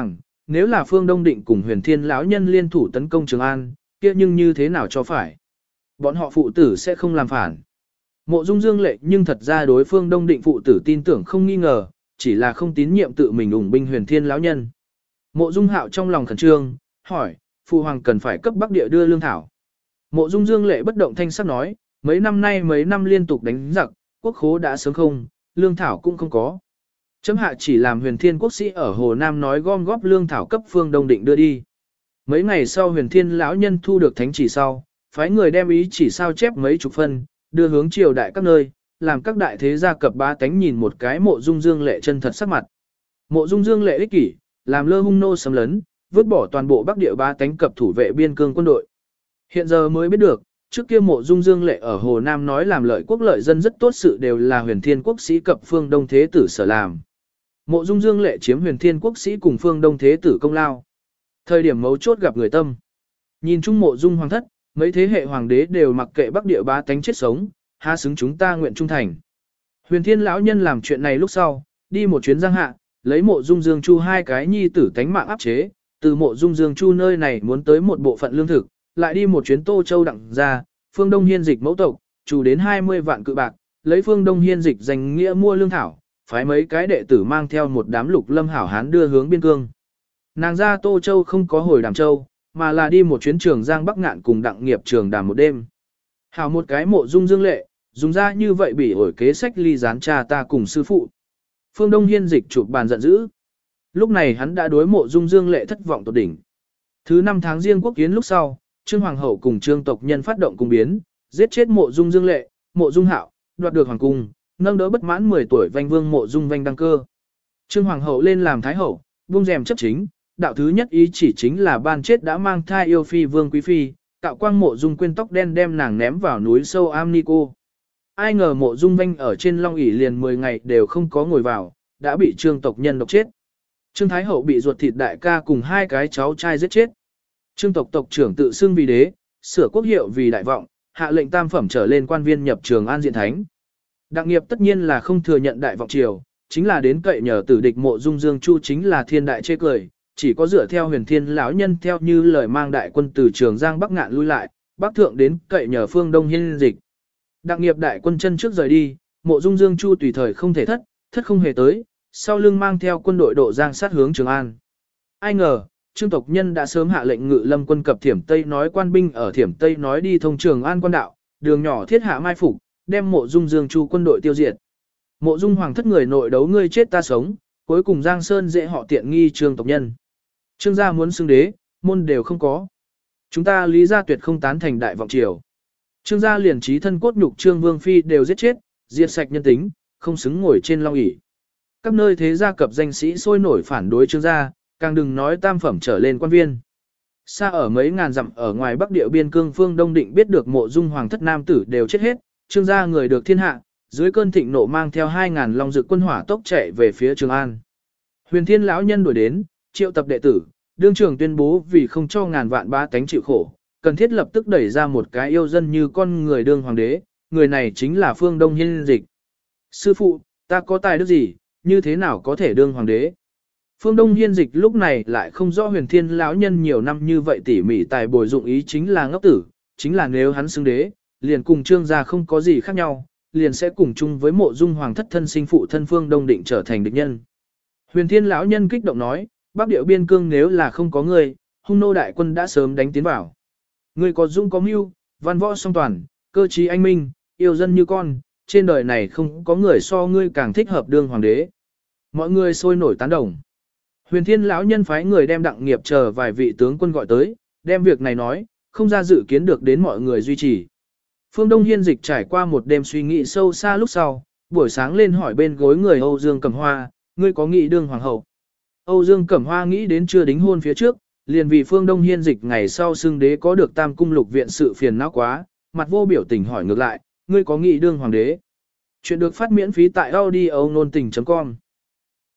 S1: nếu là Phương Đông Định cùng Huyền Thiên lão nhân liên thủ tấn công Trường An, kia nhưng như thế nào cho phải? Bọn họ phụ tử sẽ không làm phản. Mộ Dung Dương Lệ nhưng thật ra đối Phương Đông Định phụ tử tin tưởng không nghi ngờ, chỉ là không tín nhiệm tự mình ủng binh Huyền Thiên lão nhân. Mộ Dung Hạo trong lòng khẩn trương, hỏi, phụ hoàng cần phải cấp Bắc Địa đưa lương thảo. Mộ Dung Dương Lệ bất động thanh sắc nói, mấy năm nay mấy năm liên tục đánh giặc, quốc khố đã sớm không, lương thảo cũng không có. Chấm hạ chỉ làm Huyền Thiên quốc sĩ ở Hồ Nam nói gom góp lương thảo cấp Phương Đông Định đưa đi. Mấy ngày sau Huyền Thiên lão nhân thu được thánh chỉ sau, phái người đem ý chỉ sao chép mấy chục phân, đưa hướng triều đại các nơi, làm các đại thế gia cập bá tánh nhìn một cái Mộ Dung Dương Lệ chân thật sắc mặt. Mộ Dung Dương Lệ ích kỷ, làm lơ hung nô xâm lấn, vứt bỏ toàn bộ Bắc Địa bá tánh cập thủ vệ biên cương quân đội. Hiện giờ mới biết được, trước kia Mộ Dung Dương Lệ ở Hồ Nam nói làm lợi quốc lợi dân rất tốt sự đều là Huyền Thiên quốc sĩ cập Phương Đông Thế Tử sở làm. Mộ Dung Dương Lệ chiếm Huyền Thiên quốc sĩ cùng Phương Đông Thế Tử công lao. Thời điểm mấu chốt gặp người tâm. Nhìn chung Mộ Dung hoàng thất, mấy thế hệ hoàng đế đều mặc kệ Bắc Địa bá tánh chết sống, há xứng chúng ta nguyện trung thành. Huyền Thiên lão nhân làm chuyện này lúc sau, đi một chuyến Giang Hạ, lấy Mộ Dung Dương Chu hai cái nhi tử tánh mạng áp chế, từ Mộ Dung Dương Chu nơi này muốn tới một bộ phận lương thực, lại đi một chuyến Tô Châu đặng ra, Phương Đông Hiên Dịch mẫu tộc, chủ đến hai mươi vạn cự bạc, lấy Phương Đông Hiên Dịch danh nghĩa mua lương thảo, phái mấy cái đệ tử mang theo một đám lục lâm hảo hán đưa hướng biên cương. Nàng ra Tô Châu không có hồi Đàm Châu, mà là đi một chuyến Trường Giang Bắc Ngạn cùng đặng nghiệp Trường Đàm một đêm. Hảo một cái Mộ Dung Dương Lệ, dùng ra như vậy bị ổi kế sách ly gián cha ta cùng sư phụ. Phương Đông Hiên Dịch chụp bàn giận dữ. Lúc này hắn đã đối Mộ Dung Dương Lệ thất vọng tột đỉnh. Thứ năm tháng riêng quốc kiến lúc sau, Trương Hoàng hậu cùng Trương tộc nhân phát động cung biến, giết chết Mộ Dung Dương Lệ, Mộ Dung Hạo, đoạt được hoàng cung, nâng đỡ bất mãn mười tuổi vanh vương Mộ Dung Vanh đăng cơ. Trương Hoàng hậu lên làm thái hậu, buông rèm chấp chính, đạo thứ nhất ý chỉ chính là ban chết đã mang thai yêu phi vương quý phi, tạo quang Mộ Dung quên tóc đen đem nàng ném vào núi sâu Amnico. Ai ngờ Mộ Dung Vanh ở trên long ỷ liền mười ngày đều không có ngồi vào, đã bị Trương tộc nhân độc chết. Trương Thái hậu bị ruột thịt đại ca cùng hai cái cháu trai giết chết. Trương tộc tộc trưởng tự xưng vì đế, sửa quốc hiệu vì đại vọng, hạ lệnh tam phẩm trở lên quan viên nhập Trường An diện thánh. Đặng nghiệp tất nhiên là không thừa nhận đại vọng triều, chính là đến cậy nhờ tử địch Mộ Dung Dương Chu chính là thiên đại chê cười, chỉ có dựa theo Huyền Thiên lão nhân theo như lời mang đại quân từ Trường Giang Bắc Ngạn lui lại, bắc thượng đến cậy nhờ Phương Đông Hiên Dịch. Đặng nghiệp đại quân chân trước rời đi, Mộ Dung Dương Chu tùy thời không thể thất, thất không hề tới, sau lưng mang theo quân đội độ Giang sát hướng Trường An. Ai ngờ, Trương tộc nhân đã sớm hạ lệnh ngự lâm quân cập Thiểm Tây nói quan binh ở Thiểm Tây nói đi thông Trường An quan đạo, đường nhỏ thiết hạ mai phục, đem Mộ Dung Dương Chu quân đội tiêu diệt. Mộ Dung hoàng thất người nội đấu ngươi chết ta sống, cuối cùng Giang Sơn dễ họ tiện nghi Trương tộc nhân. Trương gia muốn xưng đế, môn đều không có. Chúng ta Lý gia tuyệt không tán thành đại vọng triều. Trương gia liền trí thân cốt nhục Trương Vương phi đều giết chết, diệt sạch nhân tính, không xứng ngồi trên long ỷ. Các nơi thế gia cập danh sĩ sôi nổi phản đối Trương gia, càng đừng nói tam phẩm trở lên quan viên. Xa ở mấy ngàn dặm ở ngoài Bắc Địa biên cương Phương Đông Định biết được Mộ Dung hoàng thất nam tử đều chết hết, Trương gia người được thiên hạ, dưới cơn thịnh nộ mang theo hai ngàn long dực quân hỏa tốc chạy về phía Trường An. Huyền Thiên lão nhân đuổi đến, triệu tập đệ tử, đương trường tuyên bố vì không cho ngàn vạn bá tánh chịu khổ, cần thiết lập tức đẩy ra một cái yêu dân như con người đương hoàng đế, người này chính là Phương Đông Hiên Dịch. Sư phụ, ta có tài đức gì, như thế nào có thể đương hoàng đế? Phương Đông Hiên Dịch lúc này lại không rõ Huyền Thiên lão nhân nhiều năm như vậy tỉ mỉ tài bồi dụng ý chính là ngốc tử, chính là nếu hắn xưng đế, liền cùng Trương gia không có gì khác nhau, liền sẽ cùng chung với Mộ Dung hoàng thất thân sinh phụ thân Phương Đông Định trở thành địch nhân. Huyền Thiên lão nhân kích động nói, Bắc Địa biên cương nếu là không có ngươi, hung nô đại quân đã sớm đánh tiến vào. Ngươi có dũng có mưu, văn võ song toàn, cơ trí anh minh, yêu dân như con, trên đời này không có người so ngươi càng thích hợp đương hoàng đế. Mọi người sôi nổi tán đồng. Huyền Thiên lão nhân phái người đem Đặng nghiệp chờ vài vị tướng quân gọi tới, đem việc này nói, không ra dự kiến được đến mọi người duy trì. Phương Đông Hiên Dịch trải qua một đêm suy nghĩ sâu xa lúc sau, buổi sáng lên hỏi bên gối người Âu Dương Cẩm Hoa, ngươi có nghĩ đương hoàng hậu? Âu Dương Cẩm Hoa nghĩ đến chưa đính hôn phía trước, liền vì Phương Đông Hiên Dịch ngày sau xưng đế có được tam cung lục viện sự phiền não quá, mặt vô biểu tình hỏi ngược lại, ngươi có nghĩ đương hoàng đế? Chuyện được phát miễn phí tại audio nôn tình chấm com.